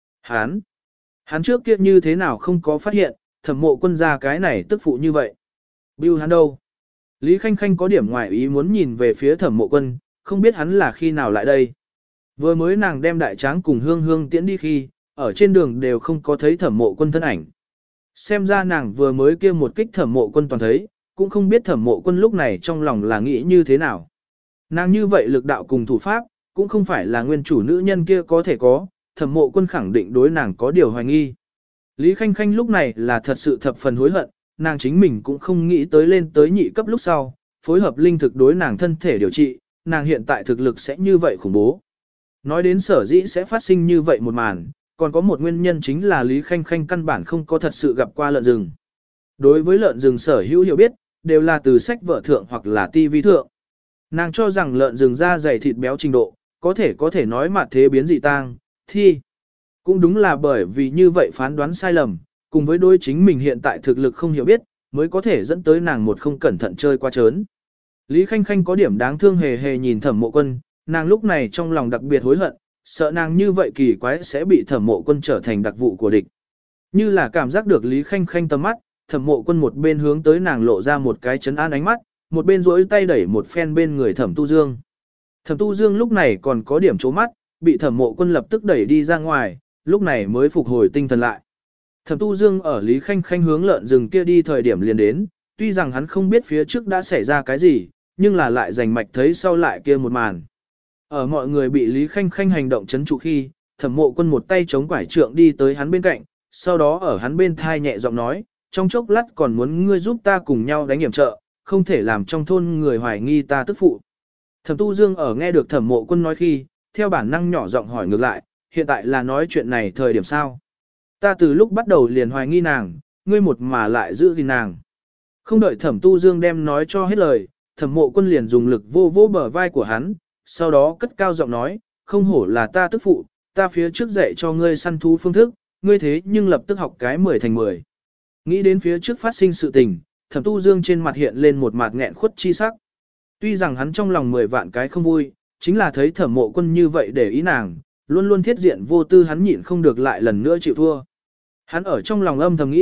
Hắn trước kia như thế nào không có phát hiện, Thẩm Mộ Quân ra cái này tức phụ như vậy. Bưu hắn đâu? Lý Khanh Khanh có điểm ngoài ý muốn nhìn về phía Thẩm Mộ Quân, không biết hắn là khi nào lại đây. Vừa mới nàng đem đại tráng cùng Hương Hương tiễn đi khi, ở trên đường đều không có thấy Thẩm Mộ Quân thân ảnh. Xem ra nàng vừa mới kia một kích Thẩm Mộ Quân toàn thấy, cũng không biết Thẩm Mộ Quân lúc này trong lòng là nghĩ như thế nào. Nàng như vậy lực đạo cùng thủ pháp, cũng không phải là nguyên chủ nữ nhân kia có thể có, Thẩm Mộ Quân khẳng định đối nàng có điều hoài nghi. Lý Khanh Khanh lúc này là thật sự thập phần hối hận, nàng chính mình cũng không nghĩ tới lên tới nhị cấp lúc sau, phối hợp linh thực đối nàng thân thể điều trị, nàng hiện tại thực lực sẽ như vậy khủng bố. Nói đến sở dĩ sẽ phát sinh như vậy một màn, còn có một nguyên nhân chính là Lý Khanh Khanh căn bản không có thật sự gặp qua lợn rừng. Đối với lợn rừng sở hữu hiểu biết, đều là từ sách vở thượng hoặc là tivi thượng. Nàng cho rằng lợn rừng da dày thịt béo trình độ, có thể nói mà thế biến dị tang, thì cũng đúng là bởi vì như vậy phán đoán sai lầm, cùng với đối chính mình hiện tại thực lực không hiểu biết, mới có thể dẫn tới nàng một không cẩn thận chơi qua trớn. Lý Khanh Khanh có điểm đáng thương hề hề nhìn Thẩm Mộ Quân, nàng lúc này trong lòng đặc biệt hối hận, sợ nàng như vậy kỳ quái sẽ bị Thẩm Mộ Quân trở thành đặc vụ của địch. Như là cảm giác được Lý Khanh Khanh tầm mắt, Thẩm Mộ Quân một bên hướng tới nàng lộ ra một cái chấn an ánh mắt, một bên duỗi tay đẩy một phen bên người Thẩm Tu Dương. Thẩm Tu Dương lúc này còn có điểm chố mắt, bị Thẩm Mộ Quân lập tức đẩy đi ra ngoài, lúc này mới phục hồi tinh thần lại. Thẩm Tu Dương ở Lý Khanh Khanh hướng lợn rừng kia đi thời điểm liền đến, tuy rằng hắn không biết phía trước đã xảy ra cái gì, nhưng là lại rành mạch thấy sau lại kia một màn. Ở mọi người bị Lý Khanh Khanh hành động chấn trụ khi, Thẩm Mộ Quân một tay chống quải trượng đi tới hắn bên cạnh, sau đó ở hắn bên thai nhẹ giọng nói, trong chốc lát còn muốn ngươi giúp ta cùng nhau đánh hiểm trợ, không thể làm trong thôn người hoài nghi ta tức phụ. Thẩm Tu Dương ở nghe được Thẩm Mộ Quân nói khi, theo bản năng nhỏ giọng hỏi ngược lại, hiện tại là nói chuyện này thời điểm sao? Ta từ lúc bắt đầu liền hoài nghi nàng, ngươi một mà lại giữ gìn nàng. Không đợi Thẩm Tu Dương đem nói cho hết lời, Thẩm Mộ Quân liền dùng lực vô vô bờ vai của hắn, sau đó cất cao giọng nói, không hổ là ta tức phụ, ta phía trước dạy cho ngươi săn thú phương thức, ngươi thế nhưng lập tức học cái 10 thành 10. Nghĩ đến phía trước phát sinh sự tình, Thẩm Tu Dương trên mặt hiện lên một mặt nghẹn khuất chi sắc. Tuy rằng hắn trong lòng 10 vạn cái không vui, chính là thấy Thẩm Mộ Quân như vậy để ý nàng, luôn luôn thiết diện vô tư hắn nhịn không được lại lần nữa chịu thua. Hắn ở trong lòng âm thầm nghĩ,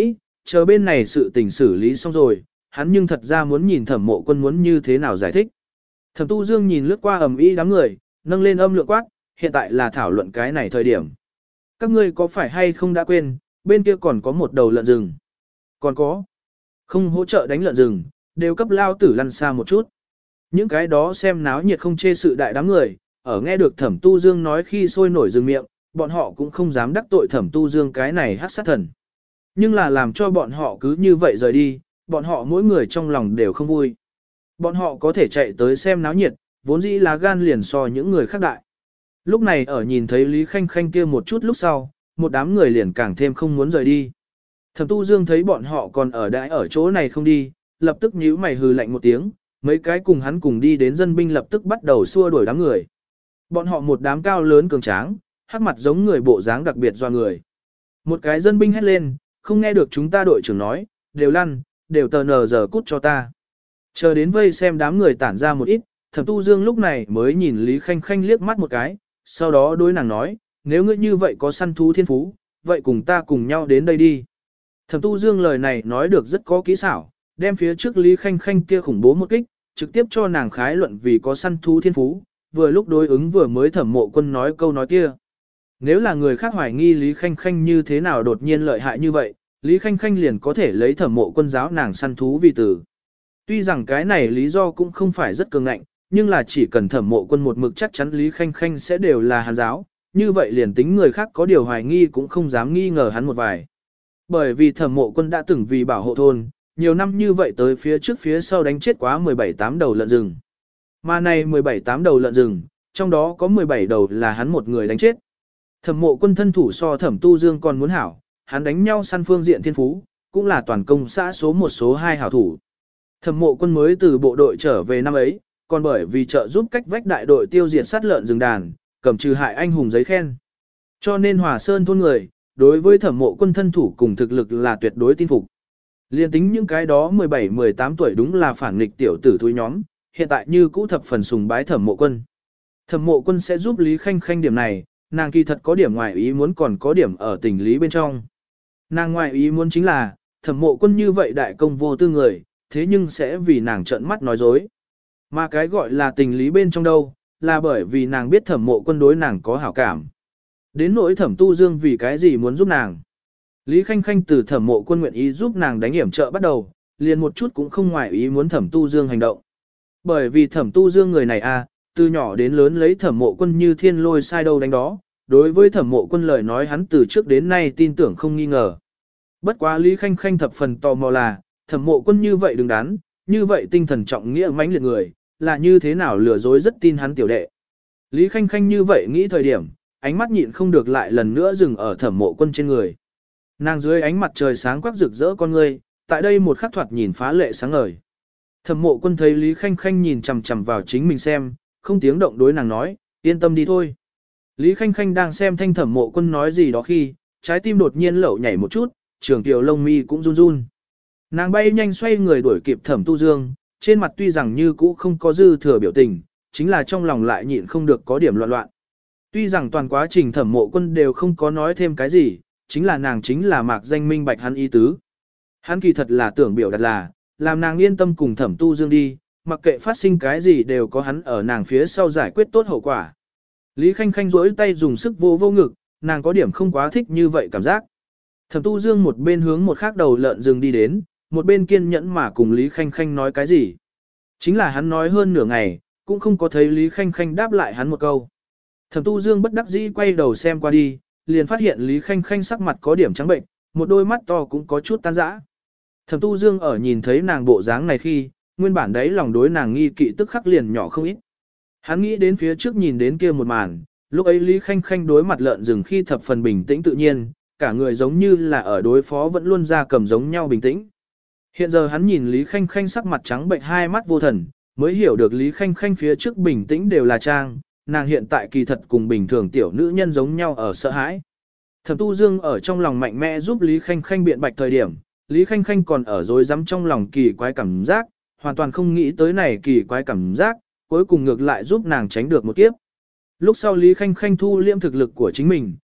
chờ bên này sự tình xử lý xong rồi, hắn nhưng thật ra muốn nhìn Thẩm Mộ Quân muốn như thế nào giải thích. Thẩm Tu Dương nhìn lướt qua ầm ĩ đám người, nâng lên âm lượng quát, hiện tại là thảo luận cái này thời điểm. Các ngươi có phải hay không đã quên, bên kia còn có một đầu lợn rừng. Còn có. Không hỗ trợ đánh lợn rừng, đều cấp lao tử lăn xa một chút. Những cái đó xem náo nhiệt không chê sự đại đám người, ở nghe được Thẩm Tu Dương nói khi sôi nổi rừng miệng, bọn họ cũng không dám đắc tội Thẩm Tu Dương cái này hắc sát thần. Nhưng là làm cho bọn họ cứ như vậy rời đi, bọn họ mỗi người trong lòng đều không vui. Bọn họ có thể chạy tới xem náo nhiệt, vốn dĩ là gan liền so những người khác đại. Lúc này ở nhìn thấy Lý Khanh Khanh kia một chút lúc sau, một đám người liền càng thêm không muốn rời đi. Thẩm Tu Dương thấy bọn họ còn ở đãi ở chỗ này không đi, lập tức nhíu mày hừ lạnh một tiếng, mấy cái cùng hắn cùng đi đến dân binh lập tức bắt đầu xua đuổi đám người. Bọn họ một đám cao lớn cường tráng, hắc mặt giống người bộ dáng đặc biệt do người. Một cái dân binh hét lên, không nghe được chúng ta đội trưởng nói, đều lăn, đều tờ nờ giờ cút cho ta. Chờ đến vây xem đám người tản ra một ít, Thẩm Tu Dương lúc này mới nhìn Lý Khanh Khanh liếc mắt một cái, sau đó đối nàng nói, nếu ngươi như vậy có săn thú thiên phú, vậy cùng ta cùng nhau đến đây đi. Thẩm Tu Dương lời này nói được rất có kỹ xảo, đem phía trước Lý Khanh Khanh kia khủng bố một kích, trực tiếp cho nàng khái luận vì có săn thú thiên phú, vừa lúc đối ứng vừa mới Thẩm Mộ Quân nói câu nói kia. Nếu là người khác hoài nghi Lý Khanh Khanh như thế nào đột nhiên lợi hại như vậy, Lý Khanh Khanh liền có thể lấy Thẩm Mộ Quân giáo nàng săn thú vì tử. Tuy rằng cái này lý do cũng không phải rất cường ngạnh, nhưng là chỉ cần Thẩm Mộ Quân một mực chắc chắn Lý Khanh Khanh sẽ đều là hắn giáo, như vậy liền tính người khác có điều hoài nghi cũng không dám nghi ngờ hắn một vài. Bởi vì Thẩm Mộ Quân đã từng vì bảo hộ thôn, nhiều năm như vậy tới phía trước phía sau đánh chết quá 17-8 đầu lợn rừng. Mà này 17-8 đầu lợn rừng, trong đó có 17 đầu là hắn một người đánh chết. Thẩm Mộ Quân thân thủ so Thẩm Tu Dương còn muốn hảo, hắn đánh nhau săn phương diện thiên phú, cũng là toàn công xã số 1 số 2 hảo thủ. Thẩm Mộ Quân mới từ bộ đội trở về năm ấy, còn bởi vì trợ giúp cách vách đại đội tiêu diệt sát lợn rừng đàn, cầm trừ hại anh hùng giấy khen. Cho nên Hòa Sơn thôn người, đối với Thẩm Mộ Quân thân thủ cùng thực lực là tuyệt đối tin phục. Liên tính những cái đó 17-18 tuổi đúng là phản nghịch tiểu tử thúi nhóm, hiện tại như cũ thập phần sùng bái Thẩm Mộ Quân. Thẩm Mộ Quân sẽ giúp Lý Khanh Khanh điểm này, nàng kỳ thật có điểm ngoài ý muốn còn có điểm ở tình lý bên trong. Nàng ngoài ý muốn chính là, Thẩm Mộ Quân như vậy đại công vô tư người, thế nhưng sẽ vì nàng trợn mắt nói dối. Mà cái gọi là tình lý bên trong đâu, là bởi vì nàng biết Thẩm Mộ Quân đối nàng có hảo cảm. Đến nỗi Thẩm Tu Dương vì cái gì muốn giúp nàng. Lý Khanh Khanh từ Thẩm Mộ Quân nguyện ý giúp nàng đánh hiểm trợ bắt đầu, liền một chút cũng không ngoài ý muốn Thẩm Tu Dương hành động. Bởi vì Thẩm Tu Dương người này từ nhỏ đến lớn lấy Thẩm Mộ Quân như thiên lôi sai đâu đánh đó, đối với Thẩm Mộ Quân lời nói hắn từ trước đến nay tin tưởng không nghi ngờ. Bất quá Lý Khanh Khanh thập phần tò mò là, Thẩm Mộ Quân như vậy đứng đắn, như vậy tinh thần trọng nghĩa mãnh liệt người, là như thế nào lừa dối rất tin hắn tiểu đệ. Lý Khanh Khanh như vậy nghĩ thời điểm, ánh mắt nhịn không được lại lần nữa dừng ở Thẩm Mộ Quân trên người. Nàng dưới ánh mặt trời sáng quắc rực rỡ con ngươi, tại đây một khắc thoạt nhìn phá lệ sáng ngời. Thẩm Mộ Quân thấy Lý Khanh Khanh nhìn chằm chằm vào chính mình xem, không tiếng động đối nàng nói, yên tâm đi thôi. Lý Khanh Khanh đang xem thanh Thẩm Mộ Quân nói gì đó khi, trái tim đột nhiên lẩu nhảy một chút, trường tiểu lông mi cũng run run. Nàng bay nhanh xoay người đuổi kịp Thẩm Tu Dương, trên mặt tuy rằng như cũ không có dư thừa biểu tình, chính là trong lòng lại nhịn không được có điểm loạn loạn. Tuy rằng toàn quá trình Thẩm Mộ Quân đều không có nói thêm cái gì, chính là nàng chính là mạc danh minh bạch hắn ý tứ. Hắn kỳ thật là tưởng biểu đặt là, làm nàng yên tâm cùng Thẩm Tu Dương đi, mặc kệ phát sinh cái gì đều có hắn ở nàng phía sau giải quyết tốt hậu quả. Lý Khanh Khanh duỗi tay dùng sức vô vô ngực, nàng có điểm không quá thích như vậy cảm giác. Thẩm Tu Dương một bên hướng một khác đầu lợn rừng đi đến, một bên kiên nhẫn mà cùng Lý Khanh Khanh nói cái gì. Chính là hắn nói hơn nửa ngày, cũng không có thấy Lý Khanh Khanh đáp lại hắn một câu. Thẩm Tu Dương bất đắc dĩ quay đầu xem qua đi, liền phát hiện Lý Khanh Khanh sắc mặt có điểm trắng bệnh, một đôi mắt to cũng có chút tan rã. Thẩm Tu Dương ở nhìn thấy nàng bộ dáng này khi, nguyên bản đấy lòng đối nàng nghi kỵ tức khắc liền nhỏ không ít. Hắn nghĩ đến phía trước nhìn đến kia một màn, lúc ấy Lý Khanh Khanh đối mặt lợn rừng khi thập phần bình tĩnh tự nhiên, cả người giống như là ở đối phó vẫn luôn ra cầm giống nhau bình tĩnh. Hiện giờ hắn nhìn Lý Khanh Khanh sắc mặt trắng bệnh hai mắt vô thần, mới hiểu được Lý Khanh Khanh phía trước bình tĩnh đều là trang, nàng hiện tại kỳ thật cùng bình thường tiểu nữ nhân giống nhau ở sợ hãi. Thẩm Tu Dương ở trong lòng mạnh mẽ giúp Lý Khanh Khanh biện bạch thời điểm, Lý Khanh Khanh còn ở dối rắm trong lòng kỳ quái cảm giác, hoàn toàn không nghĩ tới này kỳ quái cảm giác, cuối cùng ngược lại giúp nàng tránh được một kiếp. Lúc sau Lý Khanh Khanh thu liêm thực lực của chính mình,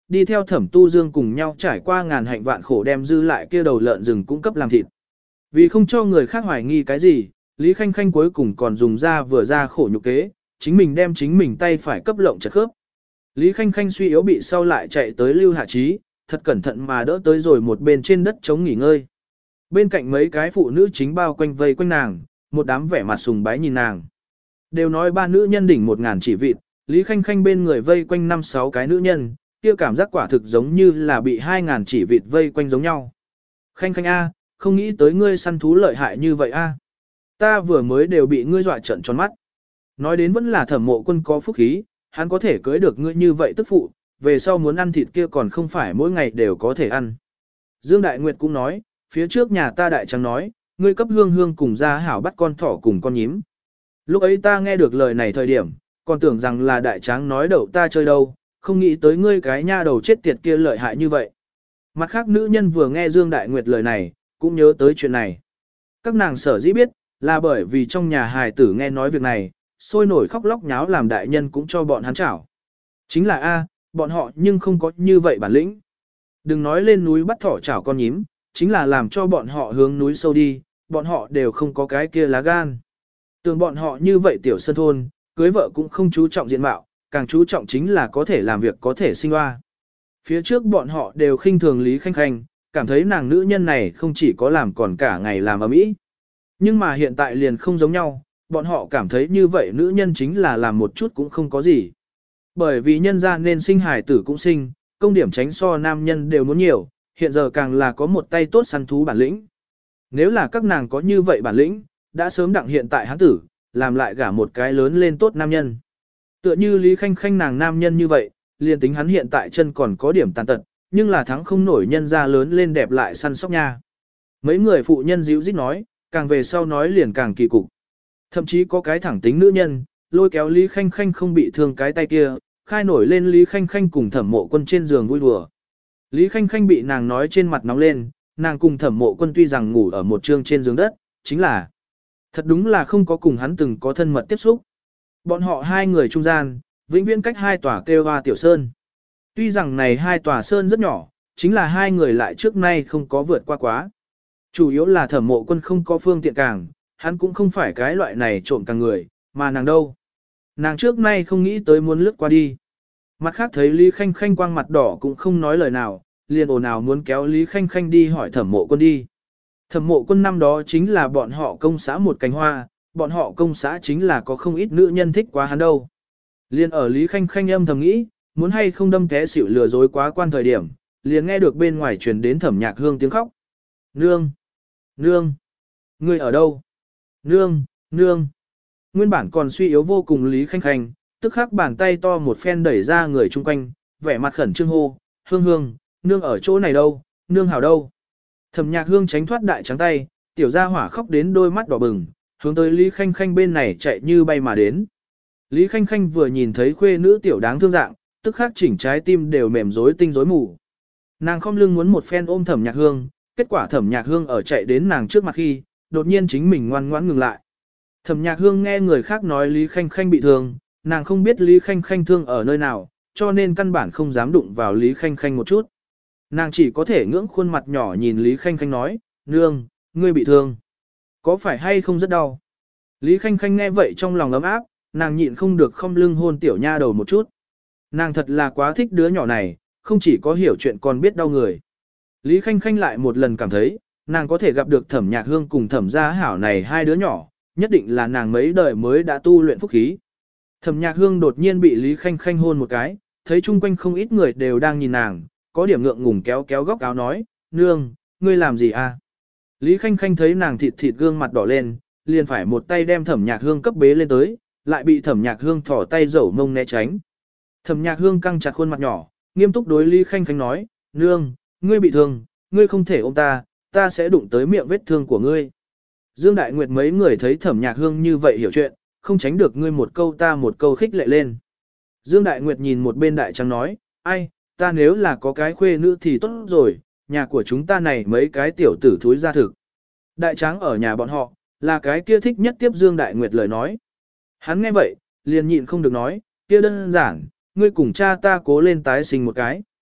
đi theo Thẩm Tu Dương cùng nhau trải qua ngàn hạnh vạn khổ đem dư lại kia đầu lợn rừng cung cấp làm thịt. Vì không cho người khác hoài nghi cái gì, Lý Khanh Khanh cuối cùng còn dùng ra vừa ra khổ nhục kế, chính mình đem chính mình tay phải cấp lộng chật khớp. Lý Khanh Khanh suy yếu bị sau lại chạy tới Lưu Hạ Trí, thật cẩn thận mà đỡ tới rồi một bên trên đất chống nghỉ ngơi. Bên cạnh mấy cái phụ nữ chính bao quanh vây quanh nàng, một đám vẻ mặt sùng bái nhìn nàng. Đều nói ba nữ nhân đỉnh 1000 chỉ vịt, Lý Khanh Khanh bên người vây quanh 5-6 cái nữ nhân, kia cảm giác quả thực giống như là bị 2000 chỉ vịt vây quanh giống nhau. Khanh Khanh A, không nghĩ tới ngươi săn thú lợi hại như vậy A. Ta vừa mới đều bị ngươi dọa trợn tròn mắt. Nói đến vẫn là Thẩm Mộ Quân có phúc khí, hắn có thể cưới được ngươi như vậy tức phụ, về sau muốn ăn thịt kia còn không phải mỗi ngày đều có thể ăn. Dương Đại Nguyệt cũng nói, phía trước nhà ta đại trắng nói, ngươi cấp hương hương cùng ra hảo bắt con thỏ cùng con nhím. Lúc ấy ta nghe được lời này thời điểm, còn tưởng rằng là đại tráng nói đậu ta chơi đâu, không nghĩ tới ngươi cái nha đầu chết tiệt kia lợi hại như vậy. Mặt khác nữ nhân vừa nghe Dương Đại Nguyệt lời này, cũng nhớ tới chuyện này. Các nàng sở dĩ biết, là bởi vì trong nhà hài tử nghe nói việc này, sôi nổi khóc lóc nháo làm đại nhân cũng cho bọn hắn chảo. Chính là A, bọn họ nhưng không có như vậy bản lĩnh. Đừng nói lên núi bắt thỏ chảo con nhím, chính là làm cho bọn họ hướng núi sâu đi, bọn họ đều không có cái kia lá gan. Tưởng bọn họ như vậy tiểu sơn thôn, cưới vợ cũng không chú trọng diện mạo, càng chú trọng chính là có thể làm việc có thể sinh hoa. Phía trước bọn họ đều khinh thường Lý Khanh Khanh, cảm thấy nàng nữ nhân này không chỉ có làm còn cả ngày làm ầm ĩ. Nhưng mà hiện tại liền không giống nhau, bọn họ cảm thấy như vậy nữ nhân chính là làm một chút cũng không có gì. Bởi vì nhân ra nên sinh hài tử cũng sinh, công điểm tránh so nam nhân đều muốn nhiều, hiện giờ càng là có một tay tốt săn thú bản lĩnh. Nếu là các nàng có như vậy bản lĩnh, đã sớm đặng hiện tại hắn tử, làm lại gả một cái lớn lên tốt nam nhân. Tựa như Lý Khanh Khanh nàng nam nhân như vậy, liền tính hắn hiện tại chân còn có điểm tàn tật, nhưng là thắng không nổi nhân ra lớn lên đẹp lại săn sóc nha. Mấy người phụ nhân díu dít nói, càng về sau nói liền càng kỳ cục. Thậm chí có cái thẳng tính nữ nhân, lôi kéo Lý Khanh Khanh không bị thương cái tay kia, khai nổi lên Lý Khanh Khanh cùng Thẩm Mộ Quân trên giường vui đùa. Lý Khanh Khanh bị nàng nói trên mặt nóng lên, nàng cùng Thẩm Mộ Quân tuy rằng ngủ ở một trương trên giường đất, chính là thật đúng là không có cùng hắn từng có thân mật tiếp xúc. Bọn họ hai người trung gian, vĩnh viễn cách hai tòa kêu hoa tiểu sơn. Tuy rằng này hai tòa sơn rất nhỏ, chính là hai người lại trước nay không có vượt qua quá. Chủ yếu là Thẩm Mộ Quân không có phương tiện càng, hắn cũng không phải cái loại này trộm càng người, mà nàng đâu. Nàng trước nay không nghĩ tới muốn lướt qua đi. Mặt khác thấy Lý Khanh Khanh quang mặt đỏ cũng không nói lời nào, liền ồn ào muốn kéo Lý Khanh Khanh đi hỏi Thẩm Mộ Quân đi. Thẩm Mộ Quân năm đó chính là bọn họ công xã một cánh hoa, bọn họ công xã chính là có không ít nữ nhân thích quá hắn đâu. Liền ở Lý Khanh Khanh âm thầm nghĩ, muốn hay không đâm té xỉu lừa dối quá quan thời điểm, liền nghe được bên ngoài truyền đến Thẩm Nhạc Hương tiếng khóc. Nương! Nương! Ngươi ở đâu? Nương! Nương! Nguyên bản còn suy yếu vô cùng Lý Khanh Khanh, tức khắc bàn tay to một phen đẩy ra người chung quanh, vẻ mặt khẩn trương hô, Hương Hương, nương ở chỗ này đâu, nương hảo đâu. Thẩm Nhạc Hương tránh thoát đại trắng tay, tiểu gia hỏa khóc đến đôi mắt đỏ bừng, hướng tới Lý Khanh Khanh bên này chạy như bay mà đến. Lý Khanh Khanh vừa nhìn thấy khuê nữ tiểu đáng thương dạng, tức khắc chỉnh trái tim đều mềm rối tinh rối mù. Nàng khom lưng muốn một phen ôm Thẩm Nhạc Hương, kết quả Thẩm Nhạc Hương ở chạy đến nàng trước mặt khi, đột nhiên chính mình ngoan ngoãn ngừng lại. Thẩm Nhạc Hương nghe người khác nói Lý Khanh Khanh bị thương, nàng không biết Lý Khanh Khanh thương ở nơi nào, cho nên căn bản không dám đụng vào Lý Khanh Khanh một chút. Nàng chỉ có thể ngưỡng khuôn mặt nhỏ nhìn Lý Khanh Khanh nói, nương, ngươi bị thương. Có phải hay không rất đau? Lý Khanh Khanh nghe vậy trong lòng ấm áp, nàng nhịn không được khom lưng hôn tiểu nha đầu một chút. Nàng thật là quá thích đứa nhỏ này, không chỉ có hiểu chuyện còn biết đau người. Lý Khanh Khanh lại một lần cảm thấy, nàng có thể gặp được Thẩm Nhạc Hương cùng Thẩm Gia Hảo này hai đứa nhỏ, nhất định là nàng mấy đời mới đã tu luyện phúc khí. Thẩm Nhạc Hương đột nhiên bị Lý Khanh Khanh hôn một cái, thấy chung quanh không ít người đều đang nhìn nàng, có điểm ngượng ngùng kéo kéo góc áo nói, nương, ngươi làm gì à? Lý Khanh Khanh thấy nàng thịt thịt gương mặt đỏ lên, liền phải một tay đem Thẩm Nhạc Hương cấp bế lên tới, lại bị Thẩm Nhạc Hương thỏ tay dẫu mông né tránh. Thẩm Nhạc Hương căng chặt khuôn mặt nhỏ, nghiêm túc đối Lý Khanh Khanh nói, nương, ngươi bị thương, ngươi không thể ôm ta, ta sẽ đụng tới miệng vết thương của ngươi. Dương Đại Nguyệt mấy người thấy Thẩm Nhạc Hương như vậy hiểu chuyện, không tránh được ngươi một câu ta một câu khích lệ lên. Dương Đại Nguyệt nhìn một bên Đại Trắng nói, ai, ta nếu là có cái khuê nữ thì tốt rồi, nhà của chúng ta này mấy cái tiểu tử thúi ra thực. Đại Trắng ở nhà bọn họ, là cái kia thích nhất tiếp Dương Đại Nguyệt lời nói. Hắn nghe vậy, liền nhịn không được nói, kia đơn giản, ngươi cùng cha ta cố lên tái sinh một cái.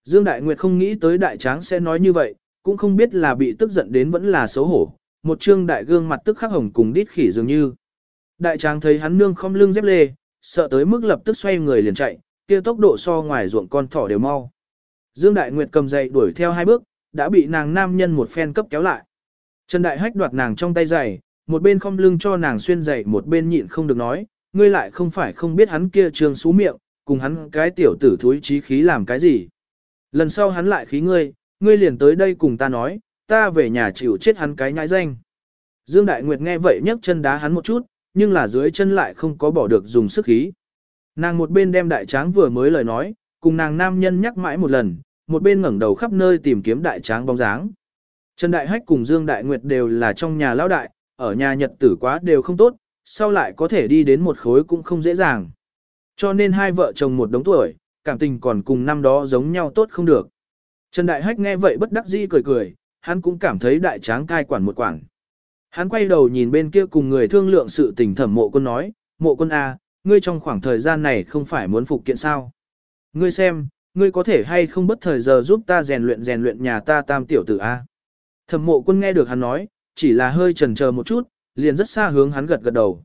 Dương Đại Nguyệt không nghĩ tới đại tráng sẽ nói như vậy, cũng không biết là bị tức giận đến vẫn là xấu hổ, một trương đại gương mặt tức khắc hồng cùng đít khỉ dường như. Đại tráng thấy hắn nương không lưng dép lê, sợ tới mức lập tức xoay người liền chạy, kia tốc độ so ngoài ruộng con thỏ đều mau. Dương Đại Nguyệt cầm giày đuổi theo 2 bước, đã bị nàng nam nhân một phen cấp kéo lại. Trần Đại Hách đoạt nàng trong tay giày, một bên không lưng cho nàng xuyên giày một bên nhịn không được nói, ngươi lại không phải không biết hắn kia trường xú miệng, cùng hắn cái tiểu tử thúi chí khí làm cái gì. Lần sau hắn lại khí ngươi liền tới đây cùng ta nói, ta về nhà chịu chết hắn cái nhãi danh. Dương Đại Nguyệt nghe vậy nhấc chân đá hắn một chút, nhưng là dưới chân lại không có bỏ được dùng sức khí. Nàng một bên đem đại tráng vừa mới lời nói, cùng nàng nam nhân nhắc mãi một lần, một bên ngẩng đầu khắp nơi tìm kiếm đại tráng bóng dáng. Trần Đại Hách cùng Dương Đại Nguyệt đều là trong nhà lão đại, ở nhà nhật tử quá đều không tốt, sau lại có thể đi đến một khối cũng không dễ dàng. Cho nên hai vợ chồng một đống tuổi, cảm tình còn cùng năm đó giống nhau tốt không được. Trần Đại Hách nghe vậy bất đắc dĩ cười cười, hắn cũng cảm thấy đại tráng cai quản một quản. Hắn quay đầu nhìn bên kia cùng người thương lượng sự tình Thẩm Mộ Quân nói, Mộ Quân à, ngươi trong khoảng thời gian này không phải muốn phục kiện sao. Ngươi xem, ngươi có thể hay không bất thời giờ giúp ta rèn luyện nhà ta tam tiểu tử a. Thẩm Mộ Quân nghe được hắn nói, chỉ là hơi chần chờ một chút, liền rất xa hướng hắn gật gật đầu.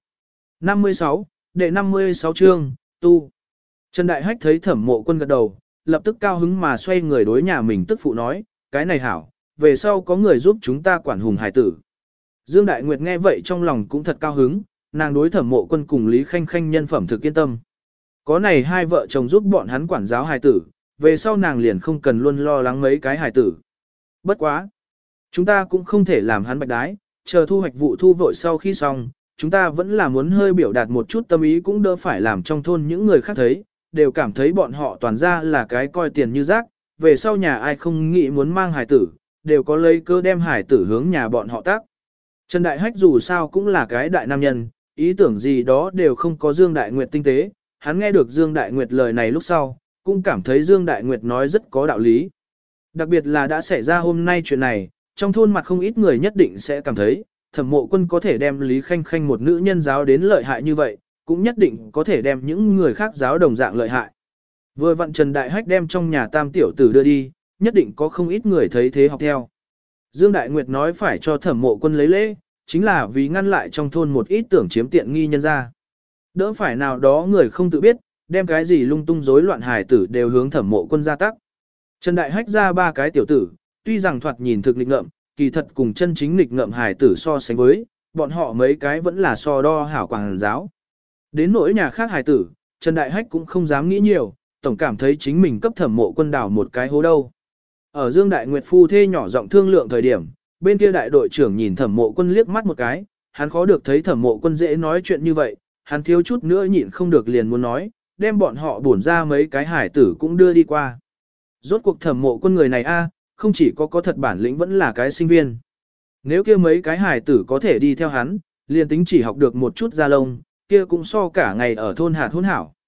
56, đệ 56 chương, tu. Trần Đại Hách thấy Thẩm Mộ Quân gật đầu, lập tức cao hứng mà xoay người đối nhà mình tức phụ nói, cái này hảo, về sau có người giúp chúng ta quản hùng hải tử. Dương Đại Nguyệt nghe vậy trong lòng cũng thật cao hứng, nàng đối Thẩm Mộ Quân cùng Lý Khanh Khanh nhân phẩm thực yên tâm. Có này hai vợ chồng giúp bọn hắn quản giáo hài tử, về sau nàng liền không cần luôn lo lắng mấy cái hài tử. Bất quá. Chúng ta cũng không thể làm hắn bạch đái, chờ thu hoạch vụ thu vội sau khi xong, chúng ta vẫn là muốn hơi biểu đạt một chút tâm ý cũng đỡ phải làm trong thôn những người khác thấy, đều cảm thấy bọn họ toàn ra là cái coi tiền như rác, về sau nhà ai không nghĩ muốn mang hài tử, đều có lấy cơ đem hài tử hướng nhà bọn họ tác. Trần Đại Hách dù sao cũng là cái đại nam nhân, ý tưởng gì đó đều không có Dương Đại Nguyệt tinh tế, hắn nghe được Dương Đại Nguyệt lời này lúc sau, cũng cảm thấy Dương Đại Nguyệt nói rất có đạo lý. Đặc biệt là đã xảy ra hôm nay chuyện này, trong thôn mặt không ít người nhất định sẽ cảm thấy, Thẩm Mộ Quân có thể đem Lý Khanh Khanh một nữ nhân giáo đến lợi hại như vậy, cũng nhất định có thể đem những người khác giáo đồng dạng lợi hại. Vừa vặn Trần Đại Hách đem trong nhà tam tiểu tử đưa đi, nhất định có không ít người thấy thế học theo. Dương Đại Nguyệt nói phải cho Thẩm Mộ Quân lấy lễ, chính là vì ngăn lại trong thôn một ít tưởng chiếm tiện nghi nhân ra. Đỡ phải nào đó người không tự biết, đem cái gì lung tung rối loạn hài tử đều hướng Thẩm Mộ Quân ra tắc. Trần Đại Hách ra 3 cái tiểu tử, tuy rằng thoạt nhìn thực nghịch ngợm, kỳ thật cùng chân chính nghịch ngợm hài tử so sánh với, bọn họ mấy cái vẫn là so đo hảo quảng giáo. Đến nỗi nhà khác hài tử, Trần Đại Hách cũng không dám nghĩ nhiều, tổng cảm thấy chính mình cấp Thẩm Mộ Quân đào một cái hố đâu. Ở Dương Đại Nguyệt phu thê nhỏ giọng thương lượng thời điểm, bên kia đại đội trưởng nhìn Thẩm Mộ Quân liếc mắt một cái, hắn khó được thấy Thẩm Mộ Quân dễ nói chuyện như vậy, hắn thiếu chút nữa nhịn không được liền muốn nói, đem bọn họ bổn ra mấy cái hải tử cũng đưa đi qua. Rốt cuộc Thẩm Mộ Quân người này không chỉ có thật bản lĩnh vẫn là cái sinh viên. Nếu kia mấy cái hải tử có thể đi theo hắn, liền tính chỉ học được một chút da lông, kia cũng so cả ngày ở thôn hạt hôn hảo.